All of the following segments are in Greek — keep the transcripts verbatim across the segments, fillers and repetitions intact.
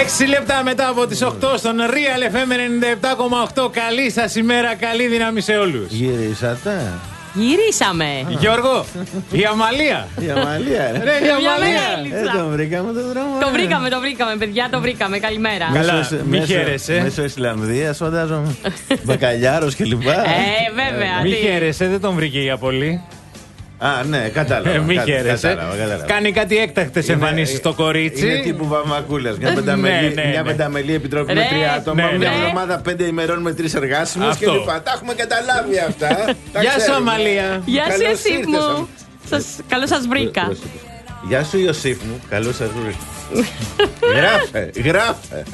Έξι λεπτά μετά από τις οκτώ στον Real εφ εμ ενενήντα επτά κόμμα οκτώ. Καλή σας ημέρα, καλή δύναμη σε όλους. Γυρίσατε. Γυρίσαμε. Γιώργο, η Αμαλία. Η Αμαλία, ρε. Ρε, η Αμαλία. Ε, το βρήκαμε το δρόμο. Το βρήκαμε, το βρήκαμε, παιδιά, το βρήκαμε. Καλημέρα. Καλά, μη χαίρεσαι. Μέσω Ισλανδίας, φαντάζομαι. Μπακαλιάρος κλπ. Ε, βέβαια. Μη τι. χαίρεσαι, δεν τον βρήκε η Απολή. Α, ναι, κατάλαβα. Ε, μη κατα- χαίρεσαι. κατάλαβα, κατάλαβα. Κάνει κάτι έκτακτες Είναι- εμφανίσεις στο κορίτσι. Είναι τύπου Βαμβακούλας. Μια πενταμελή, ναι, ναι, μια ναι. πενταμελή επιτροπή Ρε, με τρία άτομα. ναι, Μια ναι. εβδομάδα πέντε ημερών με τρεις εργάσιμους Αυτό. κλπ. Τα έχουμε καταλάβει αυτά. Τα Γεια σου, ξέρουμε. Αμαλία. Γεια σου, Καλώς Ιωσήφ ήρθες, μου. Αμ- Σας, καλώς σας βρήκα. Γεια σου, Ιωσήφ μου. Καλώς σας βρήκα. Γράφε, γράφε.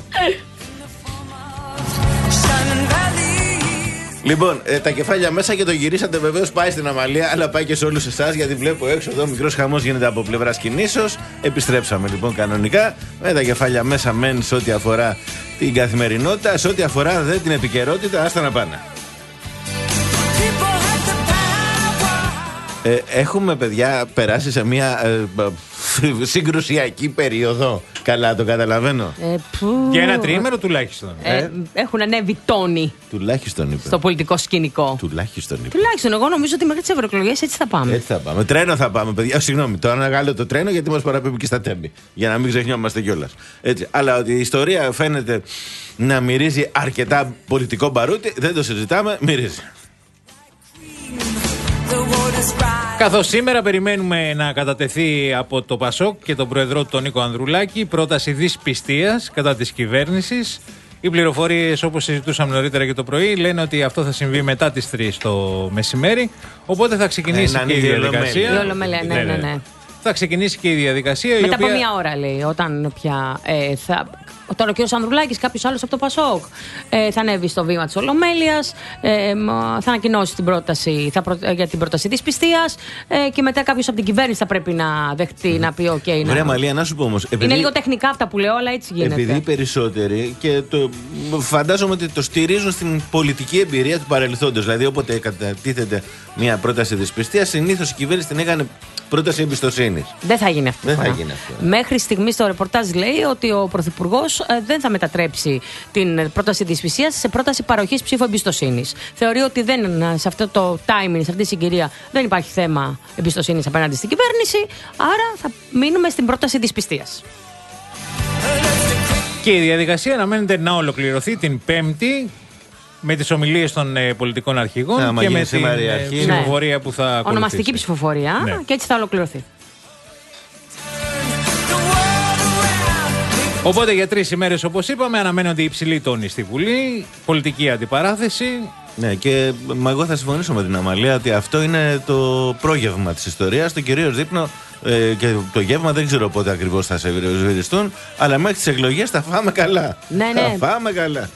Λοιπόν, ε, τα κεφάλια μέσα και το γυρίσατε βεβαίως πάει στην Αμαλία, αλλά πάει και σε όλους εσάς γιατί βλέπω έξω εδώ μικρός χαμός γίνεται από πλευράς κινήσεως. Επιστρέψαμε λοιπόν κανονικά με τα κεφάλια μέσα μεν σε ό,τι αφορά την καθημερινότητα, σε ό,τι αφορά δε την επικαιρότητα, άστα να πάνε. Ε, έχουμε παιδιά περάσει σε μια ε, ε, συγκρουσιακή περίοδο. Καλά το καταλαβαίνω. Ε, που... Και ένα τριήμερο τουλάχιστον. Ε, έχουν ανέβει τόνοι Τουλάχιστον είπε. στο πολιτικό σκηνικό. Τουλάχιστον είπε. Τουλάχιστον, εγώ νομίζω ότι μέχρι τις ευρωεκλογές έτσι θα πάμε. Έτσι θα πάμε. Τρένο θα πάμε, παιδιά. Oh, συγγνώμη, το αναγάλω το τρένο γιατί μας παραπέμπει και στα τέμπη. Για να μην ξεχνιόμαστε κιόλας. Έτσι. Αλλά ότι η ιστορία φαίνεται να μυρίζει αρκετά πολιτικό μπαρούτι, δεν το συζητάμε, μυρίζει. Καθώς σήμερα περιμένουμε να κατατεθεί από το Πασόκ και τον Προεδρό του τον Νίκο Ανδρουλάκη πρόταση δυσπιστίας κατά της κυβέρνησης. Οι πληροφορίες, όπως συζητούσαμε νωρίτερα και το πρωί, λένε ότι αυτό θα συμβεί μετά τις τρεις το μεσημέρι. Οπότε θα ξεκινήσει Ε, να και η είναι η διαδικασία. Η Ολομέλεια, ναι, ναι, ναι. Θα ξεκινήσει και η διαδικασία. η Μετά οποία... από μία ώρα, λέει, όταν πια ε, θα. Τώρα ο κ. Ανδρουλάκης, κάποιος άλλος από το Πασόκ, ε, θα ανέβει στο βήμα της Ολομέλειας, ε, θα ανακοινώσει την πρόταση, θα προ, για την πρόταση της πιστείας ε, και μετά κάποιος από την κυβέρνηση θα πρέπει να δεχτεί, mm. να πει: OK. Ωραία, να... Μαλία, να σου πω όμως. Είναι λίγο τεχνικά αυτά που λέω, αλλά έτσι γίνεται. Επειδή οι περισσότεροι και το, φαντάζομαι ότι το στηρίζουν στην πολιτική εμπειρία του παρελθόντος. Δηλαδή, όποτε κατατίθεται μια πρόταση δυσπιστίας, συνήθως η κυβέρνηση την έκανε πρόταση εμπιστοσύνης. Δεν θα γίνει αυτό. Δεν θα γίνει αυτό. Μέχρι στιγμής το ρεπορτάζ λέει ότι ο Πρωθυπουργός ε, δεν θα μετατρέψει την πρόταση της πιστείας σε πρόταση παροχής ψήφου εμπιστοσύνης. Θεωρεί ότι δεν, σε αυτό το timing, σε αυτή τη συγκυρία, δεν υπάρχει θέμα εμπιστοσύνης απέναντι στην κυβέρνηση. Άρα θα μείνουμε στην πρόταση της πιστείας. Και η διαδικασία αναμένεται να ολοκληρωθεί την Πέμπτη με τις ομιλίες των ε, πολιτικών αρχηγών Άμα και γίνει με την σήμερα η ε, αρχή. ψηφοφορία που θα ακολουθήσει. Ονομαστική ψηφοφορία Ναι. και έτσι θα ολοκληρωθεί. Οπότε για τρεις ημέρες, όπως είπαμε, αναμένονται υψηλοί τόνοι στη Βουλή, πολιτική αντιπαράθεση. Ναι, και μα εγώ θα συμφωνήσω με την Αμαλία ότι αυτό είναι το πρόγευμα της ιστορίας, το κυρίως δείπνο ε, και το γεύμα δεν ξέρω πότε ακριβώς θα σε σβηριστούν, αλλά μέχρι τις εκλογές θα φάμε καλά. Ναι, ναι. Θα φάμε καλά.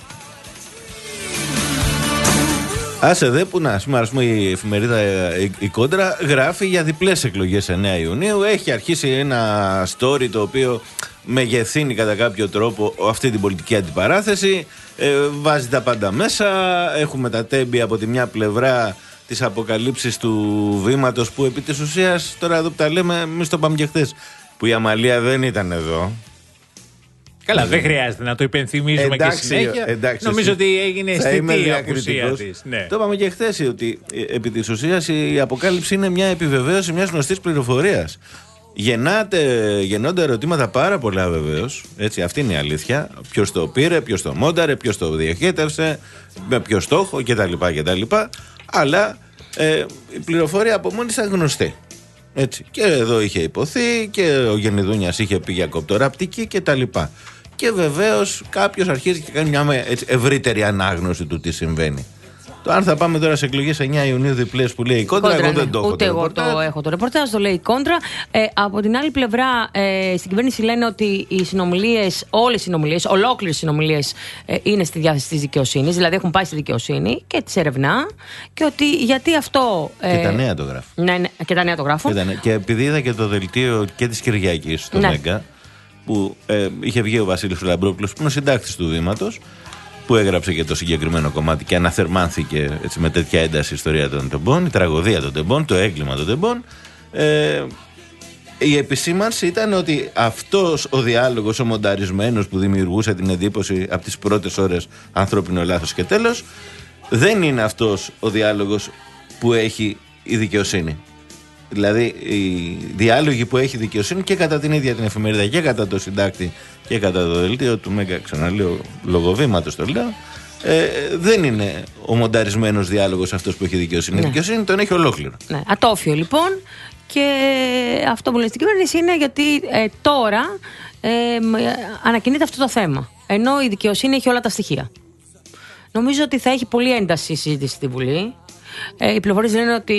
Άσε δε που να, ας πούμε, ας πούμε η εφημερίδα η, η Κόντρα γράφει για διπλές εκλογές εννέα Ιουνίου. Έχει αρχίσει ένα story το οποίο μεγεθύνει κατά κάποιο τρόπο αυτή την πολιτική αντιπαράθεση. Ε, βάζει τα πάντα μέσα. Έχουμε τα τέμπη από τη μια πλευρά, τις αποκαλύψεις του βήματος που επί της ουσίας, τώρα εδώ που τα λέμε, εμείς το είπαμε και χθες, που η Αμαλία δεν ήταν εδώ. Καλά, δεν χρειάζεται να το υπενθυμίζουμε Εντάξει, και συνέχεια. εντάξει, Νομίζω εσύ. ότι έγινε Θα είμαι αισθητή η απουσία διακριτικός. της. Ναι. Το είπαμε και χθες ότι ε, επί της ουσίας η αποκάλυψη είναι μια επιβεβαίωση μιας γνωστής πληροφορίας. Γεννάτε, γεννώνται ερωτήματα πάρα πολλά βεβαίως. Έτσι, αυτή είναι η αλήθεια. Ποιος το πήρε, ποιος το μόνταρε, ποιος το διοχέτευσε, με ποιο στόχο κτλ. κτλ. Αλλά ε, η πληροφορία από μόνη της γνωστή. Έτσι. Και εδώ είχε υποθεί και ο Γενιδούνιας είχε πει για κοπτοραπτική κτλ. Και βεβαίως κάποιος αρχίζει και κάνει μια έτσι, ευρύτερη ανάγνωση του τι συμβαίνει. Το αν θα πάμε τώρα σε εκλογές εννέα Ιουνίου διπλές που λέει η Κόντρα, Κόντρα, εγώ δεν ναι. το έχω. Ούτε το εγώ ρεπορτάζ. το έχω το ρεπορτάζ, το λέει η Κόντρα. Ε, από την άλλη πλευρά, ε, στην κυβέρνηση λένε ότι οι συνομιλίες, όλες οι συνομιλίες, ολόκληρες οι συνομιλίες ε, είναι στη διάθεση της δικαιοσύνης, δηλαδή έχουν πάει στη δικαιοσύνη και τις ερευνά. Και ότι γιατί αυτό. Ε, Και τα νέα το γράφουν. Ναι, ναι, και τα νέα το γράφουν. Και, τα νέα. Και επειδή είδα και το δελτίο και της Κυριακής στο Ναι. Μέγκα, που ε, είχε βγει ο Βασίλης Λαμπρόπουλος, που είναι ο συντάκτης του Βήματος, που έγραψε και το συγκεκριμένο κομμάτι και αναθερμάνθηκε έτσι, με τέτοια ένταση η ιστορία των τεμπών, η τραγωδία των τεμπών, το έγκλημα των τεμπών. Ε, η επισήμανση ήταν ότι αυτός ο διάλογος, ο μονταρισμένος που δημιουργούσε την εντύπωση από τις πρώτες ώρες ανθρώπινο λάθος και τέλος, δεν είναι αυτός ο διάλογος που έχει η δικαιοσύνη. Δηλαδή οι διάλογοι που έχει η δικαιοσύνη και κατά την ίδια την εφημερίδα και κατά το συντάκτη και κατά το δελτίο του Μέγκα, ξαναλέω, λογοβήματος το λέω, ε, δεν είναι ο μονταρισμένος διάλογος αυτός που έχει η δικαιοσύνη. Ναι. Η δικαιοσύνη τον έχει ολόκληρο. Ναι. Ατόφιο λοιπόν. Και αυτό που λέει στην κυβέρνηση είναι γιατί ε, τώρα ε, ανακοινείται αυτό το θέμα. Ενώ η δικαιοσύνη έχει όλα τα στοιχεία. Νομίζω ότι θα έχει πολύ ένταση η συζήτηση στη Βουλή. Ε, οι πληροφορίες λένε ότι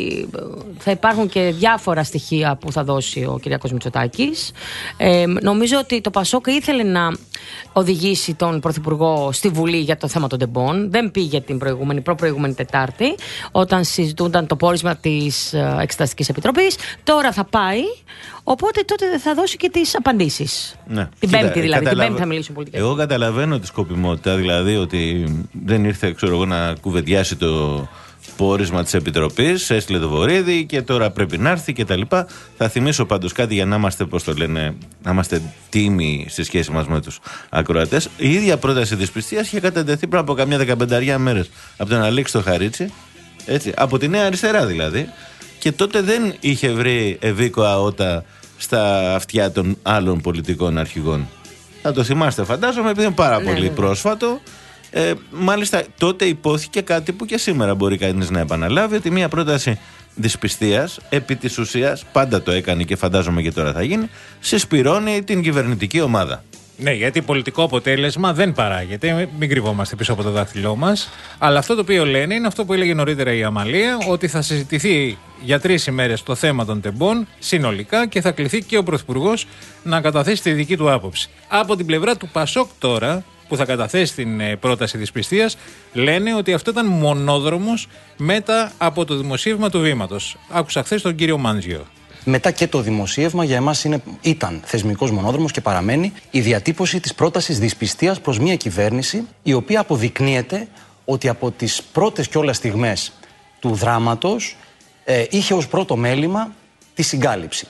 θα υπάρχουν και διάφορα στοιχεία που θα δώσει ο Κυριάκος Μητσοτάκης. Ε, νομίζω ότι το Πασόκ ήθελε να οδηγήσει τον Πρωθυπουργό στη Βουλή για το θέμα των τεμπών. Δεν πήγε την προηγούμενη, προ-προηγούμενη Τετάρτη, όταν συζητούνταν το πόρισμα της Εξεταστικής Επιτροπής. Τώρα θα πάει, οπότε τότε θα δώσει και τις απαντήσεις. Ναι. Την Κοίτα, Πέμπτη δηλαδή. Καταλαβα... Την Πέμπτη θα μιλήσουν πολιτικά. Εγώ καταλαβαίνω τη σκοπιμότητα, δηλαδή ότι δεν ήρθε, ξέρω εγώ, να κουβεντιάσει το πόρισμα της Επιτροπής, έστειλε το Βορίδη και τώρα πρέπει να έρθει κτλ. Θα θυμίσω πάντως κάτι για να είμαστε, πώς το λένε, να είμαστε τίμοι στη σχέση μας με τους ακροατές. Η ίδια πρόταση της πιστείας είχε κατατεθεί πριν από καμιά δεκαπενταριά μέρες από τον Αλέξη το Χαρίτσι, έτσι, από τη Νέα Αριστερά δηλαδή, και τότε δεν είχε βρει ευήκο αότα στα αυτιά των άλλων πολιτικών αρχηγών. Θα το θυμάστε, φαντάζομαι, επειδή είναι πάρα πολύ πρόσφατο. Ε, μάλιστα τότε υπόθηκε κάτι που και σήμερα μπορεί κανείς να επαναλάβει, ότι μια πρόταση δυσπιστίας επί της ουσίας, πάντα το έκανε και φαντάζομαι και τώρα θα γίνει, συσπυρώνει την κυβερνητική ομάδα. Ναι, γιατί πολιτικό αποτέλεσμα δεν παράγεται, μην κρυβόμαστε πίσω από το δάχτυλό μας. Αλλά αυτό το οποίο λένε είναι αυτό που έλεγε νωρίτερα η Αμαλία, ότι θα συζητηθεί για τρεις ημέρες το θέμα των τεμπών συνολικά και θα κληθεί και ο Πρωθυπουργός να καταθέσει τη δική του άποψη. Από την πλευρά του Πασόκ τώρα, που θα καταθέσει την πρόταση δυσπιστίας, λένε ότι αυτό ήταν μονόδρομος μετά από το δημοσίευμα του Βήματος. Άκουσα χθες τον κύριο Μάντζιο. Μετά και το δημοσίευμα για εμάς είναι, ήταν θεσμικός μονόδρομος και παραμένει η διατύπωση της πρότασης δυσπιστίας προς μια κυβέρνηση η οποία αποδεικνύεται ότι από τις πρώτες κιόλας στιγμές του δράματος ε, είχε ως πρώτο μέλημα τη συγκάλυψη.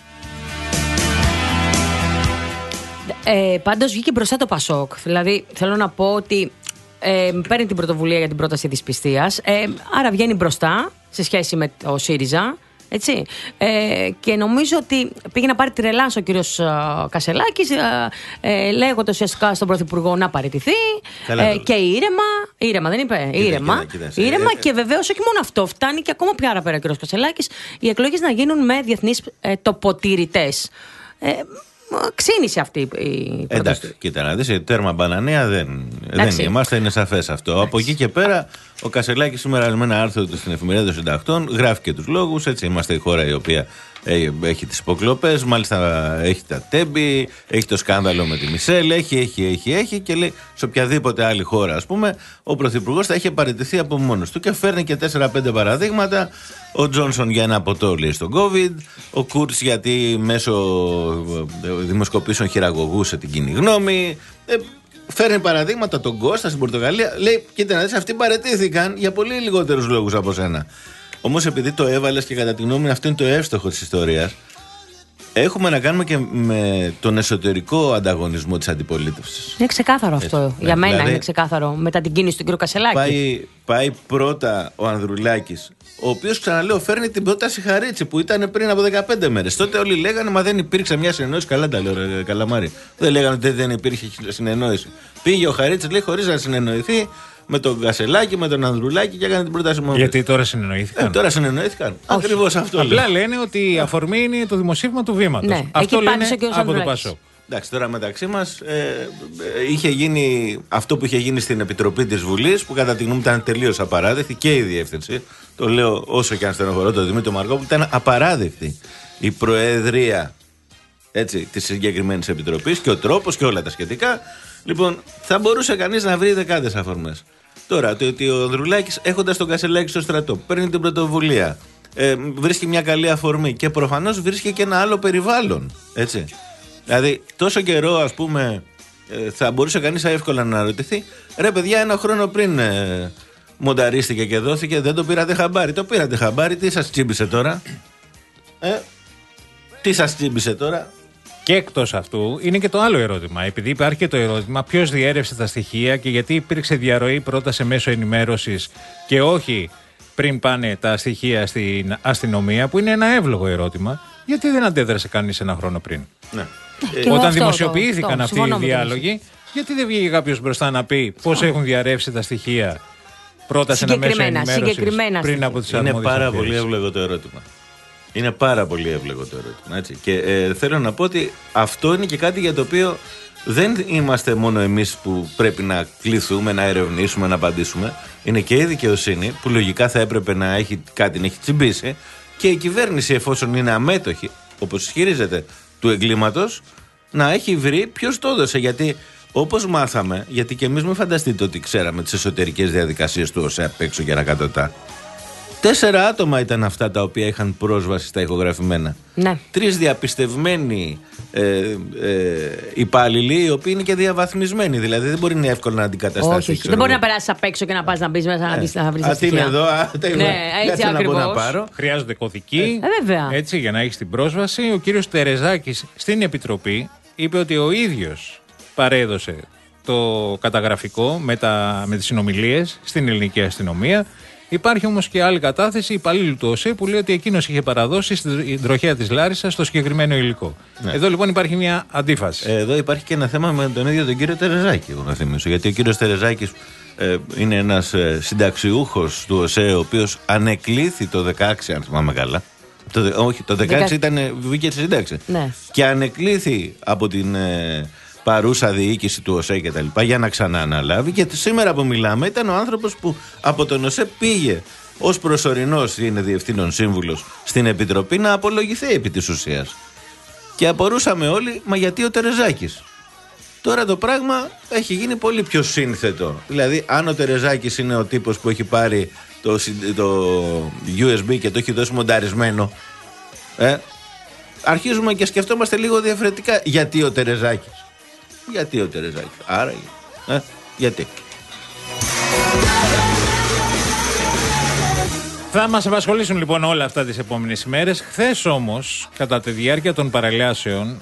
Ε, πάντως βγήκε μπροστά το Πασόκ. Δηλαδή θέλω να πω ότι ε, παίρνει την πρωτοβουλία για την πρόταση της ε, άρα βγαίνει μπροστά σε σχέση με το ΣΥΡΙΖΑ. Έτσι. Ε, και νομίζω ότι πήγε να πάρει τη ρελάνς ο κύριος uh, Κασελάκης, uh, ε, λέγοντας ουσιαστικά στον Πρωθυπουργό να παραιτηθεί ε, και ήρεμα. Ήρεμα, δεν είπε. Κοίτα, ήρεμα. Κοίτα, κοίτα, ήρεμα ε, και βεβαίως όχι μόνο αυτό. Φτάνει και ακόμα πιο πέρα ο κύριος Κασελάκης οι εκλογές να γίνουν με διεθνείς ε, τοποτηρητές. Ε, Ξύνησε αυτή η πρόταση. Εντάξει, κοίτα να δεις, τέρμα μπανανία δεν, δεν είμαστε, είναι σαφές αυτό. Εντάξει. Από εκεί και πέρα, ο Κασελάκης σήμερα με ένα άρθρο του στην Εφημερίδα των Συντακτών γράφει και τους λόγους. Έτσι, είμαστε η χώρα η οποία έχει τις υποκλοπές, μάλιστα έχει τα τέμπη, έχει το σκάνδαλο με τη Μισελ, έχει, έχει, έχει, έχει και λέει σε οποιαδήποτε άλλη χώρα, ας πούμε, ο Πρωθυπουργός θα είχε παραιτηθεί από μόνος του και φέρνει και τέσσερα πέντε παραδείγματα. Ο Τζόνσον για ένα ποτό, λέει, στον COVID, ο Κούρτς γιατί μέσω δημοσκοπήσεων χειραγωγούσε την κοινή γνώμη. Ε, φέρνει παραδείγματα, τον Κώστα στην Πορτογαλία. Λέει, κοίτα να δεις, αυτοί παραιτήθηκαν για πολύ λιγότερους λόγους από σένα. Όμως επειδή το έβαλες και κατά τη γνώμη αυτό είναι το εύστοχο της ιστορίας, έχουμε να κάνουμε και με τον εσωτερικό ανταγωνισμό της αντιπολίτευσης. Είναι ξεκάθαρο αυτό. Έτσι, για ναι, μένα δηλαδή, είναι ξεκάθαρο μετά την κίνηση του κ. Κασελάκη. Πάει, πάει πρώτα ο Ανδρουλάκης, ο οποίος, ξαναλέω, φέρνει την πρόταση Χαρίτσι που ήταν πριν από δεκαπέντε μέρες. Τότε όλοι λέγανε, μα δεν υπήρξε μια συνεννόηση. Καλά τα λέω, ρε, Καλαμάρη. Δεν λέγανε ότι δεν υπήρχε συνεννόηση. Πήγε ο Χαρίτσης, λέει, χωρίς να συνεννοηθεί με τον Κασελάκη, με τον Ανδρουλάκη και έκανε την πρόταση μόνο. Γιατί τώρα συνεννοήθηκαν. Ε, τώρα συνεννοήθηκαν. Ακριβώς αυτό. Απλά λένε ότι η αφορμή είναι το δημοσίευμα του Βήματος. Ναι, αυτό λένε από το Πασόκ. Εντάξει, τώρα μεταξύ μας ε, είχε γίνει αυτό που είχε γίνει στην Επιτροπή της Βουλής, που κατά τη γνώμη ήταν τελείως απαράδεκτη και η διεύθυνση. Το λέω όσο και αν στενοχωρώ τον Δημήτριο Μαργόπουλο, ήταν απαράδεκτη η προεδρία, έτσι, της συγκεκριμένης επιτροπής και ο τρόπος και όλα τα σχετικά. Λοιπόν, θα μπορούσε κανείς να βρει δεκάδες αφορμές. Τώρα, το ότι ο Ανδρουλάκης, έχοντας τον Κασελάκη στο στρατό, παίρνει την πρωτοβουλία, ε, βρίσκει μια καλή αφορμή και προφανώς βρίσκει και ένα άλλο περιβάλλον. Έτσι. Δηλαδή, τόσο καιρό, ας πούμε, ε, θα μπορούσε κανείς εύκολα να ρωτηθεί, ρε παιδιά, ένα χρόνο πριν ε, μονταρίστηκε και δόθηκε, δεν το πήρατε χαμπάρι. Το πήρατε χαμπάρι, τι σας τσίμπησε τώρα. Ε, Τι σας τσίμπησε τώρα? Και εκτός αυτού είναι και το άλλο ερώτημα. Επειδή υπάρχει και το ερώτημα ποιος διέρευσε τα στοιχεία και γιατί υπήρξε διαρροή πρώτα σε μέσο ενημέρωσης και όχι πριν πάνε τα στοιχεία στην αστυνομία, που είναι ένα εύλογο ερώτημα, γιατί δεν αντέδρασε κανείς ένα χρόνο πριν. Ναι. Ε, Όταν αυτό δημοσιοποιήθηκαν το, το, αυτοί οι διάλογοι, γιατί δεν βγήκε κάποιος μπροστά να πει πώς έχουν διαρρεύσει τα στοιχεία πρώτα σε ένα μέσο ενημέρωσης πριν από τις αρμόδιες Είναι πάρα αρχές. πολύ εύλογο το ερώτημα. Είναι πάρα πολύ εύλογο το ερώτημα. Έτσι. Και ε, θέλω να πω ότι αυτό είναι και κάτι για το οποίο δεν είμαστε μόνο εμείς που πρέπει να κληθούμε, να ερευνήσουμε, να απαντήσουμε. Είναι και η δικαιοσύνη που λογικά θα έπρεπε να έχει κάτι να έχει τσιμπήσει, και η κυβέρνηση, εφόσον είναι αμέτωχη, όπως ισχυρίζεται, του εγκλήματος, να έχει βρει ποιος το έδωσε. Γιατί όπως μάθαμε, γιατί και εμείς μην φανταστείτε ότι ξέραμε τις εσωτερικές διαδικασίες του ΟΣΕ απ' έξω και ανακατοτά. Τέσσερα άτομα ήταν αυτά τα οποία είχαν πρόσβαση στα ηχογραφημένα. Ναι. Τρεις διαπιστευμένοι ε, ε, υπάλληλοι, οι οποίοι είναι και διαβαθμισμένοι. Δηλαδή δεν μπορεί να είναι εύκολο να αντικατασταθεί. Όχι, όχι. Δεν μπορεί να περάσει απ' έξω και να πας να μπει μέσα να δεις τα βρεις τα Α, τι είναι στοιχεία. εδώ, α, τα είμαι. Ναι, έτσι Κάτσε να μπορώ να ακριβώς. πάρω. Χρειάζονται κωδικοί. Ε, βέβαια. Έτσι, για να έχει την πρόσβαση. Ο κύριος Τερεζάκης στην Επιτροπή είπε ότι ο ίδιος παρέδωσε το καταγραφικό με, τα, με τις συνομιλίες στην ελληνική αστυνομία. Υπάρχει όμως και άλλη κατάθεση υπαλλήλου του ΟΣΕ που λέει ότι εκείνος είχε παραδώσει στην τροχέα της Λάρισσας το συγκεκριμένο υλικό. Ναι. Εδώ λοιπόν υπάρχει μια αντίφαση. Εδώ υπάρχει και ένα θέμα με τον ίδιο τον κύριο Τερεζάκη, εγώ να θυμίσω. Γιατί ο κύριος Τερεζάκης ε, είναι ένας ε, συνταξιούχος του ΟΣΕ, ο οποίος ανεκλήθη το δεκαέξι, αν θυμάμαι καλά. Το, όχι, το δεκαέξι ήταν, βγήκε στη σύνταξη. Ναι. Και ανεκλήθη από την ε, παρούσα διοίκηση του ΟΣΕ και τα λοιπά για να ξανά αναλάβει. Και σήμερα που μιλάμε ήταν ο άνθρωπος που από τον ΟΣΕ πήγε ως προσωρινός, είναι διευθύνων σύμβουλος στην Επιτροπή, να απολογηθεί επί της ουσίας. Και απορούσαμε όλοι, μα γιατί ο Τερεζάκης? Τώρα το πράγμα έχει γίνει πολύ πιο σύνθετο. Δηλαδή, αν ο Τερεζάκης είναι ο τύπος που έχει πάρει το, το γιου ες μπι και το έχει δώσει μονταρισμένο, ε, αρχίζουμε και σκεφτόμαστε λίγο διαφορετικά. Γιατί ο Τερεζάκης? Γιατί ο Τερεζάκης? Άρα, ε, γιατί? Θα μας απασχολήσουν λοιπόν όλα αυτά τις επόμενες ημέρες. Χθες όμως, κατά τη διάρκεια των παραλάσεων,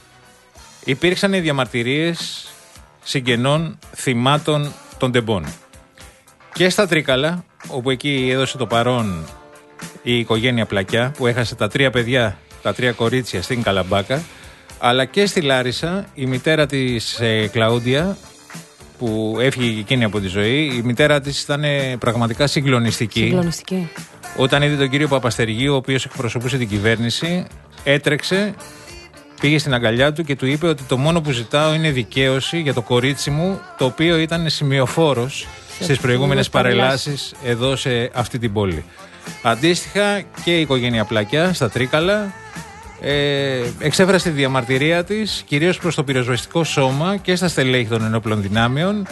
υπήρξαν οι διαμαρτυρίες συγγενών θυμάτων των τεμπών. Και στα Τρίκαλα, όπου εκεί έδωσε το παρόν η οικογένεια Πλακιά, που έχασε τα τρία παιδιά, τα τρία κορίτσια στην Καλαμπάκα, αλλά και στη Λάρισα, η μητέρα της ε, Κλαούντια, που έφυγε εκείνη από τη ζωή, η μητέρα της ήταν ε, πραγματικά συγκλονιστική. Συγκλονιστική. Όταν είδε τον κύριο Παπαστεργίου, ο οποίος εκπροσωπούσε την κυβέρνηση, έτρεξε, πήγε στην αγκαλιά του και του είπε ότι το μόνο που ζητάω είναι δικαίωση για το κορίτσι μου, το οποίο ήταν σημειοφόρος στις προηγούμενες παρελάσεις εδώ σε αυτή την πόλη. Αντίστοιχα και η οικογένεια Πλακιά στα Τρίκαλα ε, εξέφρασε τη διαμαρτυρία της κυρίως προς το πυροσβεστικό σώμα και στα στελέχη των ενόπλων δυνάμεων,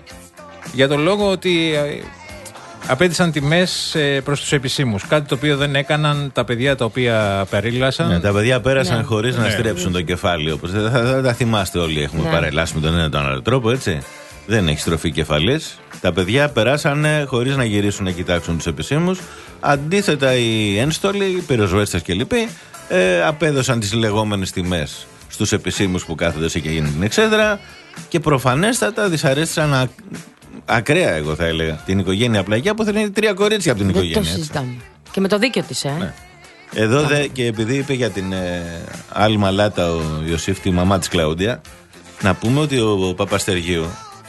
για τον λόγο ότι ε, απέτησαν τιμές ε, προς τους επισήμους. Κάτι το οποίο δεν έκαναν τα παιδιά τα οποία περίλασαν. Ναι, τα παιδιά πέρασαν Ναι. χωρίς να Ναι. στρέψουν το κεφάλι. Όπως θα, θα, θα τα θυμάστε όλοι, έχουμε Ναι. παρελάσει με τον ένα τον άλλο τρόπο, έτσι. Δεν έχει στροφή κεφαλής. Τα παιδιά περάσανε χωρίς να γυρίσουν να κοιτάξουν τους επισήμους. Αντίθετα, οι ένστολοι, οι πυροσβέστες κλπ. Ε, απέδωσαν τις λεγόμενες τιμές στους επισήμους που κάθονται σε εκείνη την εξέδρα και προφανέστατα δυσαρέστησαν α, ακραία, εγώ θα έλεγα, την οικογένεια Πλακιά, που θέλει τρία κορίτσια από την Δεν το οικογένεια. έτσι. συζητάμε. Και με το δίκιο της, ε. Ναι. Εδώ δε, και επειδή είπε για την ε, άλλη μαλάτα ο Ιωσήφ, τη μαμά της Κλαούντια, να πούμε ότι ο, ο Παπαστεργίου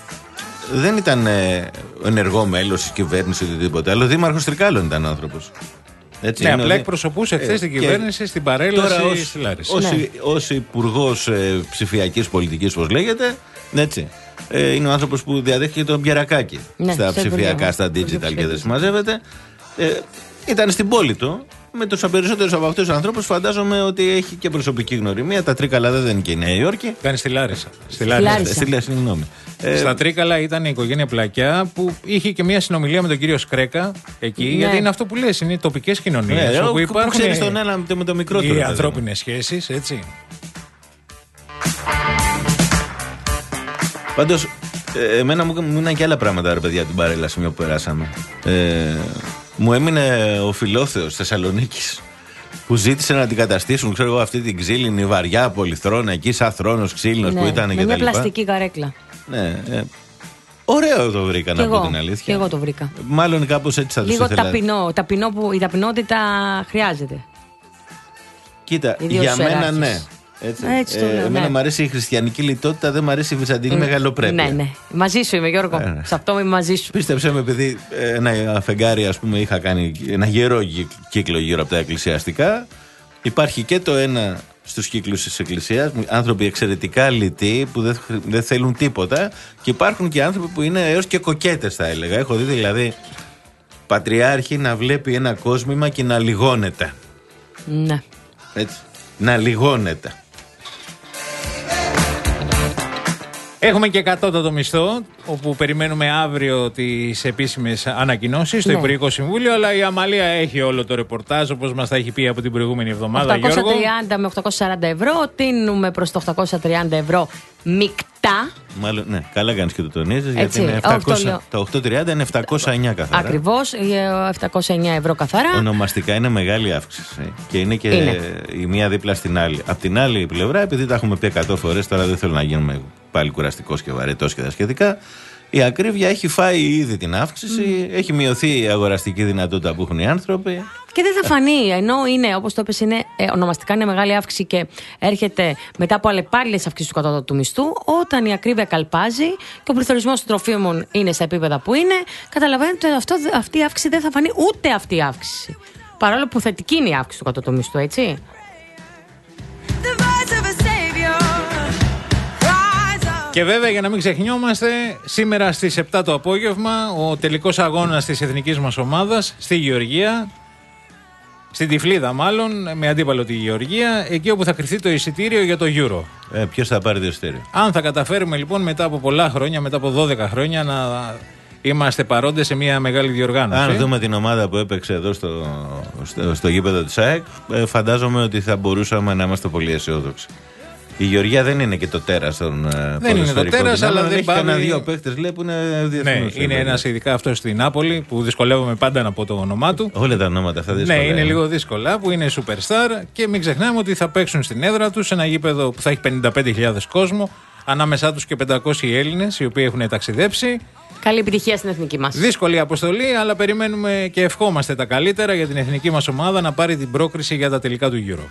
δεν ήταν ε, ενεργό μέλος της κυβέρνησης ή οτιδήποτε άλλο. Δήμαρχος Τρικάλων ήταν ο άνθρωπος. Έτσι, Ναι, είναι απλά ο- εκπροσωπούσε χθες Ε, την και κυβέρνηση στην παρέλαση Τώρα ως, στη Λάρισα. ως, Ναι. ως υπουργός ε, ψηφιακής πολιτικής, όπως λέγεται, έτσι, ε, είναι ο άνθρωπος που διαδέχθηκε τον Πιερακάκη Ναι, στα στο ψηφιακά, Υπουργείο. στα digital και Υπουργείο δεν συμμαζεύεται. Ε, ήταν στην πόλη του. Με τους περισσότερους από αυτούς τους ανθρώπους φαντάζομαι ότι έχει και προσωπική γνωριμία. Τα Τρίκαλα δεν είναι και η Νέα Υόρκη. Ήταν στη Λάρισα. Στη Λάρισα. Λάρισα. Στη Λάρισα, συγγνώμη. Ε, Στα Τρίκαλα ήταν η οικογένεια Πλακιά που είχε και μια συνομιλία με τον κύριο Σκρέκα εκεί. Ναι. Γιατί είναι αυτό που λες, είναι οι τοπικές κοινωνίες. ναι, όπου που υπάρχουν ξέρεις τον ένα με το μικρότερο. οι παιδί μου. ανθρώπινες σχέσεις, έτσι. Πάντως, ε, εμένα μου μου έμειναν και άλλα πράγματα, ρε παιδιά, την παρέλαση μια που περάσαμε. Ε, μου έμεινε ο Φιλόθεος Θεσσαλονίκης, που ζήτησε να αντικαταστήσουν, ξέρω εγώ, αυτή την ξύλινη βαριά πολυθρόνα εκεί, σαν θρόνος ξύλινος Ναι, που ήταν με και μια τα λοιπά. πλαστική καρέκλα. Ναι, ε, ωραίο το βρήκα, Κι να εγώ, πω την αλήθεια. κι εγώ το βρήκα. Μάλλον κάπως έτσι θα τους Λίγο ήθελα. ταπεινό, ταπεινό που η ταπεινότητα χρειάζεται. Κοίτα, Ιδίως για στους μένα ιεράρχες. ναι. Έτσι. Έτσι το ε, λέω, εμένα ναι. μου αρέσει η χριστιανική λιτότητα, δεν μου αρέσει η βυζαντινή μεγαλοπρέπεια. Ναι, ναι. Μαζί σου είμαι, Γιώργο. Ε, ναι. Σε αυτό είμαι μαζί σου. Πίστεψέ με, επειδή ένα φεγγάρι, ας πούμε, είχα κάνει ένα γερό κύκλο γύρω από τα εκκλησιαστικά. Υπάρχει και το ένα στους κύκλους της εκκλησίας, άνθρωποι εξαιρετικά λιτοί που δεν, δεν θέλουν τίποτα, και υπάρχουν και άνθρωποι που είναι έως και κοκέτες, θα έλεγα. Έχω δει δηλαδή πατριάρχη να βλέπει ένα κόσμημα και να λιγώνεται. Ναι. Έτσι. Να λιγώνεται. Έχουμε και κατώτατο μισθό, όπου περιμένουμε αύριο τις επίσημες ανακοινώσεις στο Ναι. Υπουργικό Συμβούλιο, αλλά η Αμαλία έχει όλο το ρεπορτάζ, όπως μας τα έχει πει από την προηγούμενη εβδομάδα, Γιώργο. οκτακόσια τριάντα με οκτακόσια σαράντα ευρώ. Τίνουμε προς το οκτακόσια τριάντα ευρώ μεικτά. Μάλλον, ναι, καλά κάνεις και το τονίζεις, γιατί Έτσι, είναι όχι, το επτακόσια, λέω. τα οκτακόσια τριάντα είναι επτακόσια εννιά καθαρά. Ακριβώς, επτακόσια εννιά ευρώ καθαρά. Ονομαστικά είναι μεγάλη αύξηση. Και είναι και Είναι. η μία δίπλα στην άλλη. Απ' την άλλη πλευρά, επειδή τα έχουμε πει εκατό φορές, τώρα δεν θέλω να γίνουμε πάλι κουραστικός και βαρετός και τα σχετικά. Η ακρίβεια έχει φάει ήδη την αύξηση, έχει μειωθεί η αγοραστική δυνατότητα που έχουν οι άνθρωποι. Και δεν θα φανεί, ενώ είναι, όπως το είπες, είναι, ε, ονομαστικά είναι μεγάλη αύξηση και έρχεται μετά από αλλεπάλληλες αυξήσεις του κατώτατου μισθού. Όταν η ακρίβεια καλπάζει και ο πληθωρισμός των τροφίμων είναι στα επίπεδα που είναι, καταλαβαίνετε ότι αυτό, αυτή η αύξηση δεν θα φανεί ούτε αυτή η αύξηση. Παρόλο που θετική είναι η αύξηση του κατώτατου μισθού, έτσι. Και βέβαια, για να μην ξεχνιόμαστε, σήμερα στις επτά το απόγευμα ο τελικός αγώνας της εθνικής μας ομάδας στη Γεωργία, στην Τυφλίδα μάλλον, με αντίπαλο τη Γεωργία, εκεί όπου θα κρυφτεί το εισιτήριο για το Euro. Ε, ποιος θα πάρει το εισιτήριο? Αν θα καταφέρουμε λοιπόν μετά από πολλά χρόνια, μετά από δώδεκα χρόνια, να είμαστε παρόντες σε μια μεγάλη διοργάνωση. Αν δούμε την ομάδα που έπαιξε εδώ στο, στο, στο γήπεδο της ΑΕΚ, ε, φαντάζομαι ότι θα μπορούσαμε να είμαστε πολύ αισιόδοξοι. Η Γεωργία δεν είναι και το τέρας των Δεν είναι το τέρας, αλλά δεν έχει πάει. Κανένα δύο παίχτες λέει που είναι διεθνούς. Ναι, είναι ένας ειδικά αυτό στην Νάπολη που δυσκολεύομαι πάντα να πω το όνομά του. Όλα τα ονόματα αυτά δύσκολα. Ναι, είναι λίγο δύσκολα, που είναι superstar και μην ξεχνάμε ότι θα παίξουν στην έδρα τους σε ένα γήπεδο που θα έχει πενήντα πέντε χιλιάδες κόσμο, ανάμεσά τους και πεντακόσιοι Έλληνες οι οποίοι έχουν ταξιδέψει. Καλή επιτυχία στην εθνική μας. Δύσκολη αποστολή, αλλά περιμένουμε και ευχόμαστε τα καλύτερα για την εθνική μας ομάδα να πάρει την πρόκριση για τα τελικά του Euro.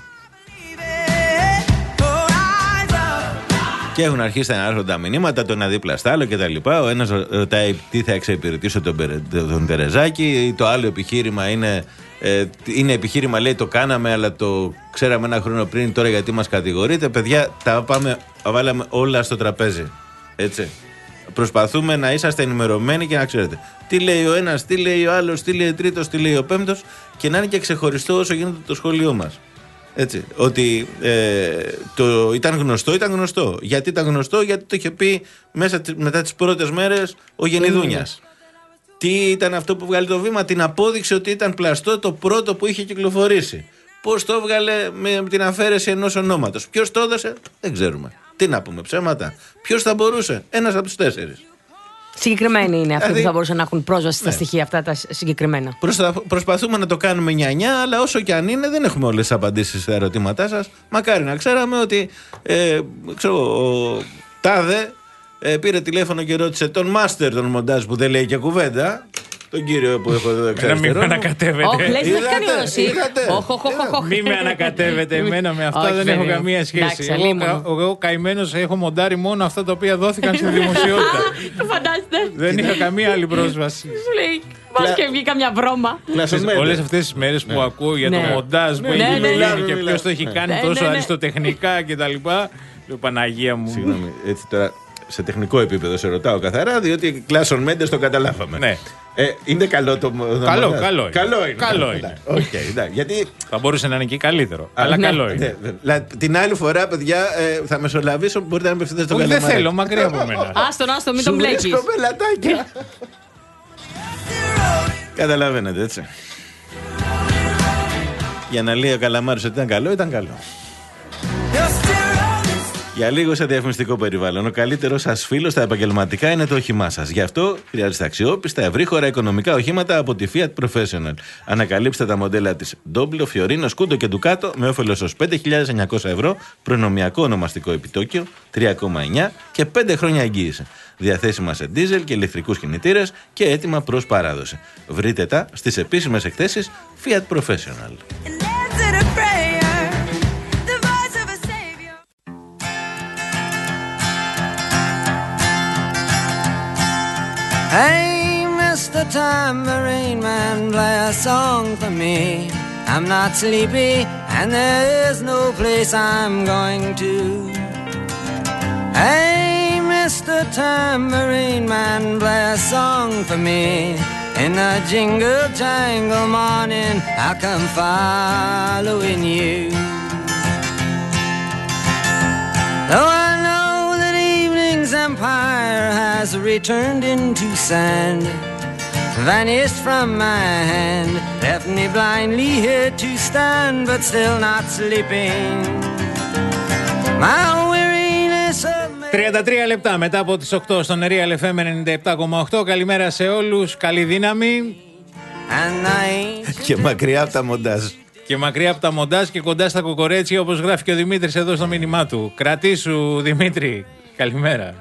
Και έχουν αρχίσει να έρχονται τα μηνύματα, το ένα δίπλα στο άλλο κτλ. Ο ένας ρωτάει τι θα εξυπηρετήσω τον, Περε, τον Τερεζάκη, το άλλο επιχείρημα είναι, ε, είναι επιχείρημα, λέει, το κάναμε, αλλά το ξέραμε ένα χρόνο πριν, τώρα γιατί μας κατηγορείτε. Παιδιά, τα πάμε, βάλαμε όλα στο τραπέζι. Έτσι. Προσπαθούμε να είσαστε ενημερωμένοι και να ξέρετε τι λέει ο ένας, τι λέει ο άλλος, τι λέει ο τρίτος, τι λέει ο πέμπτος, και να είναι και ξεχωριστό όσο γίνεται το σχολείο μας. Έτσι, ότι ε, το ήταν γνωστό, ήταν γνωστό. Γιατί ήταν γνωστό? Γιατί το είχε πει μέσα, μετά τις πρώτες μέρες ο Γενιδούνιας. Τι ήταν αυτό που βγάλε το βήμα? Την απόδειξη ότι ήταν πλαστό το πρώτο που είχε κυκλοφορήσει. Πώς το έβγαλε? Με την αφαίρεση ενός ονόματος. Ποιος το έδωσε? Δεν ξέρουμε. Τι να πούμε, ψέματα? Ποιος θα μπορούσε? Ένας από τους τέσσερις. Συγκεκριμένοι είναι αυτοί Δηλαδή, που θα μπορούσαν να έχουν πρόσβαση στα ναι. στοιχεία αυτά τα συγκεκριμένα. Προστα... Προσπαθούμε να το κάνουμε νιανιά, αλλά όσο και αν είναι, δεν έχουμε όλες τις απαντήσεις στα ερωτήματά σας. Μακάρι να ξέραμε ότι ε, ξέρω, ο Τάδε ε, πήρε τηλέφωνο και ρώτησε τον μάστερ των μοντάζ που δεν λέει και κουβέντα, τον κύριο που έχω εδώ εξ Να μην με αριστερών. ανακατεύετε. Όχι, λες, δεν έχει κάνει Είδατε, όρωση. είδατε. Οχ, οχ, οχ, οχ. Μην με ανακατεύετε εμένα με αυτά, Όχι, δεν έχω βέβαια. καμία σχέση. Εντάξει, Εγώ, αλίμονο. κα- εγώ καημένος έχω μοντάρει μόνο αυτά τα οποία δόθηκαν στη δημοσιότητα. Το φαντάζεστε. Δεν είχα καμία άλλη πρόσβαση. Σου λέει, μας και βγει καμιά βρώμα. Κλασσομέντε. Όλες αυτές τις μέρες που ακούω για το Ναι. μοντάζ που Ναι, έχει ναι, ναι, γίνει ναι. και ποιος το έχει κάνει Ναι, τόσο ναι, ναι. αριστοτεχνικά κτλ. Λέω, Παναγία μου. Συγγνώμη, έτσι τώρα σε τεχνικό επίπεδο σε ρωτάω καθαρά, διότι Κλάσον Μέντες το καταλάβαμε. Ναι. Ε, είναι καλό το Καλό, μοντάζ? καλό είναι. Καλό είναι. Καλό Ναι, είναι. οκ, εντάξει, γιατί Θα μπορούσε να είναι και καλύτερο. Αλλά ναι. καλό ναι, είναι. ναι, δηλαδή, την άλλη φορά, παιδιά, ε, θα μεσολαβήσω, μπορείτε να με ευθύνετε στο Όχι, δεν καλαμάρι. θέλω, μακριά από μένα. Άστον, άστον, μην τον Σου μπλέκεις. βρίσκω πελατάκια. Καταλαβαίνετε, έτσι. Για να λέει ο Καλαμάρης ότι ήταν καλό, ήταν καλό. Για λίγο σε διαφημιστικό περιβάλλον. Ο καλύτερος σας φίλος στα επαγγελματικά είναι το όχημά σας. Γι' αυτό χρειάζεστε αξιόπιστα, ευρύχωρα οικονομικά οχήματα από τη Fiat Professional. Ανακαλύψτε τα μοντέλα της Doppio, Fiorino, Scudo και Ducato με όφελος ως πέντε χιλιάδες εννιακόσια ευρώ, προνομιακό ονομαστικό επιτόκιο τρία κόμμα εννιά και πέντε χρόνια εγγύηση. Διαθέσιμα σε ντίζελ και ηλεκτρικούς κινητήρες και έτοιμα προς παράδοση. Βρείτε τα στις επίσημες εκθέσεις Fiat Professional. Hey, Mister Tambourine Man, play a song for me. I'm not sleepy and there is no place I'm going to. Hey, Mister Tambourine Man, play a song for me. In the jingle jangle morning, I'll come following you. Though I know that evening's empire has returned into sand, vanished from my hand, left me blindly here to stand, but still not sleeping. My weariness of me... τριάντα τρία λεπτά μετά από τις οκτώ στον Real εφ εμ ενενήντα επτά κόμμα οκτώ. Καλημέρα σε όλους, καλή δύναμη. Και μακριά από τα μοντάζ. Και μακριά από τα μοντάζ και κοντά στα κοκορέτσια, όπως γράφει και ο Δημήτρης εδώ στο μήνυμά του. Κρατήσου, Δημήτρη. Καλημέρα.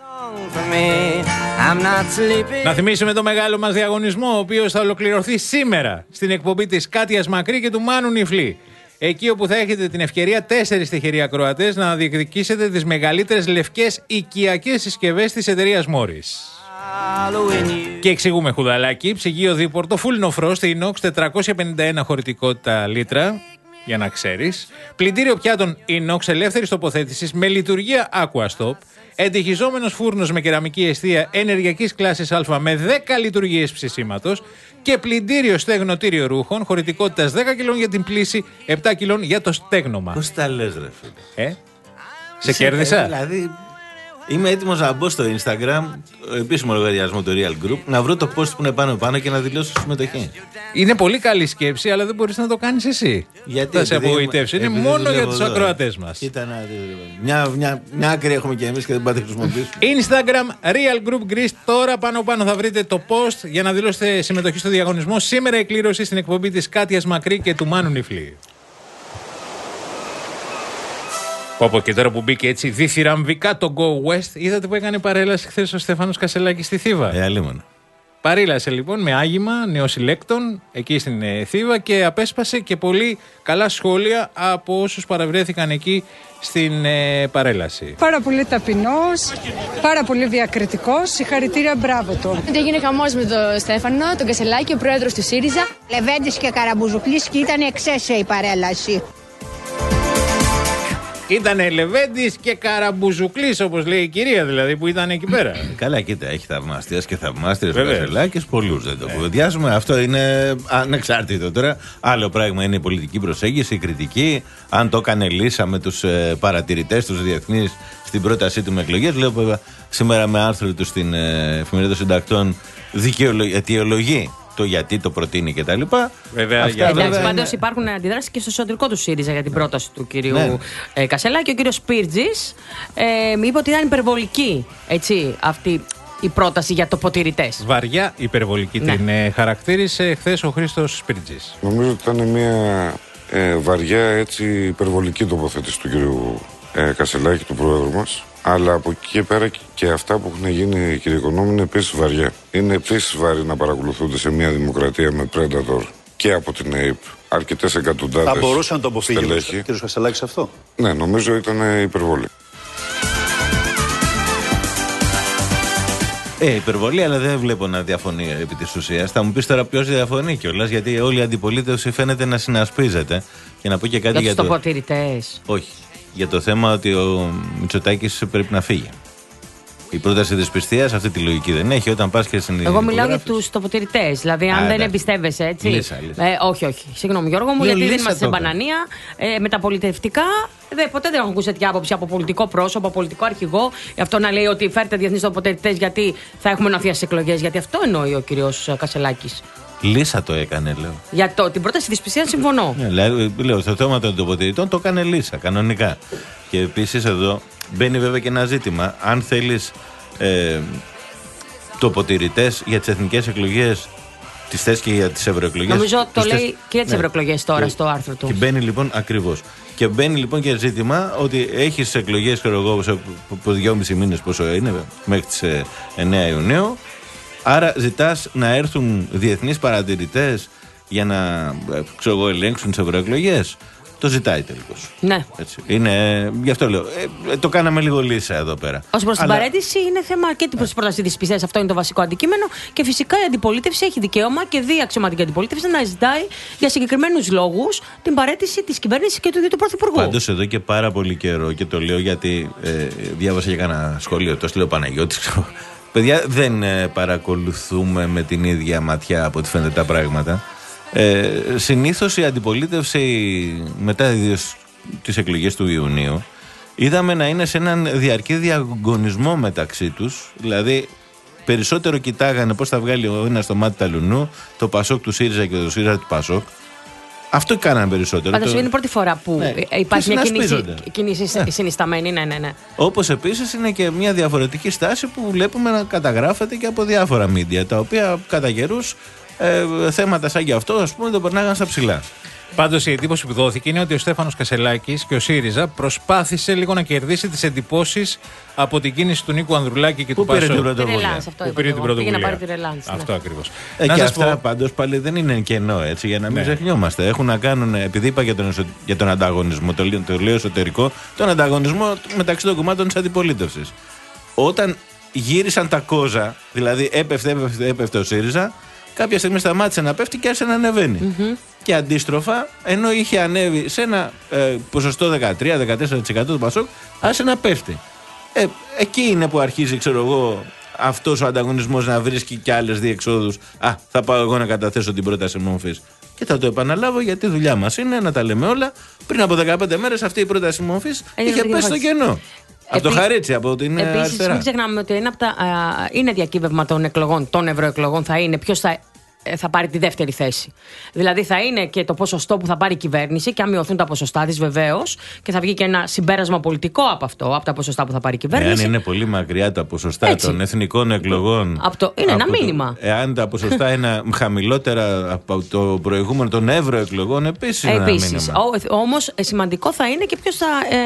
Να θυμίσουμε το μεγάλο μας διαγωνισμό, ο οποίος θα ολοκληρωθεί σήμερα στην εκπομπή της Κάτιας Μακρύ και του Μάνου Νιφλή. Εκεί όπου θα έχετε την ευκαιρία τέσσερις τυχεροί ακροατές να διεκδικήσετε τις μεγαλύτερες λευκές οικιακές συσκευές της εταιρείας Morris. Και εξηγούμε, χουδαλάκι, ψυγείο δίπορτο full no frost inox τετρακόσια πενήντα ένα χωρητικότητα λίτρα, για να ξέρεις. Πλυντήριο πιάτων inox ελεύθερης τοποθέτησης με λειτουργία aquastop. Εντυχιζόμενος φούρνος με κεραμική εστία ενεργειακής κλάσης Α με δέκα λειτουργίες ψησίματος. Και πλυντήριο στεγνοτήριο ρούχων χωρητικότητας δέκα κιλών για την πλύση, επτά κιλών για το στέγνομα. Πώς τα λες, ρε φίλε? Ε, σε κέρδισα. Δηλαδή, είμαι έτοιμος να μπω στο Instagram, επίσημο λογαριασμό του Real Group, να βρω το post που είναι πάνω πάνω και να δηλώσω συμμετοχή. Είναι πολύ καλή σκέψη, αλλά δεν μπορείς να το κάνεις εσύ. Γιατί θα σε απογοητεύσει. Είναι μόνο για τους ακροατές μας. Κοίτα, μια, μια, μια άκρη έχουμε και εμείς και δεν πάτε χρησιμοποιήσουμε. Instagram Real Group Greece. Τώρα πάνω πάνω θα βρείτε το post για να δηλώσετε συμμετοχή στο διαγωνισμό. Σήμερα η κλήρωση στην εκπομπή της Κάτιας Μακρύ και του Μάνου Νιφλή. Όπω και τώρα που μπήκε έτσι διθυραμβικά το Go West, είδατε που έκανε παρέλαση χθες ο Στέφανος Κασελάκης στη Θήβα. Ε, αλίμονο. Παρήλασε λοιπόν με άγημα νεοσυλλέκτων εκεί στην ε, Θήβα και απέσπασε και πολύ καλά σχόλια από όσους παραβρέθηκαν εκεί στην ε, παρέλαση. Πάρα πολύ ταπεινός, πάρα πολύ διακριτικός, συγχαρητήρια, μπράβο του. Έγινε χαμός με τον Στέφανο, τον Κασελάκη, ο πρόεδρος του ΣΥΡΙΖΑ. Λεβέντης και Καραμπουζουκλής και ήταν εξαίσια η παρέλαση. Ήτανε Λεβέντης και Καραμπουζουκλής, όπως λέει η κυρία δηλαδή, που ήταν εκεί πέρα. Καλά, κοίτα, έχει θαυμαστίας και θαυμάστριες ο Κασελάκης, πολλούς δεν το κουβεντιάζουμε. Αυτό είναι ανεξάρτητο τώρα. Άλλο πράγμα είναι η πολιτική προσέγγιση, η κριτική. Αν το έκανε Λίσα με τους ε, παρατηρητές, τους διεθνείς, στην πρότασή του με εκλογές. Λέω σήμερα με άρθρο του στην ε, Εφημερίδα των Συντακτών, αιτιολογεί το γιατί το προτείνει και τα λοιπά. Βέβαια, Αυτά, για εντάξει, πάντως είναι... υπάρχουν αντιδράσεις και στο εσωτερικό του ΣΥΡΙΖΑ για την πρόταση του κυρίου ναι. ε, Κασελάκη. Ο κύριος Σπίρτζης ε, είπε ότι ήταν υπερβολική έτσι, αυτή η πρόταση για τοποτηρητές. Βαριά υπερβολική ναι. την ε, χαρακτήρισε χθες ο Χρήστος Σπίρτζης. Νομίζω ότι ήταν μια ε, βαριά έτσι, υπερβολική τοποθέτηση του κύριου ε, Κασελάκη, του πρόεδρου μας. Αλλά από εκεί και πέρα και αυτά που έχουν γίνει, κύριε Οικονόμη, είναι επίσης βαριά. Είναι επίσης βαρύ να παρακολουθούνται σε μια δημοκρατία με Predator και από την ΑΕΠ αρκετές εκατοντάδες. Θα μπορούσε να το αποφύγει ο κύριος Κασελάκης αυτό? Ναι, νομίζω ήταν υπερβολή. Ε, υπερβολή, αλλά δεν βλέπω να διαφωνεί επί της ουσίας. Θα μου πεις τώρα ποιος διαφωνεί κιόλας, γιατί όλη η αντιπολίτευση φαίνεται να συνασπίζεται. Και να πω και κάτι για, για τους το... τοποτηρητές. Όχι. Για το θέμα ότι ο Μητσοτάκης πρέπει να φύγει. Η πρόταση της πιστείας αυτή τη λογική δεν έχει. Όταν πας και στην. Εγώ μιλάω για τους τοποτηρητές. Δηλαδή, αν Α, δεν εμπιστεύεσαι έτσι. Λύσα, λύσα. Ε, όχι, όχι. Συγγνώμη, Γιώργο μου, γιατί δεν είμαστε σε μπανανία. Ε, με τα πολιτευτικά, δε, ποτέ δεν έχω ακούσει τέτοια άποψη από πολιτικό πρόσωπο, από πολιτικό αρχηγό. Γι' αυτό να λέει ότι φέρτε διεθνείς τοποτηρητές γιατί θα έχουμε νοθεία στις εκλογές. Γιατί αυτό εννοεί ο κύριος Κασελάκης. Λίσα το έκανε, λέω. Για το, την πρόταση της πιστείας συμφωνώ. Ναι, λέω, λέω, στο θέμα των τοποτηρητών το έκανε Λίσα, κανονικά. Και επίσης εδώ μπαίνει βέβαια και ένα ζήτημα. Αν θέλεις ε, τοποτηρητές για τις εθνικές εκλογές, τις θες και για τις ευρωεκλογές. Νομίζω το θες... λέει και για τις ναι. ευρωεκλογές τώρα και, στο άρθρο του. Και μπαίνει λοιπόν ακριβώς. Και μπαίνει λοιπόν και ζήτημα ότι έχεις εκλογές, ξέρω εγώ, σε δυόμισι μήνες πόσο είναι, μέχρι τις εννέα Ιουνίου. Άρα ζητάς να έρθουν διεθνείς παρατηρητές για να, ξέρω εγώ, ελέγξουν τις ευρωεκλογές. Το ζητάει τελικώς. Ναι. Έτσι. Είναι, γι' αυτό λέω. Ε, το κάναμε λίγο λύσα εδώ πέρα. Ως προς Αλλά... την παραίτηση είναι θέμα και την πρόταση της πιστείας. Αυτό είναι το βασικό αντικείμενο. Και φυσικά η αντιπολίτευση έχει δικαίωμα και δει αξιωματική αντιπολίτευση να ζητάει για συγκεκριμένους λόγους την παραίτηση της κυβέρνησης και του ίδιου του Πρωθυπουργού. Πάντως εδώ και πάρα πολύ καιρό, και το λέω γιατί ε, διάβασα για κανένα σχόλιο, το λέω Παναγιώτης, ξέρω. Παιδιά, δεν ε, παρακολουθούμε με την ίδια ματιά από ό,τι φαίνεται τα πράγματα. Ε, συνήθως η αντιπολίτευση μετά τις εκλογές του Ιουνίου είδαμε να είναι σε έναν διαρκή διαγωνισμό μεταξύ τους. Δηλαδή περισσότερο κοιτάγανε πώς θα βγάλει ο ένας στο μάτι τα λουνού, το Πασόκ του ΣΥΡΙΖΑ και το ΣΥΡΙΖΑ του Πασόκ. Αυτό κάνανε περισσότερο. Πάντως το... είναι η πρώτη φορά που ναι. υπάρχει μια κίνηση, κίνηση ναι. συνισταμένη. Ναι, ναι, ναι. Όπως επίσης είναι και μια διαφορετική στάση που βλέπουμε να καταγράφεται και από διάφορα μίντια, τα οποία κατά καιρούς ε, θέματα σαν και αυτό, ας πούμε, το περνάγαν στα ψηλά. Πάντως η εντύπωση που δόθηκε είναι ότι ο Στέφανος Κασελάκης και ο ΣΥΡΙΖΑ προσπάθησε λίγο να κερδίσει τις εντυπώσεις από την κίνηση του Νίκου Ανδρουλάκη και που του Πασόκ. Που πήρε την πρωτοβουλία. Που πήρε την πρωτοβουλία. Να πάρει τη ρελάνς, αυτό ναι. ακριβώς. Ε, να και σας αυτά πω... πάντως πάλι δεν είναι κενό, έτσι, για να μην ναι. ξεχνιόμαστε. Έχουν να κάνουν, επειδή είπα για τον, για τον ανταγωνισμό, το, το λέω εσωτερικό, τον ανταγωνισμό μεταξύ των κομμάτων της αντιπολίτευσης. Όταν γύρισαν τα κόζα, δηλαδή έπεφτε, έπεφτε, έπεφτε ο ΣΥΡΙΖΑ, κάποια στιγμή σταμάτησε να πέφτει και άρχισε να ανεβαίνει. Mm-hmm. Και αντίστροφα, ενώ είχε ανέβει σε ένα ε, ποσοστό δεκατρία με δεκατέσσερα τοις εκατό του Πασόκ, άρχισε να πέφτει. Ε, εκεί είναι που αρχίζει, ξέρω εγώ, αυτός ο ανταγωνισμός να βρίσκει και άλλες διεξόδους. Α, θα πάω εγώ να καταθέσω την πρόταση μορφής. Και θα το επαναλάβω, γιατί η δουλειά μας είναι να τα λέμε όλα. Πριν από δεκαπέντε μέρες αυτή η πρόταση μορφής είχε πέσει στο κενό. Από το Χαρίτσι, από την επίσης, αριστερά. Επίσης, μην ξεχνάμε ότι είναι, από τα, α, είναι διακύβευμα των εκλογών, των ευρωεκλογών, θα είναι ποιος θα, θα πάρει τη δεύτερη θέση. Δηλαδή θα είναι και το ποσοστό που θα πάρει η κυβέρνηση και αν μειωθούν τα ποσοστά της βεβαίως και θα βγει και ένα συμπέρασμα πολιτικό από αυτό, από τα ποσοστά που θα πάρει η κυβέρνηση. Εάν είναι πολύ μακριά τα ποσοστά Έτσι. των εθνικών εκλογών. Από το, είναι από ένα μήνυμα. Το, εάν τα ποσοστά είναι χαμηλότερα από το προηγούμενο των ευρωεκλογών, επίσης είναι ένα μήνυμα. Όμως σημαντικό θα είναι και ποιος θα. Ε,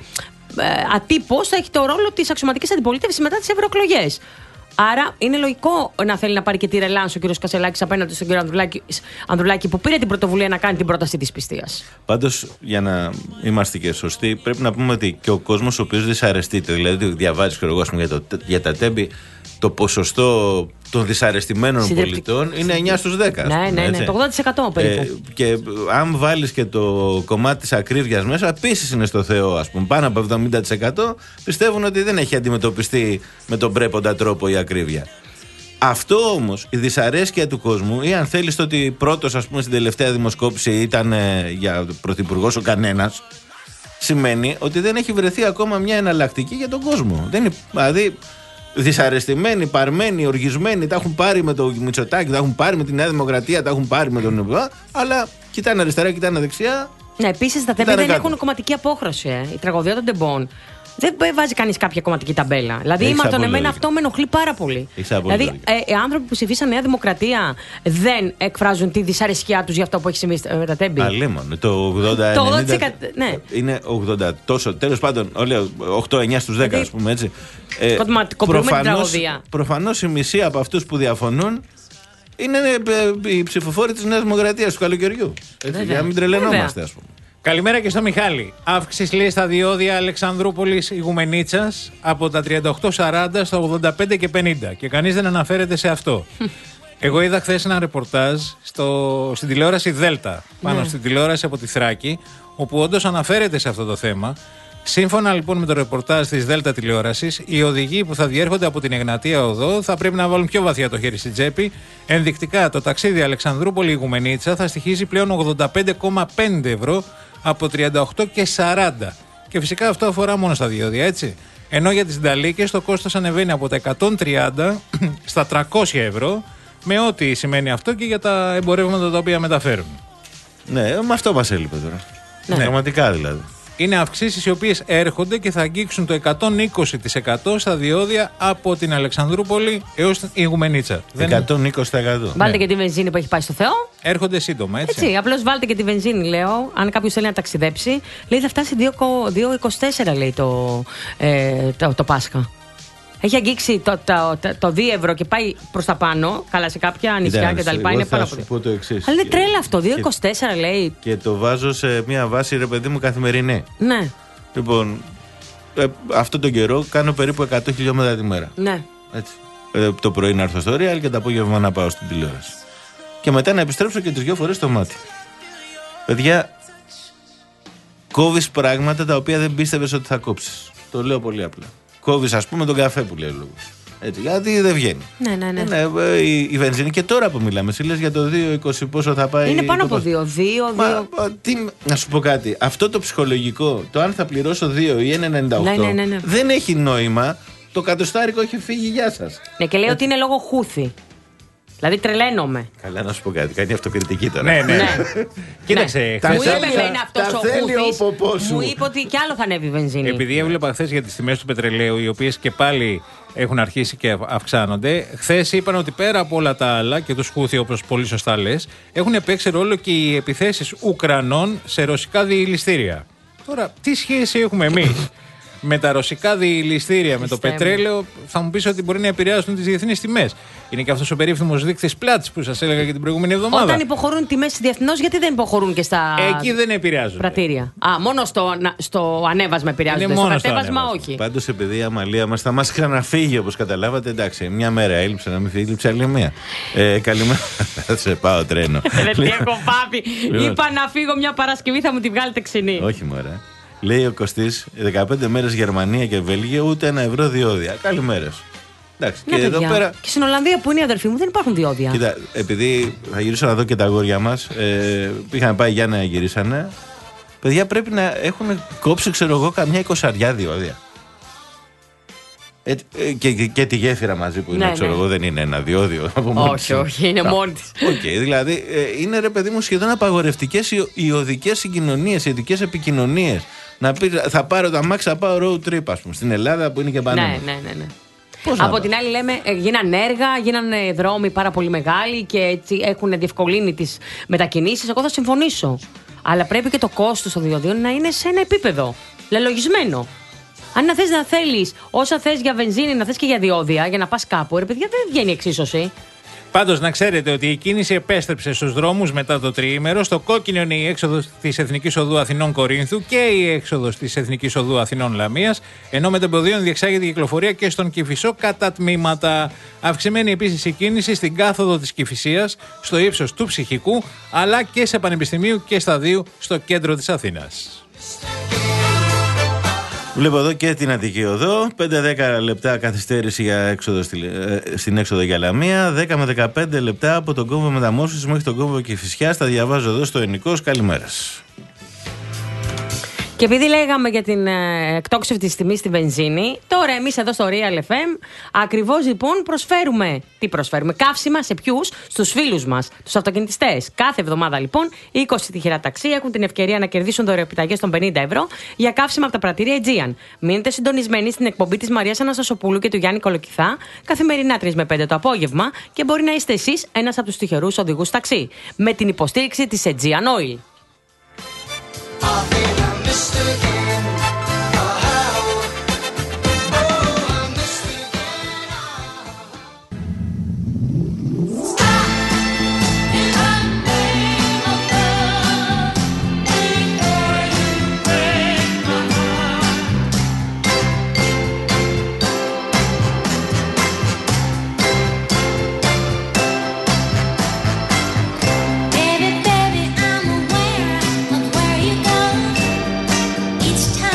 ατύπως θα έχει το ρόλο της αξιωματικής αντιπολίτευσης μετά τις ευρωεκλογές. Άρα είναι λογικό να θέλει να πάρει και τη ρελάνς ο κ. Κασελάκης απέναντι στον κ. Ανδρουλάκη, Ανδρουλάκη που πήρε την πρωτοβουλία να κάνει την πρόταση της πιστείας. Πάντως, για να είμαστε και σωστοί, πρέπει να πούμε ότι και ο κόσμος ο οποίος δυσαρεστείται, δηλαδή διαβάζει ξέρω, εγώ, για, το, για τα τέμπη, το ποσοστό των δυσαρεστημένων πολιτών είναι εννιά στους δέκα. Ναι, ναι, ναι, το ογδόντα τοις εκατό περίπου. Ε, και αν βάλεις και το κομμάτι της ακρίβειας μέσα, επίσης είναι στο Θεό, ας πούμε. Πάνω από εβδομήντα τοις εκατό πιστεύουν ότι δεν έχει αντιμετωπιστεί με τον πρέποντα τρόπο η ακρίβεια. Αυτό όμως, η δυσαρέσκεια του κόσμου, ή αν θέλεις το ότι πρώτος, ας πούμε, στην τελευταία δημοσκόπηση ήταν ε, για πρωθυπουργός ο κανένας, σημαίνει ότι δεν έχει βρεθεί ακόμα μια εναλλακτική για τον κόσμο. Δεν είναι, δηλαδή, δυσαρεστημένοι, παρμένοι, οργισμένοι, τα έχουν πάρει με το Μητσοτάκη, τα έχουν πάρει με τη Νέα Δημοκρατία, τα έχουν πάρει με τον Ευρωπαϊκό, αλλά κοιτάνε αριστερά, κοιτάνε δεξιά. Ναι, επίσης τα τέμπη δεν κάτω. Έχουν κομματική απόχρωση. Ε. Η τραγωδία των τεμπών δεν βάζει κανείς κάποια κομματική ταμπέλα. Δηλαδή, η μαρτωνεμένα αυτό με ενοχλεί πάρα πολύ. Δηλαδή, ε, οι άνθρωποι που ψηφίσαν Νέα Δημοκρατία δεν εκφράζουν τη δυσαρεσκιά τους για αυτό που έχει συμβεί με τα τέμπη. Αλλήμον. Το ογδόντα ενενήντα τοις εκατό ναι. Είναι ογδόντα τόσο. Τέλος πάντων, οκτώ εννιά στους δέκα, ας πούμε έτσι. Ε, προφανώς, προφανώς η μισή από αυτούς που διαφωνούν είναι ε, οι ψηφοφόροι της Νέας Δημοκρατίας του καλοκαιριού. Έτσι, για να μην τρελαινόμαστε, ας πούμε. Καλημέρα και στο Μιχάλη. Αύξηση λέει στα διόδια Αλεξανδρούπολης Ηγουμενίτσας από τα τριάντα οκτώ σαράντα στα ογδόντα πέντε και πενήντα. Και κανείς δεν αναφέρεται σε αυτό. Εγώ είδα χθες ένα ρεπορτάζ στο, στην τηλεόραση Δέλτα, πάνω ναι. στην τηλεόραση από τη Θράκη, όπου όντως αναφέρεται σε αυτό το θέμα. Σύμφωνα λοιπόν με το ρεπορτάζ της Δέλτα τηλεόρασης, οι οδηγοί που θα διέρχονται από την Εγνατία Οδό θα πρέπει να βάλουν πιο βαθιά το χέρι στην τσέπη. Ενδεικτικά, το ταξίδι Αλεξανδρούπολη Ηγουμενίτσα θα στοιχίζει πλέον ογδόντα πέντε κόμμα πέντε ευρώ από τριάντα οκτώ και σαράντα. Και φυσικά αυτό αφορά μόνο στα διόδια, έτσι. Ενώ για τις συνταλίκες το κόστος ανεβαίνει από τα εκατόν τριάντα στα τριακόσια ευρώ, με ό,τι σημαίνει αυτό και για τα εμπορεύματα τα οποία μεταφέρουν. Ναι, με αυτό μας έλειπε τώρα. Ναι. Πραγματικά δηλαδή. Είναι αυξήσεις οι οποίες έρχονται και θα αγγίξουν το εκατόν είκοσι τοις εκατό στα διόδια από την Αλεξανδρούπολη έως την Ιγουμενίτσα. εκατόν είκοσι τοις εκατό. Βάλτε ναι. και τη βενζίνη που έχει πάει στο Θεό. Έρχονται σύντομα, έτσι. Έτσι, απλώς βάλτε και τη βενζίνη, λέω. Αν κάποιος θέλει να ταξιδέψει, λέει θα φτάσει δύο είκοσι τέσσερα, λέει το, ε, το, το Πάσχα. Έχει αγγίξει το, το, το, το δύο ευρώ και πάει προς τα πάνω. Καλά, σε κάποια νησιά και τα λοιπά είναι πάνω από το. Αλλά είναι τρέλα αυτό. δύο είκοσι τέσσερα λέει. Και το βάζω σε μια βάση, ρε παιδί μου, καθημερινή. Ναι. Λοιπόν, ε, αυτόν τον καιρό κάνω περίπου εκατό χιλιόμετρα τη μέρα. Ναι. Έτσι. Ε, το πρωί να έρθω στο Real και το απόγευμα να πάω στην τηλεόραση. Και μετά να επιστρέψω και τις δυο φορές στο μάτι. Παιδιά, κόβεις πράγματα τα οποία δεν πίστευες ότι θα κόψεις. Το λέω πολύ απλά. Κόβεις, ας πούμε, τον καφέ που λέει ο λόγος. Έτσι, γιατί δεν βγαίνει. Ναι, ναι, ναι. ναι η, η βενζίνη και τώρα που μιλάμε, εσύ λες για το δύο είκοσι πόσο θα πάει. Είναι πάνω από δύο. δύο, δύο. Μα, τι, να σου πω κάτι. Αυτό το ψυχολογικό, το αν θα πληρώσω δύο ή ένα ενενήντα οκτώ, ναι, ναι, ναι, ναι. δεν έχει νόημα. Το κατοστάρικο έχει φύγει, γεια σας. Ναι, και λέει ότι είναι λόγω χούθη. Δηλαδή τρελαίνομαι. Καλά, να σου πω κάτι. Κάνει αυτοκριτική τώρα. Ναι, ναι. Κοίταξε. Μου είπε δεν είναι αυτός ο χούθης. Μου είπε ότι κι άλλο θα ανέβει η βενζίνη. Επειδή έβλεπα χθες για τις τιμές του πετρελαίου, οι οποίες και πάλι έχουν αρχίσει και αυξάνονται, χθες είπαν ότι πέρα από όλα τα άλλα και τους χούθη, όπως πολύ σωστά λες, έχουν παίξει ρόλο και οι επιθέσεις Ουκρανών σε ρωσικά διηληστήρια. Τώρα, τι σχέση έχουμε εμείς με τα ρωσικά διηληστήρια, με το πετρέλαιο? Θα μου πεις ότι μπορεί να επηρεάσουν τις διεθνείς τιμές. Είναι και αυτός ο περίφημος δείκτης Πλάτς που σας έλεγα και την προηγούμενη εβδομάδα. Όταν υποχωρούν τιμές διεθνώς, γιατί δεν υποχωρούν και στα. Εκεί δεν επηρεάζουν. Πρατήρια. Α, μόνο στο, στο ανέβασμα επηρεάζονται. Στο κατέβασμα όχι. Πάντως, επειδή η αμαλία μας θα μας ξαναφύγει, όπως καταλάβατε, εντάξει, μια μέρα έλειψε να μην φύγει, έλειψε άλλη μία. Ε, καλημέρα. Θα σε πάω τρένο. Δεν τι έχω πάθει. Είπα να φύγω μια Παρασκευή, θα μου τη βγάλετε ξινή. Όχι, μωρέ. Λέει ο Κωστής, δεκαπέντε μέρες Γερμανία και Βέλγιο, ούτε ένα ευρώ διόδια. Καλημέρα. Εντάξει, ναι, και, εδώ πέρα... και στην Ολλανδία που είναι οι αδερφοί μου δεν υπάρχουν διόδια. Κοίτα, επειδή θα γυρίσω να δω και τα αγόρια μας, ε, είχαν πάει για να γυρίσανε. Παιδιά πρέπει να έχουν κόψει, ξέρω εγώ, καμιά εικοσαριά διόδια. Ε, ε, και, και, και τη γέφυρα μαζί που είναι, ναι, ξέρω ναι. εγώ, δεν είναι ένα διόδιο. Όχι, όχι, είναι μόνη της. Okay, δηλαδή ε, είναι, ρε παιδί μου, σχεδόν απαγορευτικές οι, οι οδικές συγκοινωνίες, οι οδικές επικοινωνίες. Να πει, θα πάρω το αμάξι, θα πάω road trip, ας πούμε, στην Ελλάδα που είναι και πάνω. Ναι, ναι, ναι, ναι. Πώς από την άλλη λέμε, γίνανε έργα, γίνανε δρόμοι πάρα πολύ μεγάλοι και έτσι έχουν διευκολύνει τις μετακινήσεις. Εγώ θα συμφωνήσω. Αλλά πρέπει και το κόστος των διοδίων να είναι σε ένα επίπεδο λελογισμένο. Αν να θες να θέλεις όσα θες για βενζίνη, να θες και για διόδια, για να πας κάπου, ρε παιδιά, δεν βγαίνει εξίσωση. Πάντως να ξέρετε ότι η κίνηση επέστρεψε στους δρόμους μετά το τριήμερο. Στο κόκκινο είναι η έξοδος της Εθνικής Οδού Αθηνών Κορίνθου και η έξοδος της Εθνικής Οδού Αθηνών Λαμίας. Ενώ με μετεμποδίων διεξάγεται η κυκλοφορία και στον Κηφισό κατά τμήματα. Αυξημένη επίσης η κίνηση στην κάθοδο της Κηφισίας, στο ύψος του Ψυχικού, αλλά και σε Πανεπιστημίου και Σταδίου στο κέντρο της Αθήνας. Βλέπω εδώ και την Αττική Οδό. πέντε με δέκα λεπτά καθυστέρηση για έξοδο στη, ε, στην έξοδο για Λαμία. δέκα με δεκαπέντε λεπτά από τον κόμβο Μεταμόρφωσης μέχρι τον κόμβο Κηφισιάς. Τα διαβάζω εδώ στο Ενικός. Καλημέρα. Και επειδή λέγαμε για την ε, εκτόξευση της τιμής στη βενζίνη, τώρα εμείς εδώ στο Real εφ εμ ακριβώς λοιπόν προσφέρουμε. Τι προσφέρουμε? Καύσιμα σε ποιους? Στους φίλους μας, τους αυτοκινητιστές. Κάθε εβδομάδα λοιπόν είκοσι τυχερά ταξί έχουν την ευκαιρία να κερδίσουν δωρεοπιταγές των πενήντα ευρώ για καύσιμα από τα πρατήρια Aegean. Μείνετε συντονισμένοι στην εκπομπή της Μαρίας Αναστασοπούλου και του Γιάννη Κολοκυθά καθημερινά τρεις με πέντε το απόγευμα και μπορεί να είστε εσείς ένας από τους τυχερούς οδηγούς ταξί με την υποστήριξη της Aegean Oil. Baby, baby, I'm aware of where you go.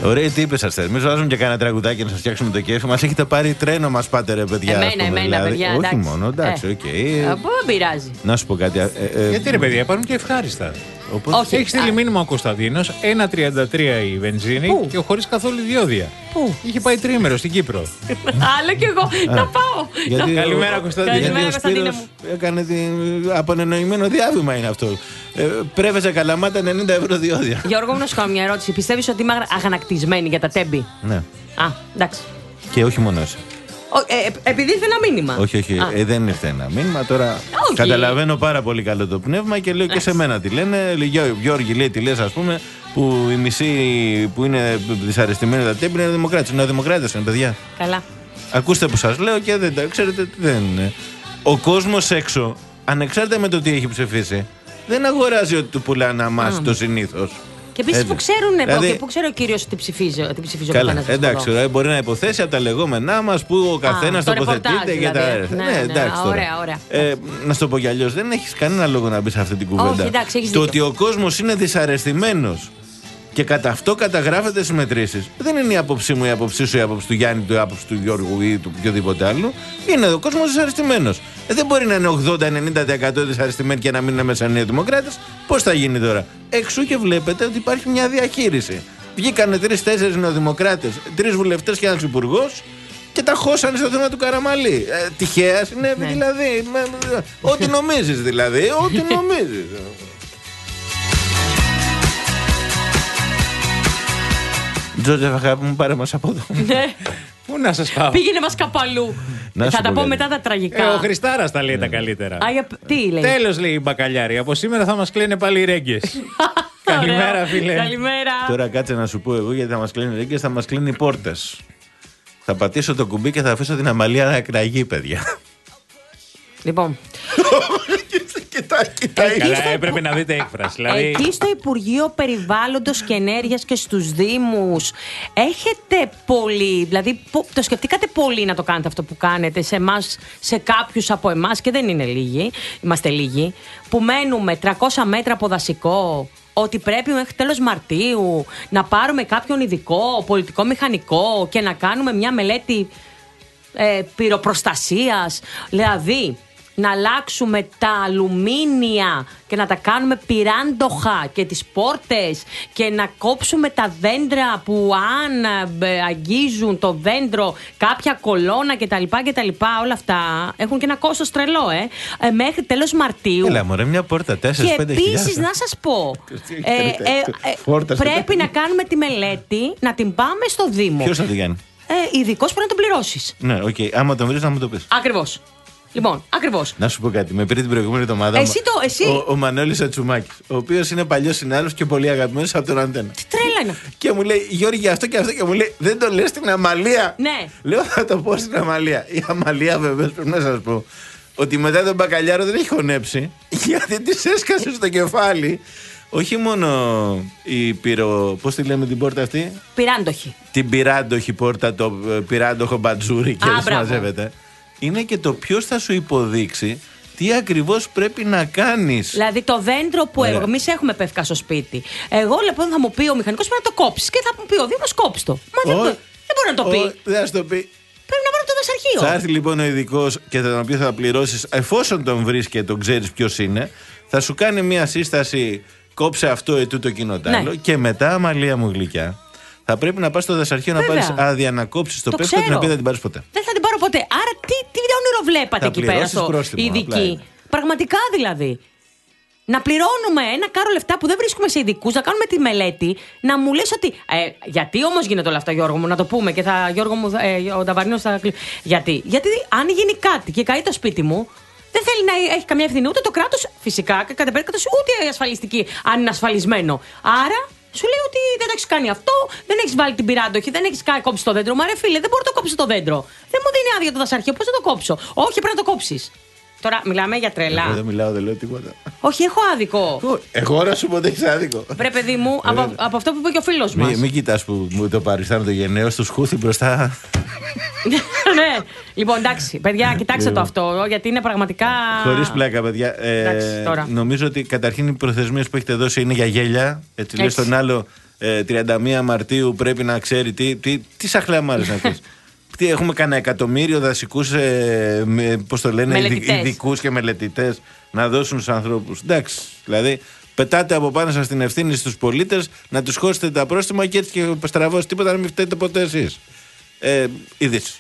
Ωραίοι τύποι σας. Εμείς βάζουμε και κανένα τραγουδάκι να σας φτιάξουμε το κέφι. Μας έχετε πάρει τρένο, μας πάτε ρε παιδιά. Εμένα, πούμε, εμένα, δηλαδή. παιδιά. Όχι εντάξει. μόνο, εντάξει, οκ. Ε, Okay. δεν πειράζει. Να σου πω κάτι. Ε, ε, Γιατί ρε παιδιά, υπάρχουν και ευχάριστα. Όπως... Όχι. Έχει στείλει μήνυμα ο Κωνσταντίνος, ένα τριάντα τρία η βενζίνη Πού? και χωρίς καθόλου διόδια. Πού? Είχε πάει τρίμερο στην Κύπρο. Άλλο κι εγώ. Να πάω. Γιατί Να- Καλημέρα, Κωνσταντίνε. Γιατί Καλημέρα, ο Κωνσταντίνε Σπύρος μου. έκανε την... απονενοημένο διάβημα είναι αυτό. Ε, πρέβεζε Καλαμάτα ενενήντα ευρώ διόδια. Γιώργο μου, να σου κάνω μια ερώτηση. Πιστεύεις ότι είμαι αγανακτισμένη για τα τέμπη? Ναι. Α, εντάξει. Και όχι μόνο εσύ. Ο, ε, ε, επειδή ήρθε ένα μήνυμα. Όχι, όχι, Α. ε, δεν ήρθε ένα μήνυμα. Τώρα Όχι. καταλαβαίνω πάρα πολύ καλό το πνεύμα και λέω και σε μένα τι λένε. Λέει, «Γιώ- Γιώργη, λέει, τι λες, ας πούμε, που οι μισοί που είναι δυσαρεστημένοι τα τέμπη είναι δημοκράτες. Είναι δημοκράτες, είναι παιδιά. Καλά. Ακούστε που σας λέω και δεν τα ξέρετε, δεν είναι. Ο κόσμος έξω, ανεξάρτητα με το τι έχει ψηφίσει, δεν αγοράζει ότι του πουλάνε αμάς το συνήθως. Και επίση Έτσι. που ξέρουν, Δηλαδή- okay, που ξέρει ο κύριο τι ψηφίζει, τι ψηφίζει ο Καλά, καθένας. εντάξει, τώρα μπορεί να υποθέσει από τα λεγόμενά μα που ο καθένα το τοποθετείται ρεπορτάζ, και τα. δηλαδή. Ναι, ναι, εντάξει. α, τώρα. ωραία, ωραία. Ε, να σου το πω κι αλλιώ, δεν έχει κανένα λόγο να μπει σε αυτή την κουβέντα. Όχι, εντάξει, έχεις το δίκιο. ότι ο κόσμο είναι δυσαρεστημένο και κατά αυτό καταγράφεται στι μετρήσεις δεν είναι η άποψή μου, η άποψή σου, η άποψη του Γιάννη, η άποψη του Γιώργου ή του οποιοδήποτε άλλου. Είναι ο κόσμο δυσαρεστημένο. Ε, δεν μπορεί να είναι ογδόντα με ενενήντα τοις εκατό δυσαρεστημένοι και να μην είναι μέσα νέοι δημοκράτε. Πώ θα γίνει τώρα? Εξού και βλέπετε ότι υπάρχει μια διαχείριση. Βγήκανε τρει-τέσσερι νεοδημοκράτες, τρει βουλευτές και ένα υπουργό και τα χώσανε στο θέμα του Καραμαλή. Ε, τυχαία συνέβη Ναι. δηλαδή. Με, με, ό,τι νομίζει δηλαδή. Ό,τι νομίζει. Τζότζεφ, αγάπη μου, πάρε μας από εδώ. Ναι. Πού να σας πάω. Πήγαινε μας κάπου αλλού. Να σου Θα πω τα πω κάτι. μετά τα Ε, τραγικά. ο Χριστάρας τα λέει τα καλύτερα. Α, για- τι λέει. Τέλος, λέει η Μπακαλιάρη. Από σήμερα θα μας κλαίνε πάλι οι ρέγγες. Καλημέρα, Ωραίο. φίλε. Καλημέρα. Τώρα κάτσε να σου πω εγώ γιατί θα μας κλείνει ρίγκες, θα μας κλείνει οι πόρτες. Θα πατήσω το κουμπί και θα αφήσω την Αμαλία να εκραγεί, παιδιά. Λοιπόν, Κοιτά, κοιτά. Καλά, έπρεπε να δείτε έκφραση. Δηλαδή, εκεί στο Υπουργείο Περιβάλλοντος και Ενέργειας και στους Δήμους έχετε πολύ, δηλαδή πο- το σκεφτήκατε πολύ να το κάνετε αυτό που κάνετε σε εμάς, σε κάποιους από εμάς και δεν είναι λίγοι, είμαστε λίγοι, που μένουμε τριακόσια μέτρα από δασικό, ότι πρέπει μέχρι τέλος Μαρτίου να πάρουμε κάποιον ειδικό, πολιτικό μηχανικό και να κάνουμε μια μελέτη ε, πυροπροστασίας, δηλαδή να αλλάξουμε τα αλουμίνια και να τα κάνουμε πυράντοχα και τις πόρτες και να κόψουμε τα δέντρα που αν ε, αγγίζουν το δέντρο κάποια κολόνα κτλ, κτλ. Όλα αυτά έχουν και ένα κόστος τρελό ε, ε μέχρι τέλος Μαρτίου. Έλα μωρέ, μια πόρτα, τέσσερα Και πέντε επίσης να σας πω ε, ε, ε, Φόρτα στο πρέπει να κάνουμε τη μελέτη, να την πάμε στο Δήμο. Ποιος θα το κάνει? Ε, ειδικός πρέπει να τον πληρώσεις. Ναι, οκ, okay. Άμα τον βρεις να μου το πεις. Ακριβώς. Λοιπόν, ακριβώς. Να σου πω κάτι. Με πήρε την προηγούμενη εβδομάδα Εσύ το- εσύ. ο, ο Μανώλης Ατσουμάκης, ο οποίος είναι παλιός συνάδελφος και πολύ αγαπημένος από τον Αντένα. Τι τρέλα είναι. Και μου λέει, Γιώργη, αυτό και αυτό, και μου λέει, δεν το λες στην Αμαλία. Ναι. Λέω, θα το πω στην Αμαλία. Η Αμαλία, βεβαίως, πρέπει να σας πω ότι μετά τον Μπακαλιάρο δεν έχει χωνέψει, γιατί της έσκασε στο κεφάλι. Όχι μόνο η πυρο. Πώς τη λέμε την πόρτα αυτή? Πυράντοχη. Την πυράντοχη πόρτα, το ε, πυράντοχο μπατζούρι και Α, δεν μπράβο. μαζεύεται. Είναι και το ποιος θα σου υποδείξει τι ακριβώς πρέπει να κάνεις. Δηλαδή το δέντρο που Ωραία. εμεί έχουμε πεύκα στο σπίτι. Εγώ λοιπόν θα μου πει ο μηχανικός πρέπει να το κόψει και θα μου πει ο Δήμος κόψει το. Μα δεν, Ω, μπο- δεν μπορεί να το πει. ω, Δεν θα σου το πει. Πρέπει να βάλω το δασαρχείο. Θα έρθει λοιπόν ο ειδικό και θα τον πει θα πληρώσει, εφόσον τον βρει και τον ξέρει ποιο είναι, θα σου κάνει μια σύσταση. Κόψε αυτό ή τούτο κοινό τ' άλλο. Ναι. Και μετά, Αμαλία μου γλυκιά, θα πρέπει να πα στο δασαρχείο να Βέβαια. πάρει άδεια να κόψει το, Το πέφτο και να ξέρω. πει δεν την πάρει ποτέ. Δεν θα την πάρω ποτέ. Άρα τι, τι όνειρο βλέπατε Θα εκεί πέρα πληρώσεις στο πρόστιμο, απλά ειδική. είναι. Πραγματικά δηλαδή. Να πληρώνουμε ένα κάρο λεφτά που δεν βρίσκουμε σε ειδικού, να κάνουμε τη μελέτη, να μου λες ότι. Ε, γιατί όμως γίνεται όλα αυτά, Γιώργο μου, να το πούμε και θα, Γιώργο μου, ε, ο Νταβαρίνος θα κλει... Γιατί, γιατί αν γίνει κάτι και καεί το σπίτι μου, δεν θέλει να έχει καμία ευθύνη ούτε το κράτος, φυσικά, και κατά περίπτωση ούτε η ασφαλιστική, αν είναι ασφαλισμένο. Άρα σου λέει ότι δεν το έχει κάνει αυτό, δεν έχει βάλει την πυράντοχη, δεν έχει κόψει το δέντρο. Μα ρε φίλε, δεν μπορώ να το κόψω το δέντρο. Δεν μου δίνει άδεια το δασαρχείο, πώς θα το κόψω? Όχι, πρέπει να το κόψει. Τώρα μιλάμε για τρελά. Εγώ δεν μιλάω, δεν λέω τίποτα. Όχι, έχω άδικο. Εγώ να σου πω ότι έχει άδικο. Βρε, παιδί μου, από, από αυτό που είπε και ο φίλος μας. Μην μη κοιτάς που μου το παριστάνω το γενναίο στο σκούθι μπροστά. Ναι. Λοιπόν, εντάξει, παιδιά, κοιτάξτε το αυτό, γιατί είναι πραγματικά. Χωρίς πλάκα, παιδιά. Ε, εντάξει, τώρα. Νομίζω ότι καταρχήν οι προθεσμίες που έχετε δώσει είναι για γέλια. Έτσι, λέει στον άλλο ε, τριάντα μία Μαρτίου πρέπει να ξέρει τι, τι, τι σαχλαμάρες να πεις. Τι, έχουμε κανένα εκατομμύριο δασικούς, ε, πώς το λένε, ειδικούς και μελετητές να δώσουν στους ανθρώπους. Εντάξει, δηλαδή πετάτε από πάνω σας την ευθύνη στους πολίτες να τους χώσετε τα πρόστιμα και έτσι και στραβώσει τίποτα να μην φταίτε ποτέ εσείς. Ε, ειδήσεις.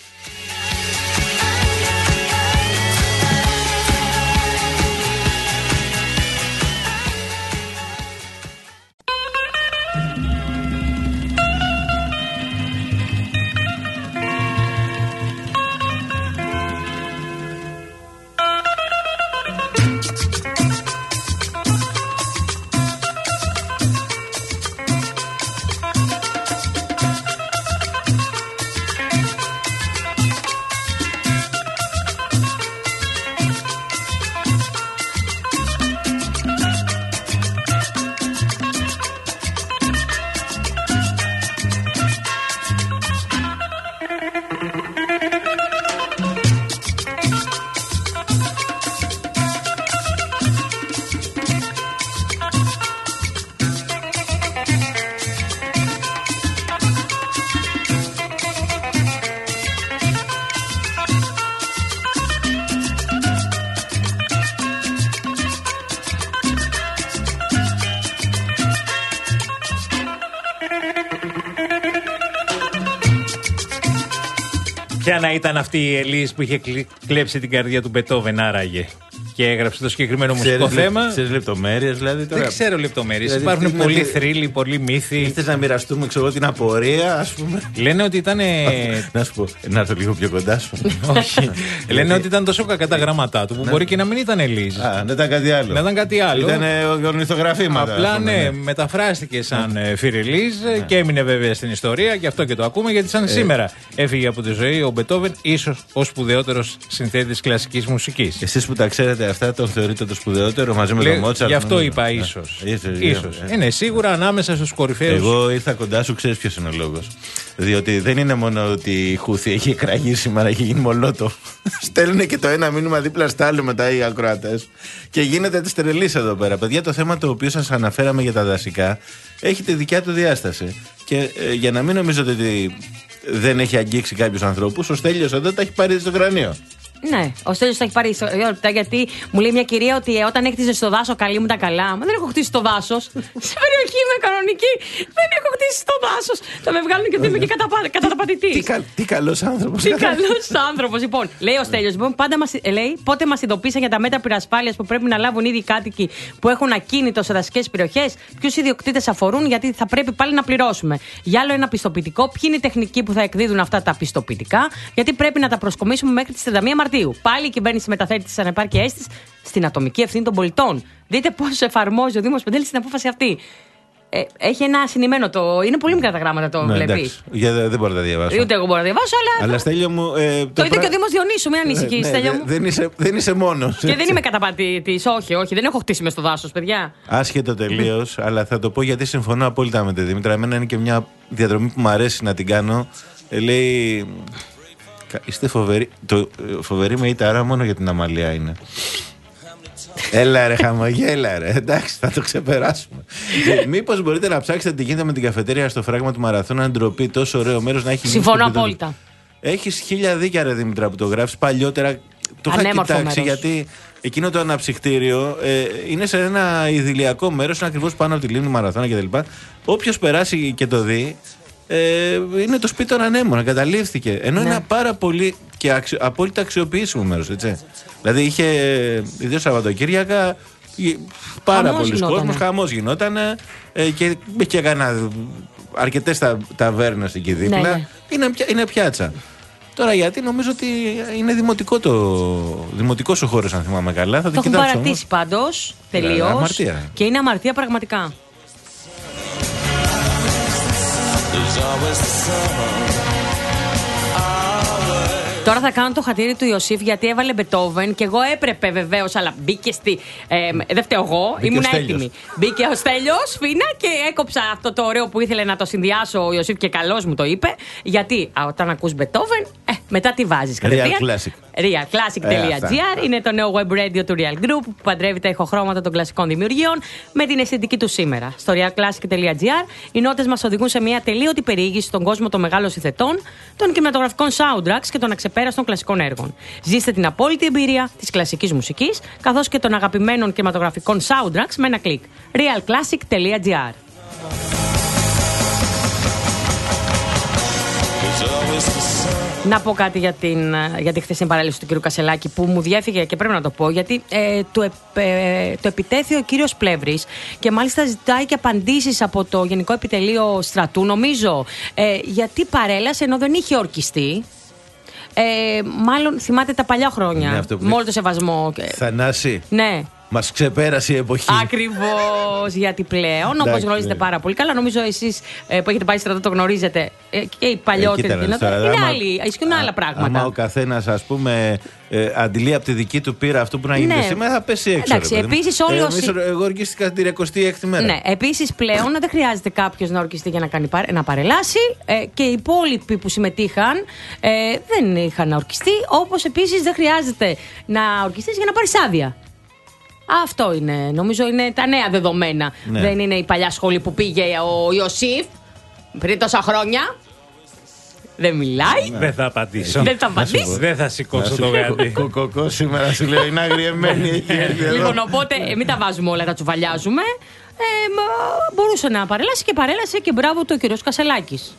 Ποια να ήταν αυτή η Ελίζ που είχε κλέψει την καρδιά του Μπετόβεν, άραγε, και έγραψε το συγκεκριμένο ξέρεις, μουσικό θέμα. Ξέρεις λεπτομέρειες, δηλαδή τώρα. Δεν ξέρω λεπτομέρειες. Δηλαδή, υπάρχουν πολλοί με... θρύλοι, πολλοί μύθοι. Θες να μοιραστούμε, ξέρω, την απορία, ας πούμε. Λένε ότι ήταν. Να σου πω, να έρθω λίγο πιο κοντά σου. Όχι. Λένε ότι ήταν τόσο κακά τα γραμματά του που μπορεί και να μην ήταν Ελίζ. Α, να ήταν κάτι άλλο. Να ήταν κάτι άλλο. Ήταν ορνηθογραφήματα. Απλά ναι, μεταφράστηκε σαν Φιρελίζ και έμεινε βέβαια στην ιστορία, και αυτό και το ακούμε, γιατί σαν σήμερα έφυγε από τη ζωή ο Μπετόβεν, ίσως ο σπουδαιότερος συνθέτης κλασικής μουσικής. Εσείς που τα ξέρετε αυτά, τον θεωρείτε το σπουδαιότερο μαζί με τον Μότσαρτ? Γι' αυτό είπα ίσως. Ίσως. Είναι σίγουρα ανάμεσα στους κορυφαίους. Εγώ ήρθα κοντά σου, ξέρεις ποιος είναι ο λόγος. Διότι δεν είναι μόνο ότι η Χούθη έχει εκραγεί σήμερα, έχει γίνει μολότο. Στέλνουν και το ένα μήνυμα δίπλα στα άλλο μετά οι ακροατές. Και γίνεται τη τρελής εδώ πέρα. Παιδιά, το θέμα το οποίο σας αναφέραμε για τα δασικά έχει τη δικιά του διάσταση. Και ε, για να μην νομίζετε ότι δεν έχει αγγίξει κάποιους ανθρώπους, ο Στέλιος εδώ τα έχει πάρει στο κρανίο. Ναι, ο Στέλιος τα έχει πάρει ιστοριότητα, γιατί μου λέει μια κυρία ότι όταν έκτιζε στο δάσο, καλή μου τα καλά. Μα δεν έχω χτίσει στο δάσο. Σε περιοχή είμαι κανονική. Δεν έχω χτίσει στο δάσο. Θα με βγάλουν και ότι είμαι και καταπατητή. Τι, κα, τι καλό άνθρωπο. Τι καλό άνθρωπο. Λοιπόν, λέει ο Στέλιος, λοιπόν, πάντα μας, λέει, πότε μας ειδοποίησαν για τα μέτρα πυρασφάλειας που πρέπει να λάβουν ήδη οι κάτοικοι που έχουν ακίνητο σε δασικές περιοχές, ποιους ιδιοκτήτες αφορούν, γιατί θα πρέπει πάλι να πληρώσουμε. Για άλλο ένα πιστοποιητικό, ποιοι είναι οι τεχνικοί που θα εκδίδουν αυτά τα πιστοποιητικά, γιατί πρέπει να τα προσκομίσουμε μέχρι τις τριάντα μία Μαρτίου. Πάλι η κυβέρνηση μεταθέτει τις ανεπάρκειές της στην ατομική ευθύνη των πολιτών. Δείτε πώς εφαρμόζει ο Δήμος Πεντέλης την απόφαση αυτή. Ε, έχει ένα συνημμένο το. Είναι πολύ μικρά τα γράμματα, το ναι, βλέπεις. Δεν μπορώ να τα διαβάσω. Ούτε εγώ μπορώ να διαβάσω, αλλά. Αλλά Στέλιο μου. Ε, το το είδε πρα... και ο Δήμος Διονύσου, μην ανησυχείς, ναι, Στέλιο μου. Δεν είσαι, δεν είσαι μόνος. Και δεν είμαι καταπατητής, όχι, όχι. Δεν έχω χτίσει μες στο δάσος, παιδιά. Άσχετο τελείως, αλλά θα το πω γιατί συμφωνώ απόλυτα με τη Δήμητρα. Εμένα είναι και μια διαδρομή που μου αρέσει να την κάνω. Ε, λέει. Είστε φοβεροί. Το φοβερή με ήττα, άρα μόνο για την Αμαλία είναι. Έλα ρε, χαμογέλα ρε. Εντάξει, θα το ξεπεράσουμε. ε, Μήπως μπορείτε να ψάξετε τι γίνεται με την καφετέρια στο φράγμα του Μαραθώνα, αν ντροπή, τόσο ωραίο μέρος να έχει. Συμφωνώ απόλυτα. Έχεις χίλια δίκια, ρε Δήμητρα, που το γράφεις. Παλιότερα το είχα κοιτάξει μέρος. Γιατί εκείνο το αναψυχτήριο ε, είναι σε ένα ιδηλιακό μέρος, είναι ακριβώς πάνω από τη λίμνη Μαραθώνα κτλ. Όποιος περάσει και το δει. Ε, είναι το σπίτι των ανέμων, εγκαταλείφθηκε. Ενώ ναι. είναι ένα πάρα πολύ και αξιο, απόλυτα αξιοποιήσιμο μέρος, έτσι. Δηλαδή είχε ιδίως Σαββατοκύριακα πάρα πολλοί κόσμος, χαμός γινόταν ε, και είχε κανένα αρκετές τα, ταβέρνες εκεί δίπλα. Ναι, ναι. Είναι, είναι πιάτσα. Τώρα γιατί νομίζω ότι είναι δημοτικό το, δημοτικός ο χώρος, αν θυμάμαι καλά. Θα το έχουν παρατήσει πάντως τελείως. Αμαρτία. Και είναι αμαρτία πραγματικά. Τώρα θα κάνω το χατήρι του Ιωσήφ γιατί έβαλε Μπετόβεν και εγώ έπρεπε βεβαίως, αλλά μπήκε στη. Ε, δεν φταίω εγώ, ήμουν έτοιμη. Μπήκε ο Στέλιος Φίνα και έκοψα αυτό το ωραίο που ήθελε να το συνδυάσω ο Ιωσήφ και καλώς μου το είπε. Γιατί α, όταν ακούς Μπετόβεν, ε, μετά τι βάζεις κατευθείαν. Real Classic. real classic τελεία gr είναι το νέο web radio του Real Group που παντρεύει τα ηχοχρώματα των κλασικών δημιουργιών με την αισθητική του σήμερα. Στο real classic τελεία gr οι νότες μας οδηγούν σε μια τελείωτη περιήγηση στον κόσμο των μεγάλων συνθετών, των κινηματογραφικών soundtracks και των αξεπέραστων κλασικών έργων. Ζήστε την απόλυτη εμπειρία της κλασικής μουσικής καθώς και των αγαπημένων κινηματογραφικών soundtracks με ένα κλικ. real classic τελεία gr. Να πω κάτι για, την, για τη χθεσινή παρέλυση του κ. Κασελάκη που μου διέφυγε και πρέπει να το πω γιατί ε, το, ε, το επιτέθη ο κύριος Πλεύρης και μάλιστα ζητάει και απαντήσεις από το Γενικό Επιτελείο Στρατού νομίζω ε, γιατί παρέλασε ενώ δεν είχε ορκιστεί. Ε, μάλλον θυμάται τα παλιά χρόνια. Ναι, με όλο το σεβασμό. Θανάση. Ναι. Μας ξεπέρασε η εποχή. Ακριβώς, γιατί πλέον, όπως γνωρίζετε ναι. πάρα πολύ καλά, νομίζω εσείς ε, που έχετε πάει στρατό το γνωρίζετε ε, και οι παλιότεροι ε, δυνατοί. Είναι άλλοι, ισχύουν άλλα πράγματα. Άμα ο καθένας, ας πούμε, ε, αντιλεί από τη δική του πείρα αυτό που να γίνεται ναι. σήμερα, θα πέσει έξω. Εντάξει, επίσης όλοι όσοι. Ε, εγώ ορκίστηκα την εικοστή έκτη μέρα. Ναι, επίσης πλέον δεν χρειάζεται κάποιος να ορκιστεί για να, κάνει, να παρελάσει ε, και οι υπόλοιποι που συμμετείχαν ε, δεν είχαν ορκιστεί, όπως επίσης δεν χρειάζεται να ορκιστείς για να πάρεις άδεια. Αυτό είναι, νομίζω είναι τα νέα δεδομένα. Ναι. Δεν είναι η παλιά σχολή που πήγε ο Ιωσήφ πριν τόσα χρόνια. Δεν μιλάει. Δεν θα απαντήσω. Δεν θα απαντήσω. Δεν θα σηκώσω το γάντι. Κοκοκό σήμερα σου λέω είναι αγριεμένη. Λοιπόν, οπότε μην τα βάζουμε όλα, τα τσουβαλιάζουμε. Ε, μπορούσε να παρέλασε και παρέλασε και μπράβο του ο κύριος Κασελάκης.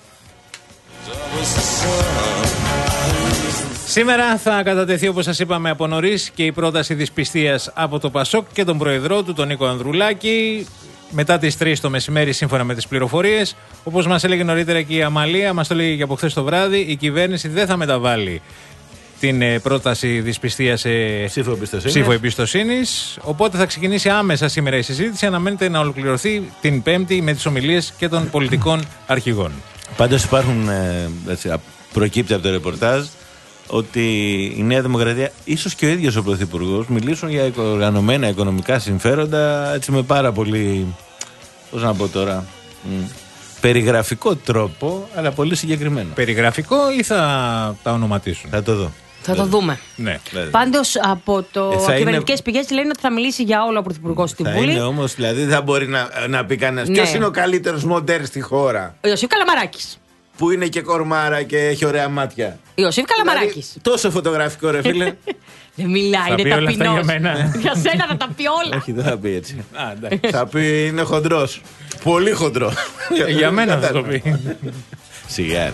Σήμερα θα κατατεθεί, όπως σας είπαμε, από νωρίς και η πρόταση δυσπιστίας από το Πασόκ και τον Προεδρό του, τον Νίκο Ανδρουλάκη, μετά τις τρεις το μεσημέρι, σύμφωνα με τις πληροφορίες. Όπως μας έλεγε νωρίτερα και η Αμαλία, μας το έλεγε και από χθες το βράδυ, η κυβέρνηση δεν θα μεταβάλει την ε, πρόταση δυσπιστίας σε ψήφο εμπιστοσύνης. Οπότε θα ξεκινήσει άμεσα σήμερα η συζήτηση. Αναμένεται να ολοκληρωθεί την Πέμπτη με τις ομιλίες και των πολιτικών αρχηγών. Πάντως υπάρχουν, ε, έτσι, προκύπτει από το ρεπορτάζ, ότι η Νέα Δημοκρατία, ίσως και ο ίδιος ο Πρωθυπουργός, μιλήσουν για οργανωμένα οικονομικά συμφέροντα έτσι με πάρα πολύ, πώς να πω τώρα, μ, περιγραφικό τρόπο, αλλά πολύ συγκεκριμένο. Περιγραφικό ή θα τα ονοματίσουν? Θα το δω. Θα το δούμε. Ναι. Πάντως από το ε, κυβερνητικές είναι... πηγές λένε ότι θα μιλήσει για όλο ο Πρωθυπουργός στην Βουλή. Είναι όμως, δηλαδή δεν μπορεί να, να πει κανένας. Ναι. Ποιος είναι ο καλύτερος μοντέρ στη χώρα? Ο Ιωσήφ Καλαμαράκης. Που είναι και κορμάρα και έχει ωραία μάτια. Ιωσήφ Καλαμαράκης. Δηλαδή, τόσο φωτογραφικό, ρε φίλε. Δεν μιλάει, είναι ταπεινός. Για, μένα. Για σένα θα τα πει όλα. Όχι, δεν θα πει έτσι. Α, θα πει είναι χοντρός. Πολύ χοντρό. Για μένα θα το πει. Σιγά.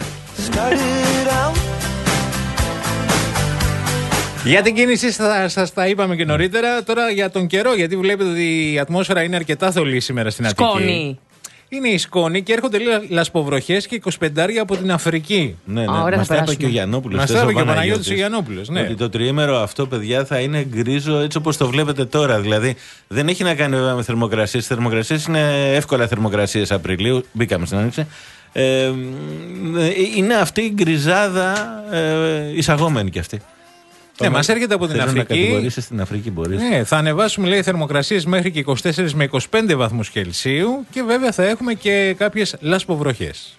Για την κίνηση σας τα είπαμε και νωρίτερα. Τώρα για τον καιρό, γιατί βλέπετε ότι η ατμόσφαιρα είναι αρκετά θολή σήμερα στην Αττική. Σκόνη. Είναι η σκόνη και έρχονται λίγα λασποβροχές και εικοσιπεντάρια από την Αφρική. Ναι, ναι. Μας τα είπε και ο Γιαννόπουλος. Μας τα είπε και ο Παναγιώτης ο Γιαννόπουλος. Ναι. Ότι το τριήμερο αυτό, παιδιά, θα είναι γκρίζο έτσι όπως το βλέπετε τώρα. Δηλαδή δεν έχει να κάνει βέβαια με θερμοκρασίες. Οι θερμοκρασίες είναι εύκολα θερμοκρασίες Απριλίου. Μπήκαμε στην Άνοιξη. Ε, είναι αυτή η γκριζάδα ε, εισαγόμενη κι αυτή. Ναι, μας έρχεται από την Αφρική. Να κατηγορήσεις την Αφρική, μπορείς. Ναι, θα ανεβάσουμε, λέει, θερμοκρασίες μέχρι και είκοσι τέσσερα με είκοσι πέντε βαθμούς Κελσίου και βέβαια θα έχουμε και κάποιες λασποβροχές.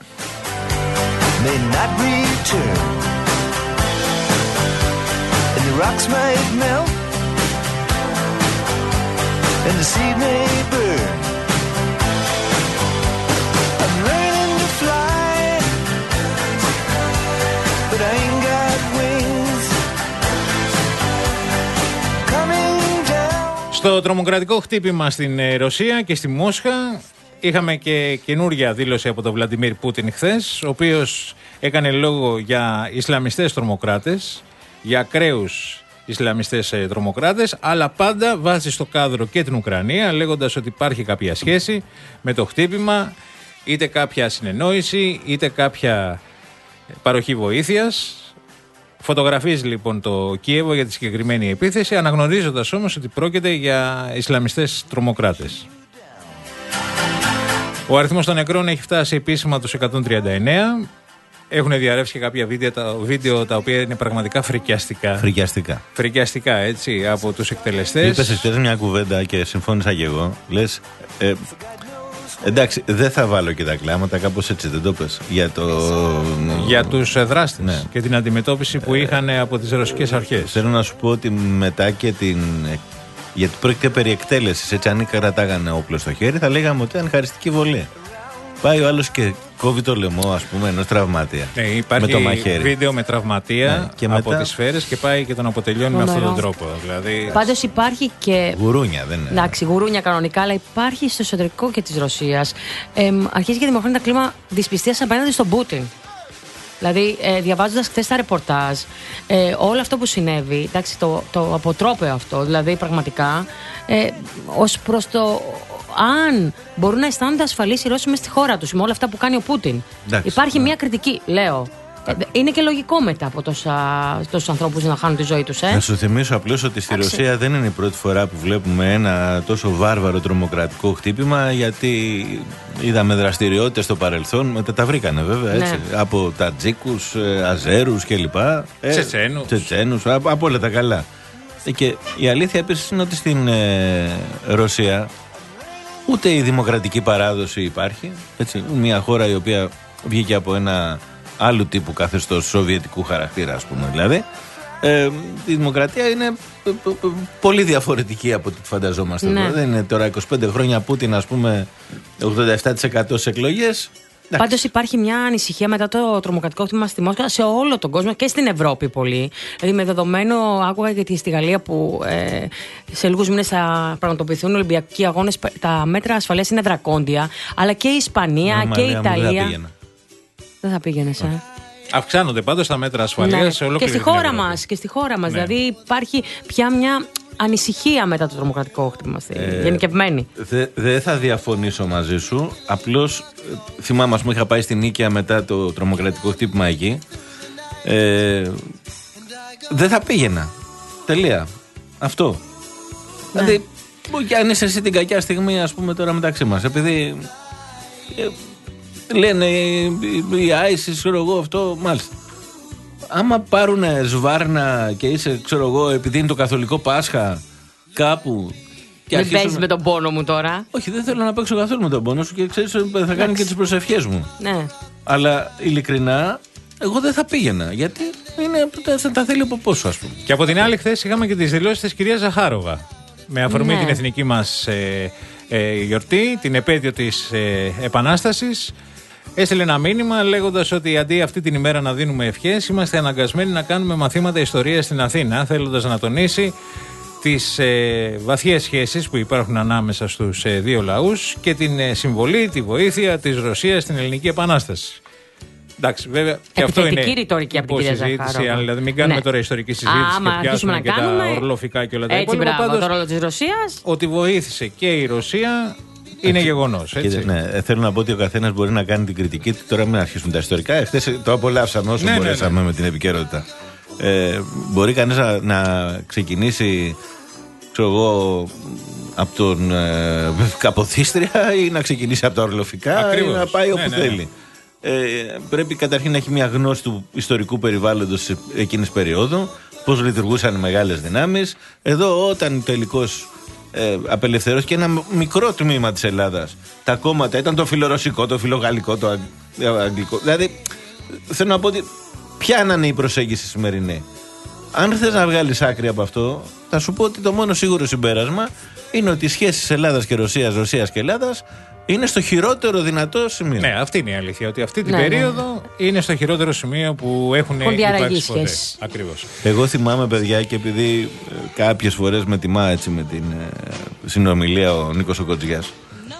Στο τρομοκρατικό χτύπημα στην Ρωσία και στη Μόσχα είχαμε και καινούρια δήλωση από τον Βλαντιμίρ Πούτιν χθες, ο οποίος έκανε λόγο για Ισλαμιστές τρομοκράτες, για ακραίους Ισλαμιστές τρομοκράτες, αλλά πάντα βάζει στο κάδρο και την Ουκρανία, λέγοντας ότι υπάρχει κάποια σχέση με το χτύπημα, είτε κάποια συνεννόηση, είτε κάποια παροχή βοήθειας. Φωτογραφίζει λοιπόν το Κίεβο για τη συγκεκριμένη επίθεση, αναγνωρίζοντας όμως ότι πρόκειται για Ισλαμιστές τρομοκράτες. Ο αριθμός των νεκρών έχει φτάσει επίσημα τους εκατόν τριάντα εννέα. Έχουν διαρρεύσει και κάποια βίντεο τα, βίντεο τα οποία είναι πραγματικά φρικιαστικά. Φρικιαστικά. Φρικιαστικά, έτσι, από τους εκτελεστές. Είπες εχθές μια κουβέντα και συμφώνησα και εγώ. Λες, ε, εντάξει, δεν θα βάλω και τα κλάματα, κάπως έτσι δεν το πες. Για, το... Για τους δράστες, ναι, και την αντιμετώπιση που είχαν από τις ρωσικές αρχές. Θέλω να σου πω ότι μετά και την. Γιατί πρόκειται περί εκτέλεσης. Έτσι, αν κρατάγανε όπλο στο χέρι, θα λέγαμε ότι ήταν χαριστική βολή. Πάει ο άλλος και κόβει το λαιμό, ας πούμε, ενός τραυματία. Ναι, υπάρχει με το μαχαίρι. Βίντεο με τραυματία, ναι, και από μετά τις σφαίρες και πάει και τον αποτελειώνει με αυτόν τον τρόπο. Δηλαδή... Πάντως υπάρχει και. Γουρούνια, δεν είναι. Εντάξει, γουρούνια κανονικά, αλλά υπάρχει στο εσωτερικό και της Ρωσίας. Ε, αρχίζει και δημιουργεί ένα κλίμα δυσπιστίας απέναντι στον Πούτιν. Δηλαδή, ε, διαβάζοντας χθες τα ρεπορτάζ, ε, όλο αυτό που συνέβη, εντάξει, το, το αποτρόπαιο αυτό, δηλαδή πραγματικά, ε, ως προς το αν μπορούν να αισθάνονται ασφαλείς οι Ρώσοι μες στη χώρα τους με όλα αυτά που κάνει ο Πούτιν. Εντάξει, υπάρχει ναι. μια κριτική, λέω. Ε, είναι και λογικό μετά από τόσα, τόσους ανθρώπους να χάνουν τη ζωή τους. Ε. Να σου θυμίσω απλώς ότι στη Άξε. Ρωσία δεν είναι η πρώτη φορά που βλέπουμε ένα τόσο βάρβαρο τρομοκρατικό χτύπημα, γιατί είδαμε δραστηριότητες στο παρελθόν, μετά τα βρήκανε βέβαια, έτσι, ναι. από Τατζίκους, Αζέρους κλπ. Τσετσένους. Τσετσένους, από, από όλα τα καλά. Και η αλήθεια επίσης είναι ότι στην ε, Ρωσία ούτε η δημοκρατική παράδοση υπάρχει. Έτσι, μια χώρα η οποία βγήκε από ένα άλλου τύπου καθεστώς σοβιετικού χαρακτήρα, ας πούμε. Δηλαδή, ε, η δημοκρατία είναι πολύ διαφορετική από ό,τι φανταζόμαστε. Ναι. Δεν είναι τώρα είκοσι πέντε χρόνια Πούτιν, ας πούμε, ογδόντα επτά τοις εκατό στις εκλογές. Πάντως υπάρχει μια ανησυχία μετά το τρομοκρατικό χτύπημα στη Μόσχα σε όλο τον κόσμο και στην Ευρώπη πολύ. Δηλαδή, με δεδομένο, άκουγα γιατί στη Γαλλία που ε, σε λίγους μήνες θα πραγματοποιηθούν Ολυμπιακοί αγώνες, τα μέτρα ασφαλείας είναι δρακόντια. Αλλά και η Ισπανία ναι, και η Ιταλία. Δεν, δεν θα πήγαινες, ε. Αυξάνονται πάντως τα μέτρα ασφαλείας, ναι, σε ολόκληρη και στη χώρα μας. Και στη χώρα μας. Ναι. Δηλαδή υπάρχει πια μια ανησυχία μετά το τρομοκρατικό χτύπημα, ε, γενικευμένη. Δεν δε θα διαφωνήσω μαζί σου. Απλώς θυμάμαι, ας πούμε, είχα πάει στην Νίκαια μετά το τρομοκρατικό χτύπημα εκεί. Ε, δεν θα πήγαινα. Τελεία. Αυτό. Ναι. Δηλαδή, και αν είσαι εσύ την κακιά στιγμή, ας πούμε, τώρα μεταξύ μας. Επειδή ε, λένε οι άισις, ξέρω εγώ, αυτό, μάλιστα. Άμα πάρουν σβάρνα και είσαι, ξέρω εγώ, επειδή είναι το καθολικό Πάσχα κάπου. Και μην παίζεις με τον πόνο μου τώρα. Όχι, δεν θέλω να παίξω καθόλου με τον πόνο σου και ξέρεις, θα κάνει και τις προσευχές μου. Ναι. Αλλά ειλικρινά, εγώ δεν θα πήγαινα. Γιατί είναι, θα τα θέλει από πόσο, ας πούμε. Και από την άλλη, χθες είχαμε και τις δηλώσεις της κυρίας Ζαχάροβα. Με αφορμή ναι. την εθνική μας ε, ε, γιορτή, την επέτειο της ε, Επανάστασης. Έστειλε ένα μήνυμα λέγοντας ότι αντί αυτή την ημέρα να δίνουμε ευχές, είμαστε αναγκασμένοι να κάνουμε μαθήματα ιστορίας στην Αθήνα, θέλοντας να τονίσει τις ε, βαθιές σχέσεις που υπάρχουν ανάμεσα στους ε, δύο λαούς και την ε, συμβολή, τη βοήθεια της Ρωσίας στην Ελληνική Επανάσταση. Εντάξει, βέβαια και αυτό είναι ρητορική από την κυρία Ζαχάροβα. Δηλαδή μην κάνουμε ναι. τώρα ιστορική συζήτηση Α, και πιάσουμε και κάνουμε... τα ορλοφικά και όλα τα υπόλοιπα. Έτσι, μπράβο, το ρόλο της Ρωσίας. Ότι βοήθησε και η Ρωσία είναι γεγονός. Ναι, θέλω να πω ότι ο καθένας μπορεί να κάνει την κριτική του. Τώρα μην αρχίσουν τα ιστορικά. Εχθές το απολαύσαμε όσο ναι, μπορέσαμε ναι, ναι. με την επικαιρότητα. Ε, μπορεί κανείς να, να ξεκινήσει, ξέρω εγώ, από τον ε, Καποδίστρια ή να ξεκινήσει από τα ορλοφικά. Ακριβώς. Ή να πάει όπου ναι, ναι, ναι. θέλει. Ε, πρέπει καταρχήν να έχει μια γνώση του ιστορικού περιβάλλοντος εκείνης περίοδου, πώς λειτουργούσαν οι μεγάλες δυνάμεις. Εδώ όταν τελικώς ε, απελευθερώσει και ένα μικρό τμήμα της Ελλάδας, τα κόμματα ήταν το φιλορωσικό, το φιλογαλλικό, το αγγλικό. Δηλαδή θέλω να πω ότι ποια να είναι η προσέγγιση σημερινή. Αν θες να βγάλεις άκρη από αυτό, θα σου πω ότι το μόνο σίγουρο συμπέρασμα είναι ότι οι σχέσεις Ελλάδας και Ρωσίας, Ρωσίας και Ελλάδας είναι στο χειρότερο δυνατό σημείο. Ναι, αυτή είναι η αλήθεια. Ότι αυτή την ναι, περίοδο ναι. είναι στο χειρότερο σημείο που έχουν υπάρξει ποτέ. Ακριβώς. Εγώ θυμάμαι, παιδιά, και επειδή ε, κάποιες φορές με τιμά έτσι με την ε, συνομιλία ο Νίκος ο Κοτζιάς,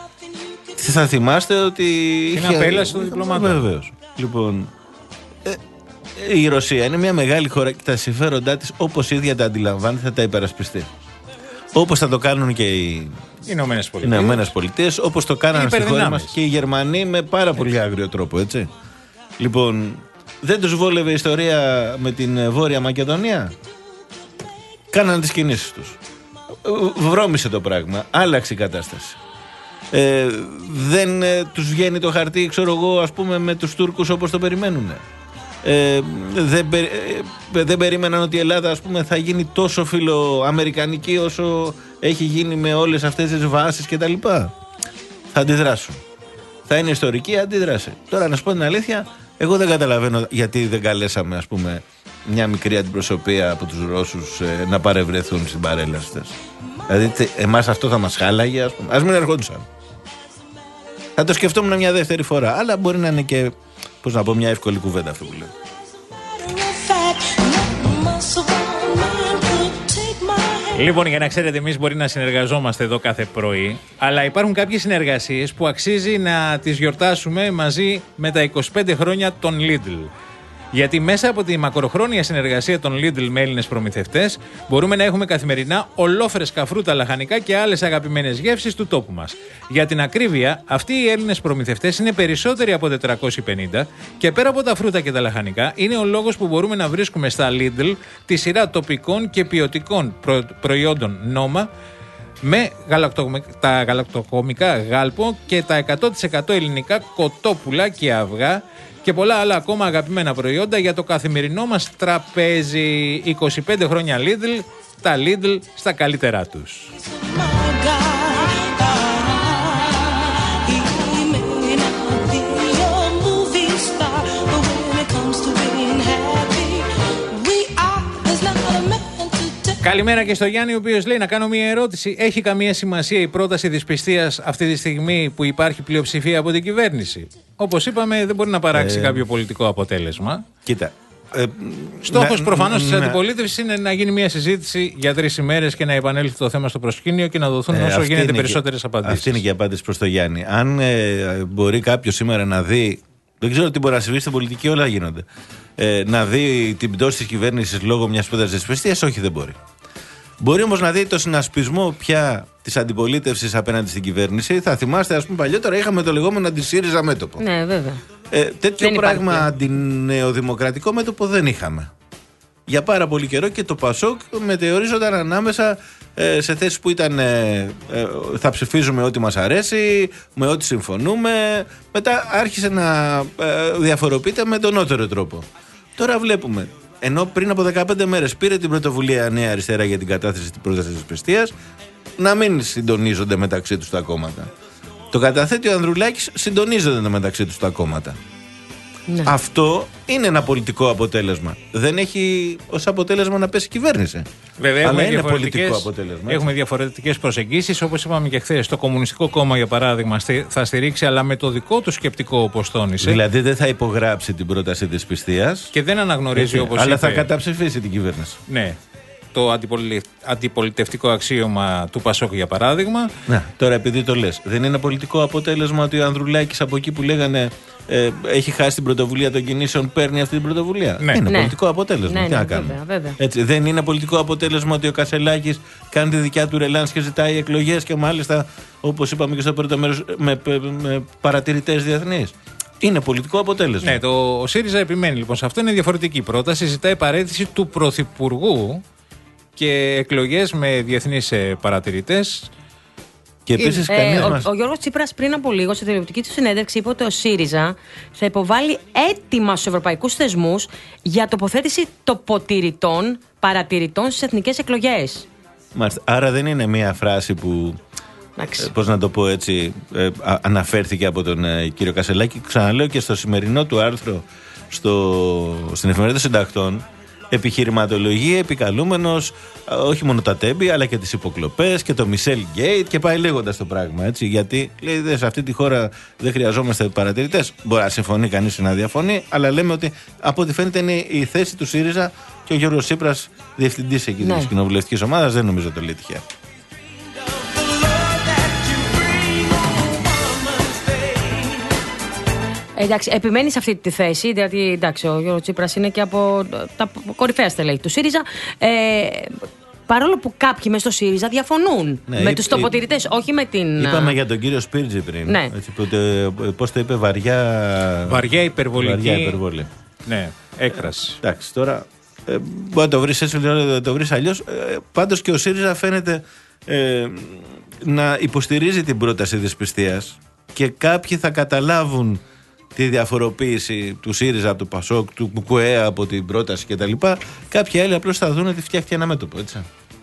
θα θυμάστε ότι. Είναι είχε... απέλαση των διπλωμάτων. Βεβαίως. Λοιπόν, ε, η Ρωσία είναι μια μεγάλη χώρα και τα συμφέροντά της, όπως ίδια τα αντιλαμβάνεται, θα τα υπερασπιστεί. Όπως θα το κάνουν και οι Ηνωμένες Πολιτείες, όπως το κάνανε στη χώρα μας και οι Γερμανοί με πάρα πολύ άγριο τρόπο, έτσι. Λοιπόν, δεν τους βόλευε η ιστορία με την Βόρεια Μακεδονία. Κάνανε τις κινήσεις τους. Βρώμησε το πράγμα, άλλαξε η κατάσταση. Ε, δεν ε, τους βγαίνει το χαρτί, ξέρω εγώ, ας πούμε, με τους Τούρκους όπως το περιμένουν. Ε, δεν, ε, δεν περίμεναν ότι η Ελλάδα, ας πούμε, θα γίνει τόσο φιλοαμερικανική όσο έχει γίνει με όλες αυτές τις βάσεις κτλ. Θα αντιδράσουν. Θα είναι ιστορική αντίδραση. Τώρα, να σου πω την αλήθεια, εγώ δεν καταλαβαίνω γιατί δεν καλέσαμε, ας πούμε, μια μικρή αντιπροσωπεία από τους Ρώσους ε, να παρευρεθούν στην παρέλαση αυτές. Δηλαδή, εμάς αυτό θα μας χάλαγε, ας πούμε. Ας μην ερχόντουσαν. Θα το σκεφτόμουν μια δεύτερη φορά. Αλλά μπορεί να είναι και, πώς να πω, μια εύκολη κουβέντα αυτό που λέω. Λοιπόν, για να ξέρετε, εμείς μπορεί να συνεργαζόμαστε εδώ κάθε πρωί, αλλά υπάρχουν κάποιες συνεργασίες που αξίζει να τις γιορτάσουμε μαζί με τα είκοσι πέντε χρόνια των Lidl. Γιατί μέσα από τη μακροχρόνια συνεργασία των Lidl με Έλληνες προμηθευτές μπορούμε να έχουμε καθημερινά ολόφρεσκα φρούτα, λαχανικά και άλλες αγαπημένες γεύσεις του τόπου μας. Για την ακρίβεια, αυτοί οι Έλληνες προμηθευτές είναι περισσότεροι από τετρακόσιοι πενήντα και πέρα από τα φρούτα και τα λαχανικά, είναι ο λόγος που μπορούμε να βρίσκουμε στα Lidl τη σειρά τοπικών και ποιοτικών προ... προϊόντων Νόμα με τα γαλακτοκομικά γάλπο και τα εκατό τοις εκατό ελληνικά κοτόπουλα και αυγά και πολλά άλλα ακόμα αγαπημένα προϊόντα για το καθημερινό μας τραπέζι. είκοσι πέντε χρόνια Lidl, τα Lidl στα καλύτερά τους. Καλημέρα και στο Γιάννη, ο οποίος λέει να κάνω μια ερώτηση. Έχει καμία σημασία η πρόταση δυσπιστίας αυτή τη στιγμή που υπάρχει πλειοψηφία από την κυβέρνηση? Όπως είπαμε, δεν μπορεί να παράξει ε... κάποιο πολιτικό αποτέλεσμα. Κοίτα. Ε, Στόχος προφανώς της αντιπολίτευσης είναι να γίνει μια συζήτηση για τρεις ημέρες και να επανέλθει το θέμα στο προσκήνιο και να δοθούν ε, όσο γίνεται περισσότερες απαντήσεις. Αυτή είναι και η απάντηση προς το Γιάννη. Αν ε, μπορεί κάποιος σήμερα να δει. Δεν ξέρω τι μπορεί να συμβεί στην πολιτική, όλα γίνονται. Ε, να δει την πτώση της κυβέρνησης λόγω μιας πρότασης δυσπιστίας, όχι, δεν μπορεί. Μπορεί όμως να δει το συνασπισμό πια της αντιπολίτευσης απέναντι στην κυβέρνηση. Θα θυμάστε, ας πούμε, παλιότερα είχαμε το λεγόμενο αντι-ΣΥΡΙΖΑ μέτωπο. Ναι, βέβαια. Ε, τέτοιο δεν πράγμα αντινεοδημοκρατικό μέτωπο δεν είχαμε. Για πάρα πολύ καιρό και το ΠΑΣΟΚ μετεωρίζονταν ανάμεσα ε, σε θέσεις που ήταν ε, ε, θα ψηφίζουμε ό,τι μας αρέσει, με ό,τι συμφωνούμε. Μετά άρχισε να ε, διαφοροποιείται με τον νότερο τρόπο. Τώρα βλέπουμε. Ενώ πριν από δεκαπέντε μέρες πήρε την πρωτοβουλία Νέα Αριστερά για την κατάθεση της πρότασης της πιστείας, να μην συντονίζονται μεταξύ τους τα κόμματα. Το καταθέτει ο Ανδρουλάκης, συντονίζονται μεταξύ τους τα κόμματα. Ναι. Αυτό είναι ένα πολιτικό αποτέλεσμα. Δεν έχει ως αποτέλεσμα να πέσει κυβέρνηση. Βέβαια, αλλά είναι πολιτικό αποτέλεσμα. Έχουμε διαφορετικές προσεγγίσεις. Όπως είπαμε και χθες, το Κομμουνιστικό Κόμμα, για παράδειγμα, θα στηρίξει, αλλά με το δικό του σκεπτικό, όπως τόνισε. Δηλαδή δεν θα υπογράψει την πρόταση της πιστείας. Και δεν αναγνωρίζει, όπως αλλά είπε, θα καταψηφίσει την κυβέρνηση. Ναι. Το αντιπολι... αντιπολιτευτικό αξίωμα του ΠΑΣΟΚ, για παράδειγμα. Ναι, τώρα επειδή το λες, δεν είναι πολιτικό αποτέλεσμα ότι ο Ανδρουλάκης από εκεί που λέγανε ε, έχει χάσει την πρωτοβουλία των κινήσεων, παίρνει αυτή την πρωτοβουλία? Ναι. Είναι ναι. πολιτικό αποτέλεσμα. Ναι, Τι ναι, να κάνουμε. βέβαια, βέβαια. Έτσι, δεν είναι πολιτικό αποτέλεσμα ότι ο Κασελάκης κάνει τη δικιά του ρελάνς και ζητάει εκλογές και μάλιστα, όπως είπαμε και στο πρώτο μέρος, με, με, με παρατηρητές διεθνείς? Είναι πολιτικό αποτέλεσμα. Ναι, το, ο ΣΥΡΙΖΑ επιμένει λοιπόν σε αυτό. Είναι διαφορετική πρόταση. Ζητάει παραίτηση του Πρωθυπουργού και εκλογές με διεθνείς παρατηρητές. Και επίσης ε, κανείς ο, μας... ο Γιώργος Τσίπρας πριν από λίγο σε τηλεοπτική του συνέντευξη είπε ότι ο ΣΥΡΙΖΑ θα υποβάλει έτοιμα στους ευρωπαϊκούς θεσμούς για τοποθέτηση τοποτηρητών, παρατηρητών στις εθνικές εκλογές. Μάλιστα. Άρα δεν είναι μία φράση που, ε, πώς να το πω έτσι, ε, α, αναφέρθηκε από τον ε, κύριο Κασελάκη. Ξαναλέω και στο σημερινό του άρθρο στο, στην Εφημερίδα Συντακτών, επιχειρηματολογεί επικαλούμενος όχι μόνο τα τέμπη αλλά και τις υποκλοπές και το Μισελ Γκέιτ και πάει λέγοντας το πράγμα, έτσι, γιατί λέει δε, σε αυτή τη χώρα δεν χρειαζόμαστε παρατηρητές. Μπορεί να συμφωνεί κανείς ή να διαφωνεί, αλλά λέμε ότι από ό,τι φαίνεται είναι η θέση του ΣΥΡΙΖΑ και ο Γιώργος Τσίπρας διευθυντής εκεί ναι. της κοινοβουλευτικής ομάδας, δεν νομίζω το λέει τυχαία. Εντάξει, επιμένει σε αυτή τη θέση, γιατί εντάξει, ο Γιώργος Τσίπρας είναι και από τα κορυφαία στελέχη του ΣΥΡΙΖΑ. Ε, παρόλο που κάποιοι μες στο ΣΥΡΙΖΑ διαφωνούν ναι, με τους τοποτηρητές, όχι με την. Είπαμε για τον κύριο Σπίρτζη πριν. Ναι. Πώς το είπε, βαριά. Βαριά υπερβολική. Βαριά υπερβολή. Ναι, έκραση. Εντάξει, τώρα. Ε, μπορεί να το βρεις έτσι, να το βρεις αλλιώς. Ε, πάντως και ο ΣΥΡΙΖΑ φαίνεται ε, να υποστηρίζει την πρόταση δυσπιστίας και κάποιοι θα καταλάβουν τη διαφοροποίηση του ΣΥΡΙΖΑ από το ΠΑΣΟΚ, του ΚΚΕ από την πρόταση κτλ. Κάποιοι άλλοι απλώς θα δουν ότι φτιάχτηκε ένα μέτωπο, έτσι.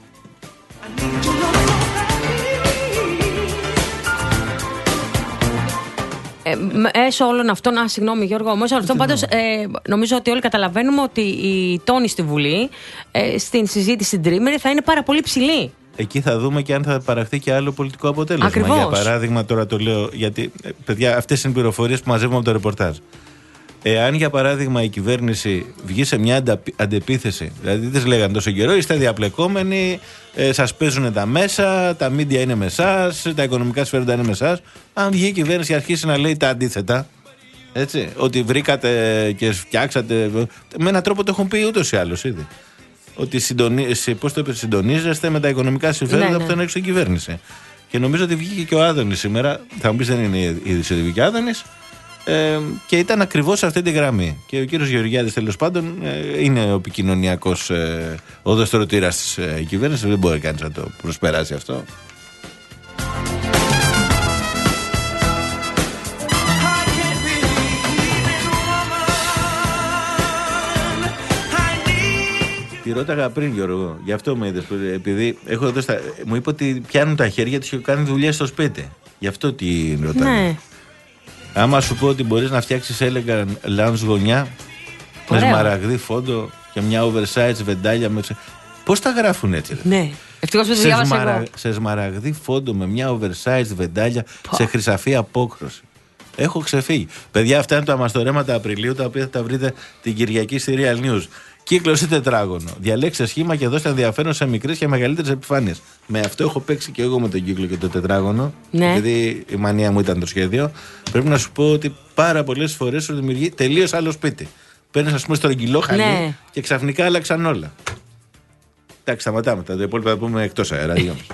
Έσω όλων αυτών, α, συγγνώμη Γιώργο, μέσω όλων αυτών πάντως ε, νομίζω ότι όλοι καταλαβαίνουμε ότι η τόνη στη Βουλή ε, στην συζήτηση στην τρίμερη θα είναι πάρα πολύ ψηλή. Εκεί θα δούμε και αν θα παραχθεί και άλλο πολιτικό αποτέλεσμα. Ακριβώς. Για παράδειγμα, τώρα το λέω γιατί, παιδιά, αυτές είναι πληροφορίες που μαζεύουμε από το ρεπορτάζ. Εάν για παράδειγμα η κυβέρνηση βγει σε μια αντεπίθεση, δηλαδή τι λέγανε τόσο καιρό, είστε διαπλεκόμενοι, ε, σας παίζουν τα μέσα, τα μίντια είναι με εσάς, τα οικονομικά συμφέροντα είναι με εσάς. Αν βγει η κυβέρνηση και αρχίσει να λέει τα αντίθετα, έτσι, ότι βρήκατε και φτιάξατε. Με έναν τρόπο το έχουν πει ούτως ή άλλως ήδη. Ότι συντονι... πώς το είπε, συντονίζεστε με τα οικονομικά συμφέροντα ναι, ναι. που θα έχει στην κυβέρνηση. Και νομίζω ότι βγήκε και ο Άδωνης σήμερα. Θα μου πεις δεν είναι η είδηση ότι βγήκε ο Άδωνης. Ε, και ήταν ακριβώς σε αυτή τη γραμμή. Και ο κύριος Γεωργιάδης τέλος πάντων ε, είναι ο επικοινωνιακός ε, οδοστρωτήρας της ε, κυβέρνησης. Δεν μπορεί κανείς να το προσπεράσει αυτό. Τη ρώταγα πριν, Γιώργο, γι' αυτό με είδες. Επειδή έχω εδώ στα... μου είπε ότι πιάνουν τα χέρια τους και κάνουν δουλειές στο σπίτι. Γι' αυτό τι ρωτάω. Ναι. Άμα σου πω ότι μπορείς να φτιάξεις, έλεγα, lounge γωνιά με σμαραγδί φόντο και μια oversize βεντάλια. Με... Πώς τα γράφουν έτσι? Ναι. Ευτυχώς που το διάβασα εγώ. Σε σμαραγδί φόντο με μια oversize βεντάλια Πο. σε χρυσαφή απόκρωση. Έχω ξεφύγει. Παιδιά, αυτά είναι τα μαστορέματα Απριλίου, τα οποία θα τα βρείτε την Κυριακή στη Real News. Κύκλος ή τετράγωνο. Διαλέξτε σχήμα και δώστε ενδιαφέρον σε μικρές και μεγαλύτερες επιφάνειες. Με αυτό έχω παίξει και εγώ με τον κύκλο και το τετράγωνο. Ναι. Γιατί η μανία μου ήταν το σχέδιο. Πρέπει να σου πω ότι πάρα πολλές φορές σου δημιουργεί τελείως άλλο σπίτι. Παίρνεις, ας πούμε, στρογγυλό χαλί ναι. και ξαφνικά άλλαξαν όλα. Εντάξει, σταματάμε. Τα υπόλοιπα θα πούμε εκτός αέρα.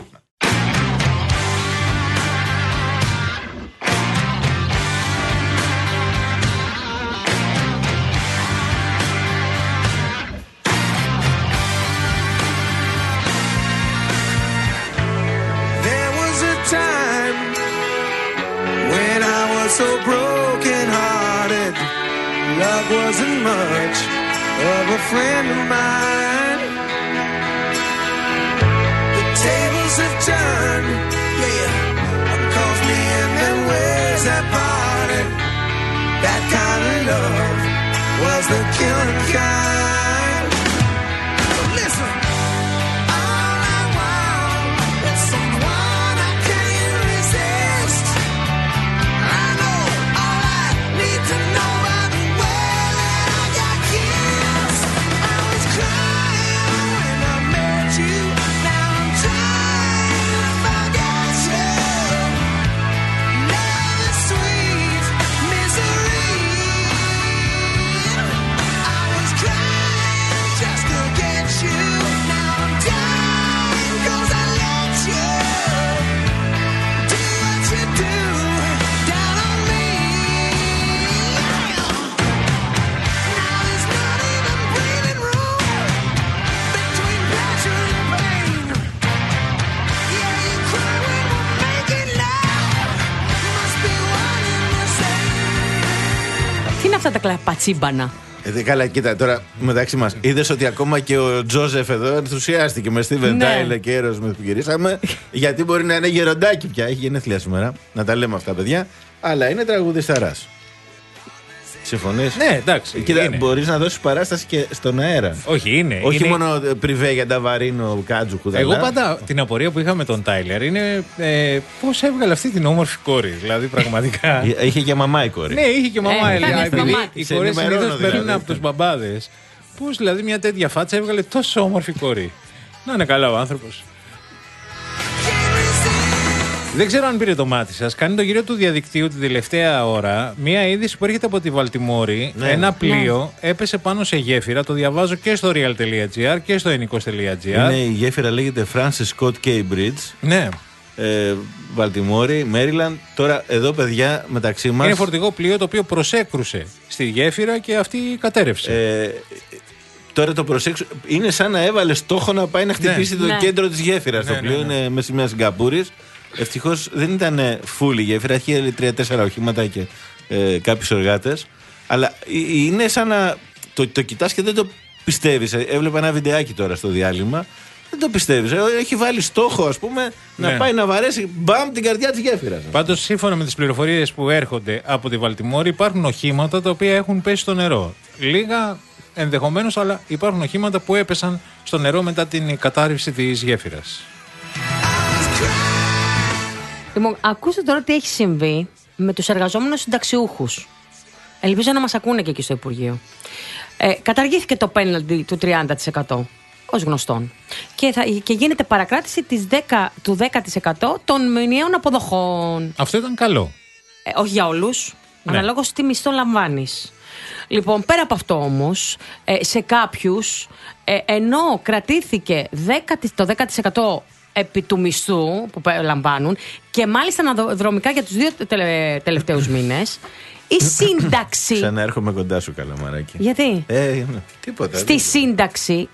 So broken hearted, love wasn't much of a friend of mine. The tables have turned, yeah, uncalls me and then ways that parted. That kind of love was the killing kind. So listen. Αυτά τα κλαπατσίμπανα. Ε, καλά, κοίτα τώρα μεταξύ μας. Είδες ότι ακόμα και ο Τζόζεφ εδώ ενθουσιάστηκε με Στίβεν Τάιλερ και Aerosmith που γυρίσαμε. Γιατί μπορεί να είναι γεροντάκι πια. Έχει γενέθλια σήμερα. Να τα λέμε αυτά, παιδιά. Αλλά είναι τραγουδισταράς. Συμφωνείς? Ναι, εντάξει. Κοίτα, μπορείς να δώσεις παράσταση και στον αέρα. Όχι, είναι. Όχι είναι... μόνο πριβέ για τα βαρύνο κάτζου χουδαλά. Εγώ πάντα την απορία που είχα με τον Τάιλερ είναι ε, πώς έβγαλε αυτή την όμορφη κόρη. Δηλαδή, πραγματικά. Είχε και μαμά η κόρη. Ναι, είχε και μαμά. Ε, δηλαδή, επειδή οι κόρες συνήθως παίρνουν από τους μπαμπάδες. Πώς δηλαδή μια τέτοια φάτσα έβγαλε τόσο όμορφη κόρη. Να είναι καλά ο άνθρωπος. Δεν ξέρω αν πήρε το μάτι σας. Κάνει το γύρο του διαδικτύου την τελευταία ώρα μια είδηση που έρχεται από τη Βαλτιμόρη. Ναι. Ένα πλοίο ναι. έπεσε πάνω σε γέφυρα. Το διαβάζω και στο real τελεία gr και στο ενίκος τελεία gr. Είναι η γέφυρα, λέγεται Francis Scott Key Bridge. Ναι. Ε, Βαλτιμόρη, Μέριλαντ. Τώρα εδώ, παιδιά, μεταξύ μας. Είναι φορτηγό πλοίο το οποίο προσέκρουσε στη γέφυρα και αυτή κατέρευσε. Ε, Τώρα το προσέξω. Είναι σαν να έβαλε στόχο να πάει να χτυπήσει ναι. το ναι. κέντρο της γέφυρας. Ναι, το πλοίο ναι, ναι. είναι μέσα μια Σιγκαπούρης. Ευτυχώς δεν ήταν φούλη η γέφυρα, είχε τρία-τέσσερα οχήματα και ε, κάποιους εργάτες. Αλλά είναι σαν να το, το κοιτάς και δεν το πιστεύεις. Έβλεπα ένα βιντεάκι τώρα στο διάλειμμα. Δεν το πιστεύεις. Έχει βάλει στόχο, ας πούμε, ναι. να πάει να βαρέσει μπαμ την καρδιά της γέφυρας. Πάντως, σύμφωνα με τις πληροφορίες που έρχονται από τη Βαλτιμόρη, υπάρχουν οχήματα τα οποία έχουν πέσει στο νερό. Λίγα ενδεχομένως, αλλά υπάρχουν οχήματα που έπεσαν στο νερό μετά την κατάρρευση της γέφυρας. Λοιπόν, ακούστε τώρα τι έχει συμβεί με τους εργαζόμενους συνταξιούχους. Ελπίζω να μας ακούνε και εκεί στο Υπουργείο. Ε, καταργήθηκε το πέναλτι του τριάντα τοις εκατό. Ως γνωστόν. Και, θα, και γίνεται παρακράτηση της δέκα, του δέκα τοις εκατό των μηνιαίων αποδοχών. Αυτό ήταν καλό. Ε, όχι για όλους. Ναι. Αναλόγως τι μισθό λαμβάνεις. Λοιπόν, πέρα από αυτό όμως, ε, σε κάποιους, ε, ενώ κρατήθηκε δέκα, το δέκα τοις εκατό επί του μισθού που λαμβάνουν και μάλιστα αναδρομικά για τους δύο τελε, τελευταίους μήνες, η σύνταξη. Ξαναέρχομαι κοντά σου, Καλαμαράκη. Γιατί? Ε, τίποτα. Στη τίποτα. Σύνταξη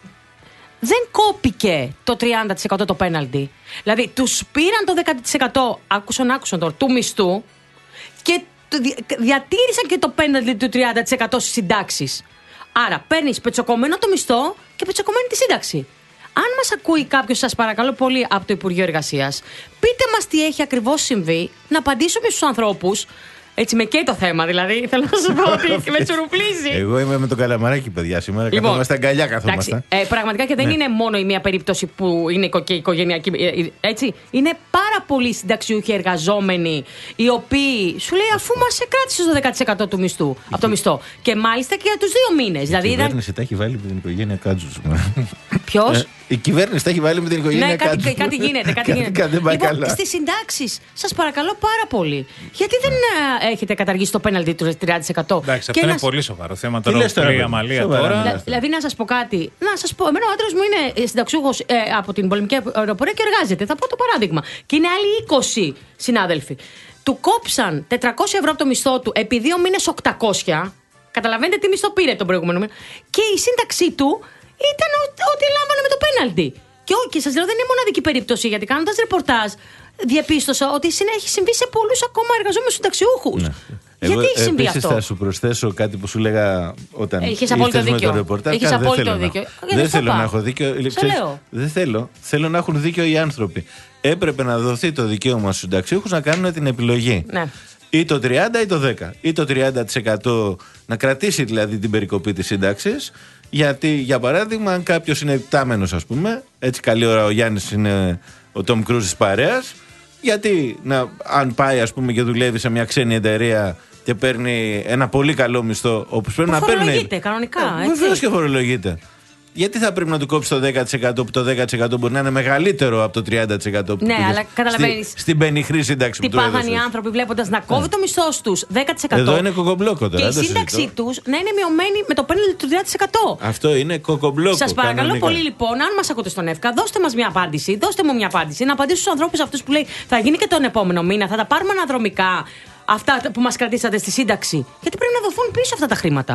δεν κόπηκε το τριάντα τοις εκατό το πέναλτι. Δηλαδή, τους πήραν το δέκα τοις εκατό, άκουσαν, άκουσαν τώρα, του μισθού και διατήρησαν και το πέναλτι του τριάντα τοις εκατό στις συντάξεις. Άρα, παίρνεις πετσοκομμένο το μισθό και πετσοκομμένη τη σύνταξη. Αν μας ακούει κάποιος, σας παρακαλώ πολύ, από το Υπουργείο Εργασίας, πείτε μας τι έχει ακριβώς συμβεί, να απαντήσουμε στους ανθρώπους. Έτσι με καίει το θέμα, δηλαδή. Θέλω να σου πω ότι με τσουρουπλίζει. Εγώ είμαι με τον Καλαμαράκη, παιδιά, σήμερα. Λοιπόν, καθόμαστε αγκαλιά, καθόμαστε. Ε, πραγματικά και δεν ναι. είναι μόνο η μία περίπτωση που είναι και οικογενειακή. Έτσι. Είναι πάρα πολλοί συνταξιούχοι εργαζόμενοι, οι οποίοι σου λέει αφού μας κράτησε το δέκα τοις εκατό του μισθού, η από το μισθό. Και μάλιστα και για τους δύο μήνες. Η δηλαδή, κυβέρνηση ήταν... τα έχει βάλει με την οικογένεια Κάτζους. Ποιος? Ε, η κυβέρνηση τα έχει βάλει με την οικογένεια ναι, Κάτζους. Κάτι, κάτι γίνεται. Κάτι γίνεται. Λοιπόν, στις συντάξεις, σας παρακαλώ πάρα πολύ. Γιατί δεν έχετε καταργήσει το πέναλτι του τριάντα τοις εκατό? Εντάξει, αυτό είναι ένας... πολύ σοβαρό θέμα. Τώρα η Αμαλία τώρα. Δηλα, δηλαδή, να σας πω κάτι. Να σας πω, εμένα ο άντρας μου είναι συνταξιούχος ε, από την πολεμική αεροπορία και εργάζεται. Θα πω το παράδειγμα. Και είναι άλλοι είκοσι συνάδελφοι. Του κόψαν τετρακόσια ευρώ από το μισθό του επί δύο μήνες οκτακόσια. Καταλαβαίνετε τι μισθό πήρε τον προηγούμενο μήνα. Και η σύνταξή του ήταν ό,τι λάμβανε με το πέναλτι. Και, και σας λέω, δεν είναι μοναδική περίπτωση, γιατί κάνοντας ρεπορτάζ διαπίστωσα ότι έχει συμβεί σε πολλούς ακόμα εργαζόμενους συνταξιούχους. Ναι. Γιατί Εγώ, έχει συμβεί επίσης, αυτό? θα σου προσθέσω κάτι που σου λέγα όταν ήρθες με το ρεπορτάζ. Έχεις απόλυτο δίκιο. Να... Δεν θέλω να έχω δίκιο. Δεν θέλω. Θέλω να έχουν δίκιο οι άνθρωποι. Έπρεπε να δοθεί το δικαίωμα στους συνταξιούχους να κάνουν την επιλογή. Ναι. Ή το τριάντα ή το δέκα. Ή το τριάντα τοις εκατό να κρατήσει δηλαδή την περικοπή της σύνταξης. Γιατί, για παράδειγμα, αν κάποιος είναι επτάμενος, ας πούμε, έτσι καλή ώρα ο Γιάννης είναι ο Τόμ Κρούζ της παρέας, γιατί να, αν πάει, ας πούμε, και δουλεύει σε μια ξένη εταιρεία και παίρνει ένα πολύ καλό μισθό, όπως πρέπει να παίρνει. Φορολογείται κανονικά. Ε, βεβαίως και φορολογείται. Γιατί θα πρέπει να του κόψει το δέκα τοις εκατό που το δέκα τοις εκατό μπορεί να είναι μεγαλύτερο από το τριάντα τοις εκατό που ναι, πήγες αλλά καταλαβαίνεις. Στη, στην πενιχρή σύνταξη τι που του πάθαν οι άνθρωποι βλέποντας να κόβει το μισθό τους δέκα τοις εκατό. Εδώ είναι κοκομπλόκο τώρα. Και η σύνταξή τους να είναι μειωμένη με το πέναλτι του τριάντα τοις εκατό. Αυτό είναι κοκομπλόκο. Σας παρακαλώ κανονικά. Πολύ λοιπόν, αν μας ακούτε στον ΕΦΚΑ, δώστε μας μια απάντηση. Δώστε μου μια απάντηση. Να απαντήσω στους ανθρώπους αυτούς που λέει θα γίνει και τον επόμενο μήνα, θα τα πάρουμε αναδρομικά αυτά που μας κρατήσατε στη σύνταξη. Γιατί πρέπει να δοθούν πίσω αυτά τα χρήματα.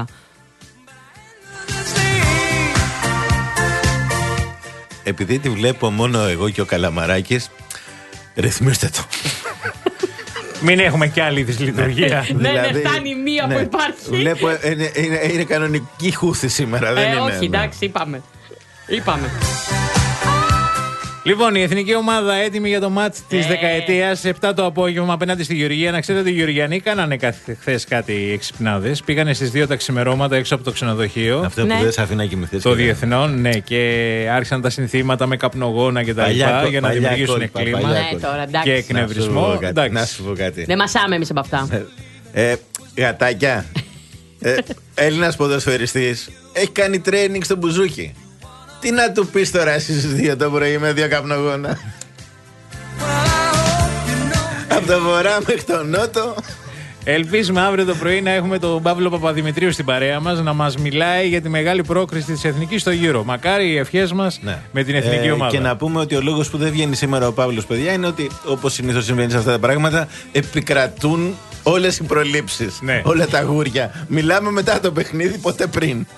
Επειδή τη βλέπω μόνο εγώ και ο Καλαμαράκης, ρυθμίστε το. Μην έχουμε κι άλλη δυσλειτουργία. Ναι, ναι, φτάνει μία που υπάρχει. Βλέπω, είναι, είναι, είναι κανονική χούθη σήμερα, δεν είναι. Όχι, εντάξει, είπαμε. Είπαμε. Λοιπόν, η εθνική ομάδα έτοιμη για το μάτς της ε. δεκαετίας. επτά το απόγευμα απέναντι στη Γεωργία. Να ξέρετε ότι οι Γεωργιανοί κάνανε χθες κάτι εξυπνάδες. Πήγανε στις δύο τα ξημερώματα έξω από το ξενοδοχείο. Αυτό ναι. που δεν σε αφήνει να κοιμηθείς. Το διεθνών, ναι. Και άρχισαν τα συνθήματα με καπνογόνα και τα λοιπά για να δημιουργήσουν κλίμα ναι, τώρα, και εκνευρισμό. Να σου πω κάτι. Δεν μασάμε εμείς από αυτά. Ε, γατάκια. ε, Έλληνας ποδοσφαιριστής έχει κάνει τρέινινγκ στο μπουζούκι. Τι να του πεις τώρα στις δύο το πρωί με δύο καπνογόνα? Από το βορρά μέχρι το νότο. Ελπίζουμε αύριο το πρωί να έχουμε τον Παύλο Παπαδημητρίου στην παρέα μας να μας μιλάει για τη μεγάλη πρόκριση της Εθνικής στο Γύρο. Μακάρι οι ευχές μας ναι. με την Εθνική ε, ομάδα. Και να πούμε ότι ο λόγος που δεν βγαίνει σήμερα ο Παύλος, παιδιά, είναι ότι όπως συνήθως συμβαίνει σε αυτά τα πράγματα, επικρατούν όλες οι προλήψεις. Ναι. Όλα τα γούρια. Μιλάμε μετά το παιχνίδι, ποτέ πριν.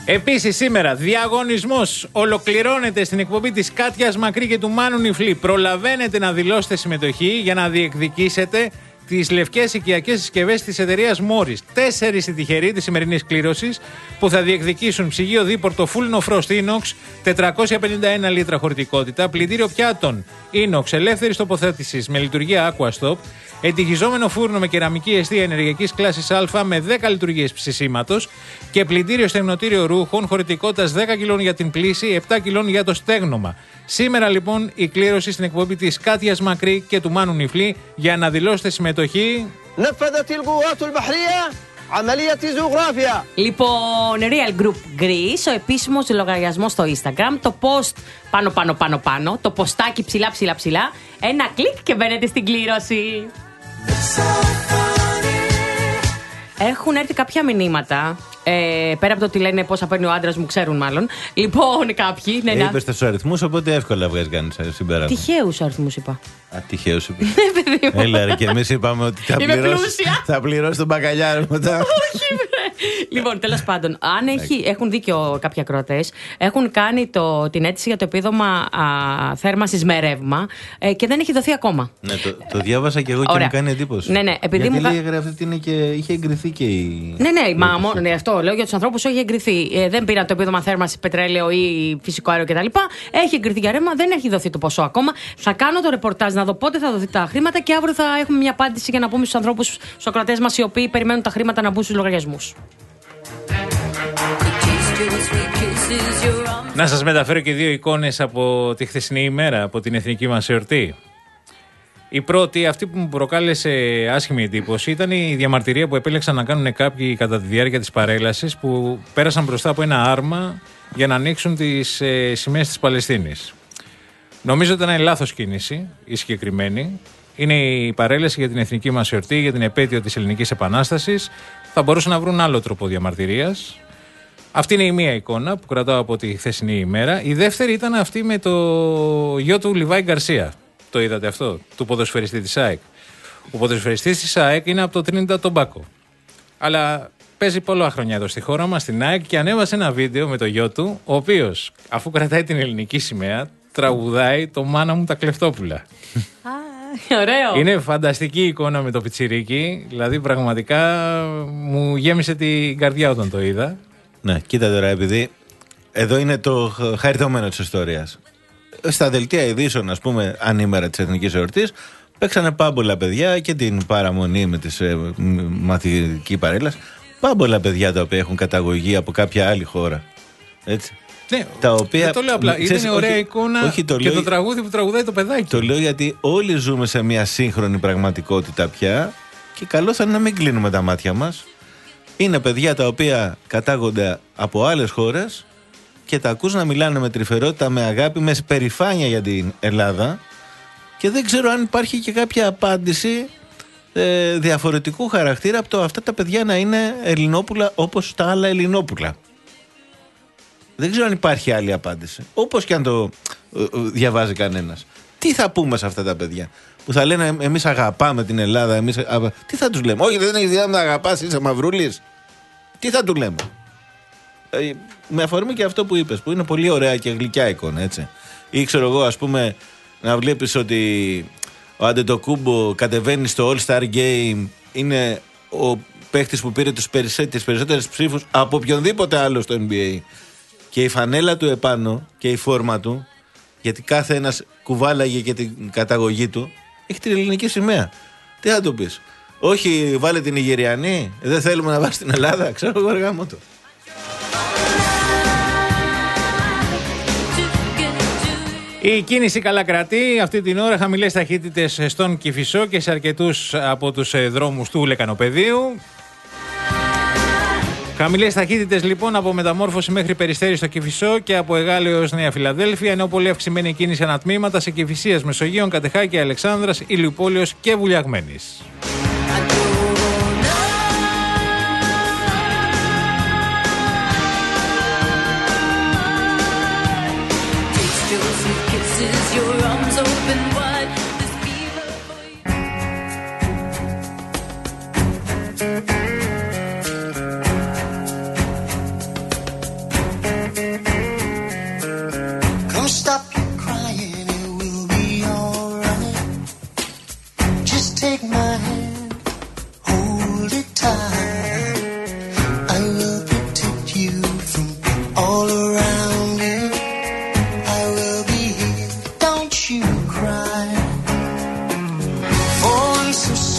Επίσης σήμερα διαγωνισμός ολοκληρώνεται στην εκπομπή της Κάτιας Μακρύ και του Μάνου Νιφλή. Προλαβαίνετε να δηλώσετε συμμετοχή για να διεκδικήσετε τις λευκές οικιακές συσκευές της εταιρείας Morris. Τέσσερις οι τυχεροί της σημερινής κλήρωσης που θα διεκδικήσουν ψυγείο δίπορτο Full No Frost Inox τετρακόσια πενήντα ένα λίτρα χωρητικότητα, πλυντήριο πιάτων Inox ελεύθερης τοποθέτησης με λειτουργία AquaStop, εντυχιζόμενο φούρνο με κεραμική εστία ενεργειακής κλάσης Α με δέκα λειτουργίες ψησίματος και πλυντήριο στεγνοτήριο ρούχων χωρητικότητας δέκα κιλών για την πλύση, επτά κιλών για το στέγνομα. Σήμερα λοιπόν η κλήρωση στην εκπομπή της Κάτιας Μακρύ και του Μάνου Νιφλή για να δηλώσετε συμμετοχή. Λοιπόν, Real Group Greece, ο επίσημος λογαριασμός στο Instagram, το post πάνω πάνω πάνω πάνω, το ποστάκι ψηλά ψηλά ψηλά, ένα κλικ και μπαίνετε στην κλήρωση. Έχουν έρθει κάποια μηνύματα. Ε, πέρα από το ότι λένε πόσα παίρνει ο άντρας μου, ξέρουν μάλλον. Λοιπόν, κάποιοι. Ναι, ε, είπες τους αριθμούς, οπότε εύκολα βγάζει κανείς συμπέρασμα. Τυχαίους αριθμούς είπα. Α, τυχαίους είπα. Έλα, ρε, και εμείς είπαμε ότι θα πληρώσει, θα πληρώσει τον μπακαλιάρο μετά. Όχι, λοιπόν, τέλος πάντων, αν έχει, έχουν δίκιο κάποιοι ακροατές, έχουν κάνει το, την αίτηση για το επίδομα θέρμανσης με ρεύμα ε, και δεν έχει δοθεί ακόμα. Ναι, το, το διάβασα και εγώ και μου κάνει εντύπωση. Ναι, ναι, επειδή γιατί μου... λέει γράφει ότι είναι και, είχε εγκριθεί και η. Ναι, ναι, μα μόνο ναι, αυτό λέω για τους ανθρώπους που έχει εγκριθεί. Ε, δεν πήραν το επίδομα θέρμανσης πετρέλαιο ή φυσικό αέριο κτλ. Έχει εγκριθεί για ρεύμα, δεν έχει δοθεί το ποσό ακόμα. Θα κάνω το ρεπορτάζ να δω πότε θα δοθεί τα χρήματα και αύριο θα έχουμε μια απάντηση για να πούμε στους ανθρώπους, στους ακροατές μας οι οποίοι περιμένουν τα χρήματα να μπουν στους λογαριασμούς. Να σας μεταφέρω και δύο εικόνες από τη χθεσινή ημέρα, από την εθνική μας εορτή. Η πρώτη, αυτή που μου προκάλεσε άσχημη εντύπωση, ήταν η διαμαρτυρία που επέλεξαν να κάνουν κάποιοι κατά τη διάρκεια της παρέλασης που πέρασαν μπροστά από ένα άρμα για να ανοίξουν τις ε, σημαίες της Παλαιστίνης. Νομίζω ότι ήταν λάθος κίνηση η συγκεκριμένη. Είναι η παρέλαση για την εθνική μας εορτή, για την επέτειο της Ελληνικής Επανάστασης. Θα μπορούσαν να βρουν άλλο τρόπο διαμαρτυρίας. Αυτή είναι η μία εικόνα που κρατάω από τη χθεσινή ημέρα. Η δεύτερη ήταν αυτή με το γιο του Λιβάη Γκαρσία. Το είδατε αυτό, του ποδοσφαιριστή της ΑΕΚ. Ο ποδοσφαιριστής της ΑΕΚ είναι από το Τρίνιντα Τομπάκο. Αλλά παίζει πολλά χρόνια εδώ στη χώρα μας, στην ΑΕΚ, και ανέβασε ένα βίντεο με το γιο του, ο οποίος, αφού κρατάει την ελληνική σημαία, τραγουδάει το «Μάνα μου τα κλεφτόπουλα». Ωραίο. Είναι φανταστική εικόνα με το πιτσιρίκι. Δηλαδή, πραγματικά μου γέμισε την καρδιά όταν το είδα. Ναι, κοίτα τώρα, επειδή εδώ είναι το χαριτωμένο της ιστορίας. Στα δελτία ειδήσεων, ας πούμε, ανήμερα της εθνικής εορτής, παίξανε πάμπολα παιδιά και την παραμονή με τη ε, μαθητική παρέλαση. Πάμπολα παιδιά τα οποία έχουν καταγωγή από κάποια άλλη χώρα. Έτσι. Ναι, τα οποία, δεν το λέω απλά. Ξέρεις, είναι ωραία όχι, εικόνα όχι, το και λέω, το τραγούδι που τραγουδάει το παιδάκι. Το λέω γιατί όλοι ζούμε σε μια σύγχρονη πραγματικότητα πια και καλό θα είναι να μην κλείνουμε τα μάτια μας. Είναι παιδιά τα οποία κατάγονται από άλλες χώρες και τα ακούς να μιλάνε με τρυφερότητα, με αγάπη, με περηφάνεια για την Ελλάδα και δεν ξέρω αν υπάρχει και κάποια απάντηση ε, διαφορετικού χαρακτήρα από το αυτά τα παιδιά να είναι Ελληνόπουλα όπως τα άλλα Ελληνόπουλα. Δεν ξέρω αν υπάρχει άλλη απάντηση. Όπως και αν το ε, ε, διαβάζει κανένας. Τι θα πούμε σε αυτά τα παιδιά που θα λένε εμείς αγαπάμε την Ελλάδα, εμείς, α, τι θα τους λέμε? Όχι, δεν έχεις δύναμη να αγαπάς, είσαι μαυρούλης. Τι θα του λέμε? Ε, με αφορμή και αυτό που είπες, που είναι πολύ ωραία και γλυκιά εικόνα, έτσι. Ή ξέρω εγώ, ας πούμε, να βλέπεις ότι ο Αντετοκούμπο κατεβαίνει στο All-Star Game, είναι ο παίχτης που πήρε τους περισσέ, τις περισσότερες ψήφους από οποιονδήποτε άλλο στο N B A. Και η φανέλα του επάνω και η φόρμα του, γιατί κάθε ένας κουβάλαγε και την καταγωγή του, έχει την ελληνική σημαία. Τι θα του πεις? Όχι, βάλε την Ιγυριανή, δεν θέλουμε να βάλει την Ελλάδα, ξέρω εγώ, αργά μου το. Η κίνηση καλά κρατεί αυτή την ώρα, χαμηλές ταχύτητες στον Κηφισό και σε αρκετούς από τους δρόμους του Λεκανοπεδίου. Χαμηλές ταχύτητες λοιπόν από Μεταμόρφωση μέχρι Περιστέρι στο Κηφισό και από Εγάλεο έως Νέα Φιλαδέλφια, ενώ πολύ αυξημένη κίνηση ανατμήματα σε Κηφισίας, Μεσογείων, Κατεχάκη, Αλεξάνδρας, Ηλιουπόλεως και Βουλιαγμένης.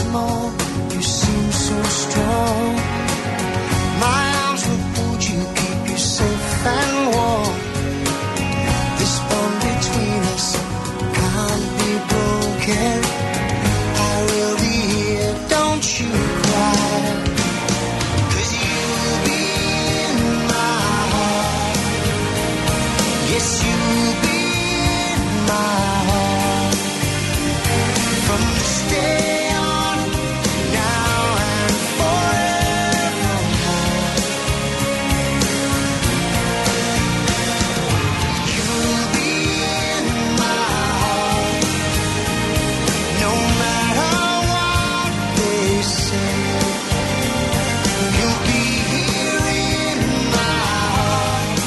small, you seem so strong. My arms will hold you, keep you safe and warm. This bond between us can't be broken. I will be here, don't you cry. 'Cause you'll be in my heart. Yes, you'll be in my heart. From this day on, now and forevermore. You'll be in my heart. No matter what they say, you'll be here in my heart.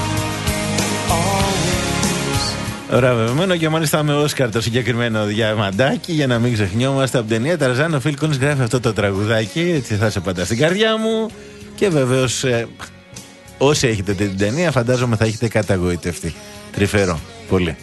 Always. Ωραία, βεβαιωμένο και μάλιστα με Όσκαρ το συγκεκριμένο διαμαντάκι για να μην ξεχνιόμαστε από την ταινία Ταρζάν. Ο Φιλ Κόνις γράφει αυτό το τραγουδάκι, έτσι θα σε πάντα στην καρδιά μου. Και βεβαίως ε, όσοι έχετε δει την ταινία, φαντάζομαι θα έχετε καταγοητευτεί. Τρυφερό, πολύ.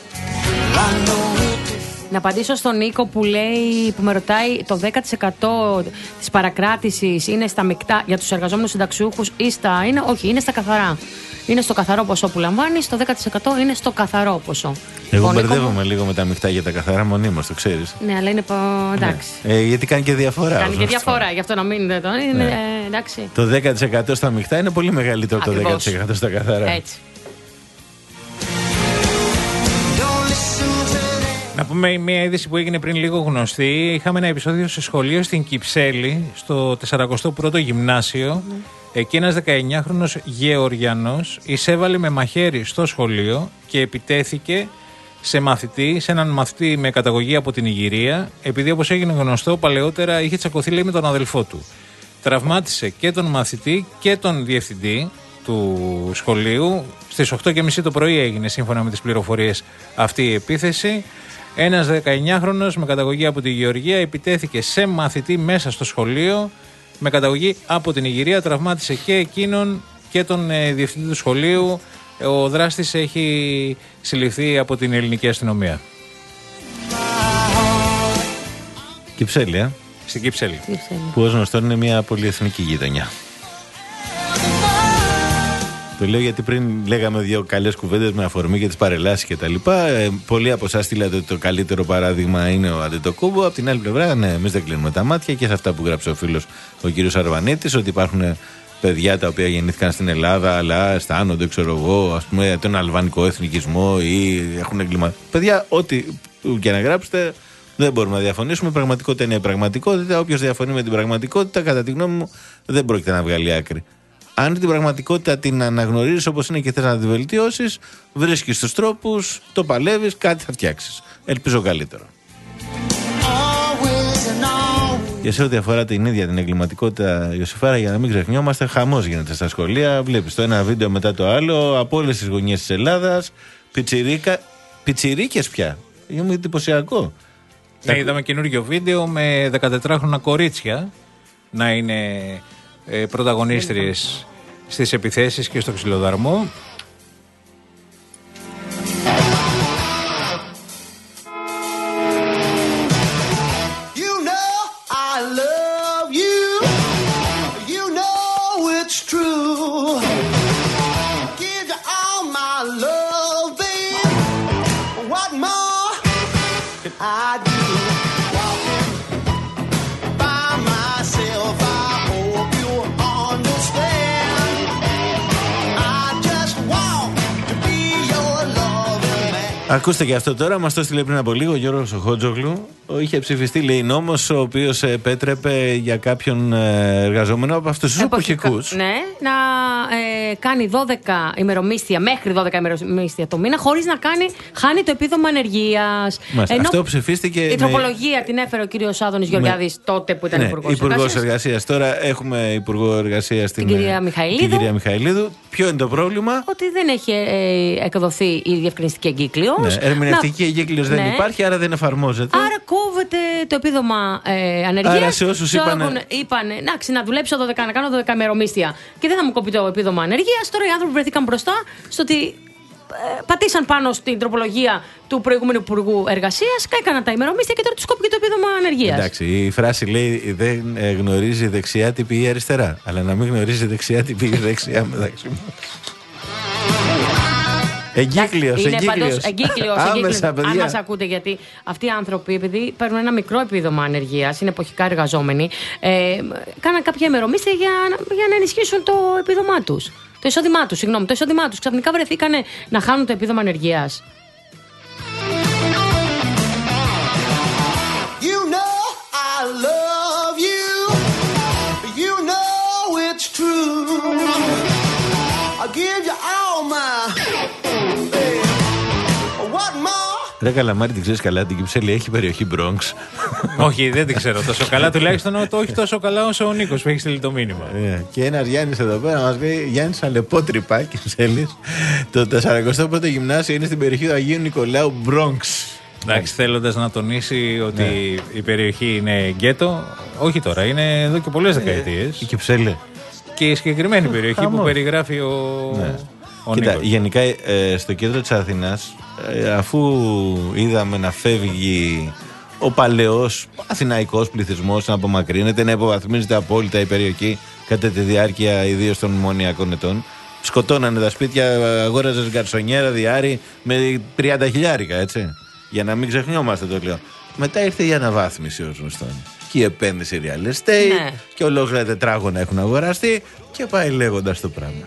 Να απαντήσω στον Νίκο που λέει, που με ρωτάει, το δέκα τοις εκατό της παρακράτησης είναι στα μεικτά για τους εργαζόμενους συνταξιούχους ή στα. Είναι, όχι, είναι στα καθαρά. Είναι στο καθαρό ποσό που λαμβάνεις, το δέκα τοις εκατό είναι στο καθαρό ποσό. Εγώ Ο Νίκο μπερδεύομαι λίγο με τα μεικτά για τα καθαρά μονίμως, το ξέρεις. Ναι, αλλά είναι. Εντάξει. Ναι. Ε, γιατί κάνει και διαφορά. Κάνει και διαφορά, γι' αυτό να μην είναι. Είναι, Ναι. ε, εντάξει. Το δέκα τοις εκατό στα μεικτά είναι πολύ μεγαλύτερο από το Ακριβώς. δέκα τοις εκατό στα καθαρά. Έτσι. Να πούμε μια είδηση που έγινε πριν λίγο γνωστή. Είχαμε ένα επεισόδιο σε σχολείο στην Κυψέλη, στο σαραντά πρώτο γυμνάσιο. Mm. Εκεί ένας δεκαεννιάχρονος Γεωργιανός εισέβαλε με μαχαίρι στο σχολείο και επιτέθηκε σε μαθητή, σε έναν μαθητή με καταγωγή από την Ιγυρία, επειδή όπως έγινε γνωστό παλαιότερα είχε τσακωθεί, λέει, με τον αδελφό του. Τραυμάτισε και τον μαθητή και τον διευθυντή του σχολείου. Στις οκτώ και μισή το πρωί έγινε, σύμφωνα με τις πληροφορίες, αυτή η επίθεση. Ένας δεκαεννιάχρονος με καταγωγή από τη Γεωργία επιτέθηκε σε μαθητή μέσα στο σχολείο με καταγωγή από την Ιγυρία, τραυμάτισε και εκείνον και τον ε, διευθυντή του σχολείου. Ο δράστης έχει συλληφθεί από την ελληνική αστυνομία. Κυψέλη, ε. Στην Κυψέλη. Που ως γνωστό είναι μια πολυεθνική γειτονιά. Το λέω γιατί πριν λέγαμε δύο καλές κουβέντες με αφορμή για τις παρελάσεις και τα λοιπά. Ε, πολλοί από εσάς στείλατε ότι το καλύτερο παράδειγμα είναι ο Αντετοκούμπο. Από την άλλη πλευρά, ναι, εμείς δεν κλείνουμε τα μάτια και σε αυτά που γράψε ο φίλος ο κύριος Αρβανίτης, ότι υπάρχουν παιδιά τα οποία γεννήθηκαν στην Ελλάδα αλλά αισθάνονται, ξέρω εγώ, ας πούμε, τον αλβανικό εθνικισμό ή έχουν εγκλημα... Παιδιά, ό,τι και να γράψετε, δεν μπορούμε να διαφωνήσουμε. Η πραγματικότητα είναι η πραγματικότητα. Όποιος διαφωνεί με την πραγματικότητα, κατά τη γνώμη μου, δεν πρόκειται να βγάλει άκρη. Αν την πραγματικότητα την αναγνωρίζεις όπως είναι και θες να τη βελτιώσεις, βρίσκεις τους τρόπους, το παλεύεις, κάτι θα φτιάξεις. Ελπίζω καλύτερο. Και σε ό,τι αφορά την ίδια την εγκληματικότητα, Ιωσήφαρα, για να μην ξεχνιόμαστε, χαμός γίνεται στα σχολεία. Βλέπεις το ένα βίντεο μετά το άλλο από όλες τις γωνιές της Ελλάδας. Πιτσιρίκα, πιτσιρίκες πια. Είναι εντυπωσιακό. Ναι, είδαμε καινούργιο βίντεο με δεκατετράχρονα κορίτσια να είναι ε, πρωταγωνίστριες στις επιθέσεις και στο ξυλοδαρμό. Ακούστε και αυτό τώρα, μας το έστειλε πριν από λίγο ο Γιώργος ο Χότζογλου. Είχε ψηφιστεί, λέει, νόμος ο οποίος επέτρεπε για κάποιον εργαζόμενο από αυτούς τους εποχικούς. Ναι, να ε, κάνει δώδεκα ημερομίσθια, μέχρι δώδεκα ημερομίσθια το μήνα, χωρίς να κάνει, χάνει το επίδομα ανεργίας. Ενώ αυτό ψηφίστηκε. Η τροπολογία με... την έφερε ο κύριος Άδωνης Γεωργιάδης με... τότε που ήταν ναι, υπουργός Υπουργός Εργασίας. Τώρα έχουμε υπουργό Εργασίας την, την, κυρία Μιχαηλίδου. την κυρία Μιχαηλίδου. Ποιο είναι το πρόβλημα? Ότι δεν έχει ε, εκδοθεί η διευκρινιστική εγκύκλιο. Ναι, ερμηνευτική να... εγκύκλιος δεν ναι. υπάρχει, άρα δεν εφαρμόζεται. Άρα κόβεται το επίδομα ε, ανεργίας. Άρα σε όσους είπαν. Είπαν, εντάξει, να δουλέψω δώδεκα, να κάνω δώδεκα ημερομίσθια και δεν θα μου κοπεί το επίδομα ανεργίας. Τώρα οι άνθρωποι βρεθήκαν μπροστά στο ότι πατήσαν πάνω στην τροπολογία του προηγούμενου Υπουργού Εργασίας, έκαναν τα ημερομίσθια και τώρα τους κόπηκε το επίδομα ανεργίας. Εντάξει, η φράση λέει δεν γνωρίζει δεξιά τι πει αριστερά, αλλά να μην γνωρίζει δεξιά τι πει δεξιά μεταξύ μου. Εγκύκλειος, εγκύκλειος. Εγκύκλειος, αν μας ακούτε, γιατί αυτοί οι άνθρωποι, επειδή παίρνουν ένα μικρό επίδομα ανεργίας, είναι εποχικά εργαζόμενοι, ε, κάναν κάποια ημερομίσθια για, για να ενισχύσουν το επίδομά τους. Το εισόδημά τους, συγγνώμη, το εισόδημά τους. Ξαφνικά βρεθήκανε να χάνουν το επίδομα ανεργίας. You know I love you. You know it's true. I'll give you all my. Ρε Καλαμάρη, την ξέρεις καλά, την Κυψέλη έχει περιοχή Bronx. Όχι, δεν την ξέρω τόσο καλά. Τουλάχιστον το όχι τόσο καλά όσο ο Νίκος που έχει στείλει το μήνυμα. Yeah. Και ένας Γιάννης εδώ πέρα μας λέει: Γιάννης Αλεπότρυπα, Κυψέλης. Το τεσσαρακοστό πρώτο γυμνάσιο είναι στην περιοχή του Αγίου Νικολάου Bronx. Εντάξει, θέλοντας να τονίσει ότι ναι. η περιοχή είναι γκέτο, όχι τώρα, είναι εδώ και πολλές δεκαετίες. Η Κυψέλη. Και η συγκεκριμένη περιοχή Χαμός. που περιγράφει ο. Ναι. Ο Κοίτα, Νίκος. γενικά ε, στο κέντρο της Αθήνας, ε, αφού είδαμε να φεύγει ο παλαιός αθηναϊκός πληθυσμός, να απομακρύνεται, να υποβαθμίζεται απόλυτα η περιοχή κατά τη διάρκεια ιδίως των μνημονιακών ετών, σκοτώνανε τα σπίτια, αγόραζες γκαρσονιέρα, διάρρη με τριάντα χιλιάρικα, έτσι. Για να μην ξεχνιόμαστε το λέω. Μετά ήρθε η αναβάθμιση ως γνωστόν. Και η επένδυση real estate, ναι. και ολόκληρα τετράγωνα έχουν αγοραστεί και πάει λέγοντας το πράγμα.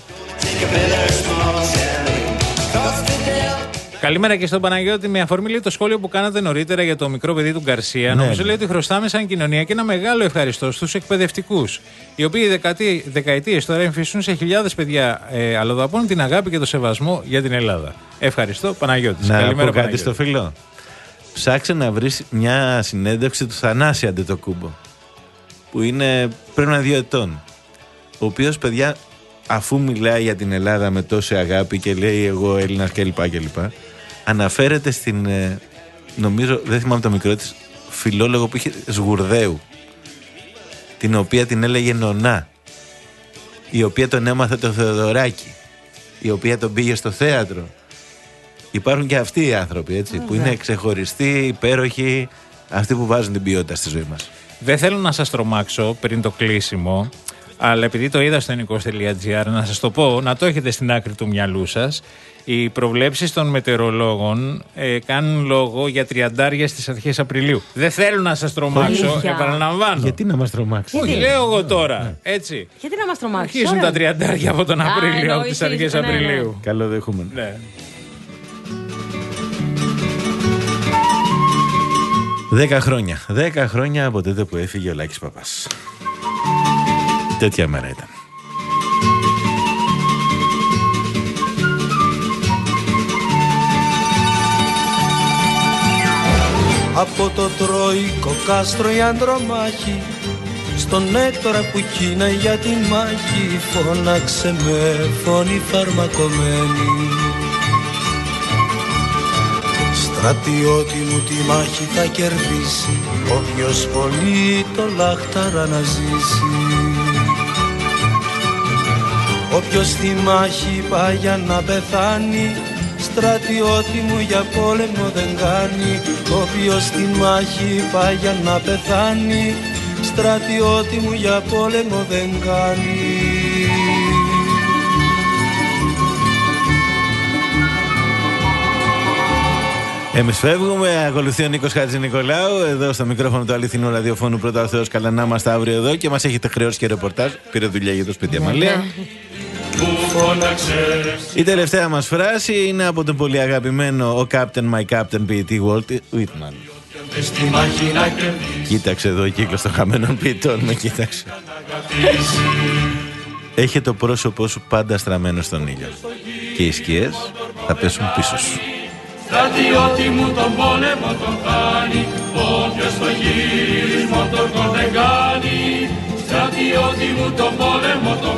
Καλημέρα και στον Παναγιώτη. Με αφορμή λέει το σχόλιο που κάνατε νωρίτερα για το μικρό παιδί του Γκαρσία, ναι, νομίζω λέει ότι χρωστάμε σαν κοινωνία και ένα μεγάλο ευχαριστώ στους εκπαιδευτικούς, οι οποίοι δεκαετίες τώρα εμφυσούν σε χιλιάδες παιδιά ε, αλλοδαπών την αγάπη και το σεβασμό για την Ελλάδα. Ευχαριστώ, Παναγιώτη. Να Καλημέρα, πω κάτι στο φίλο. Ψάξε να βρεις μια συνέντευξη του Θανάση Αντετοκούμπο, που είναι πριν δύο ετών, ο οποίος, παιδιά, αφού μιλάει για την Ελλάδα με τόση αγάπη και λέει εγώ Έλληνας κλπ, κλπ, αναφέρεται στην, νομίζω, δεν θυμάμαι το μικρό της, φιλόλογο που είχε, Σγουρδαίου, την οποία την έλεγε Νονά, η οποία τον έμαθε το Θεοδωράκι, η οποία τον πήγε στο θέατρο. Υπάρχουν και αυτοί οι άνθρωποι, έτσι, mm, που είναι ξεχωριστοί, υπέροχοι, αυτοί που βάζουν την ποιότητα στη ζωή μας. Δεν θέλω να σας τρομάξω πριν το κλείσιμο, αλλά επειδή το είδα στο ενικός τελεία τζι άρ, να σας το πω, να το έχετε στην άκρη του μυαλού σας. Οι προβλέψεις των μετεωρολόγων ε, κάνουν λόγο για τριαντάρια στις αρχές Απριλίου. Δεν θέλω να σας τρομάξω, επαναλαμβάνω. Γιατί να μας τρομάξει? Όχι, λέω εγώ τώρα, έτσι. Γιατί να μας τρομάξει? Αρχίζουν τα τριαντάρια από τον Απρίλιο, από τις αρχές ναι, Απριλίου. Ναι. Καλοδεχούμενο. Ναι. Δέκα χρόνια. Δέκα χρόνια από τότε που έφυγε ο Λάκης Παπάς. Τέτοια μέρα ήταν. Από το Τροϊκό κάστρο η Ανδρομάχη, στον Έκτορα που κείναει για τη μάχη, φώναξε με φωνή φαρμακομένη. Στρατιώτη μου τη μάχη θα κερδίσει, όποιος πολύ το λάχταρα να ζήσει. Όποιος στη μάχη πάει για να πεθάνει, στρατιώτη μου για πόλεμο δεν κάνει. Όποιος στη μάχη πάει για να πεθάνει, στρατιώτη μου για πόλεμο δεν κάνει. Εμείς φεύγουμε, ακολουθεί ο Νίκος Χατζηνικολάου εδώ στο μικρόφωνο του αληθινού ραδιοφώνου. Πρώτα ο Θεός, καλά να είμαστε αύριο εδώ, και μας έχετε χρεώσει και ρεπορτάζ. Πήρε δουλειά για το σπίτι Αμαλία. Η τελευταία μας φράση είναι από τον πολύ αγαπημένο ο Captain, my Captain ποιητή Walt Whitman. Κοίταξε εδώ ο κύκλος των χαμένων ποιητών, με κοίταξε. Έχει το πρόσωπό σου πάντα στραμμένο στον ήλιο και οι σκιές θα πέσουν πίσω σου. Στρατιώτη μου τον πόλεμο τον κάνει, όποιος το γύρισμα τον δεν κάνει. Στρατιώτη μου τον πόλεμο τον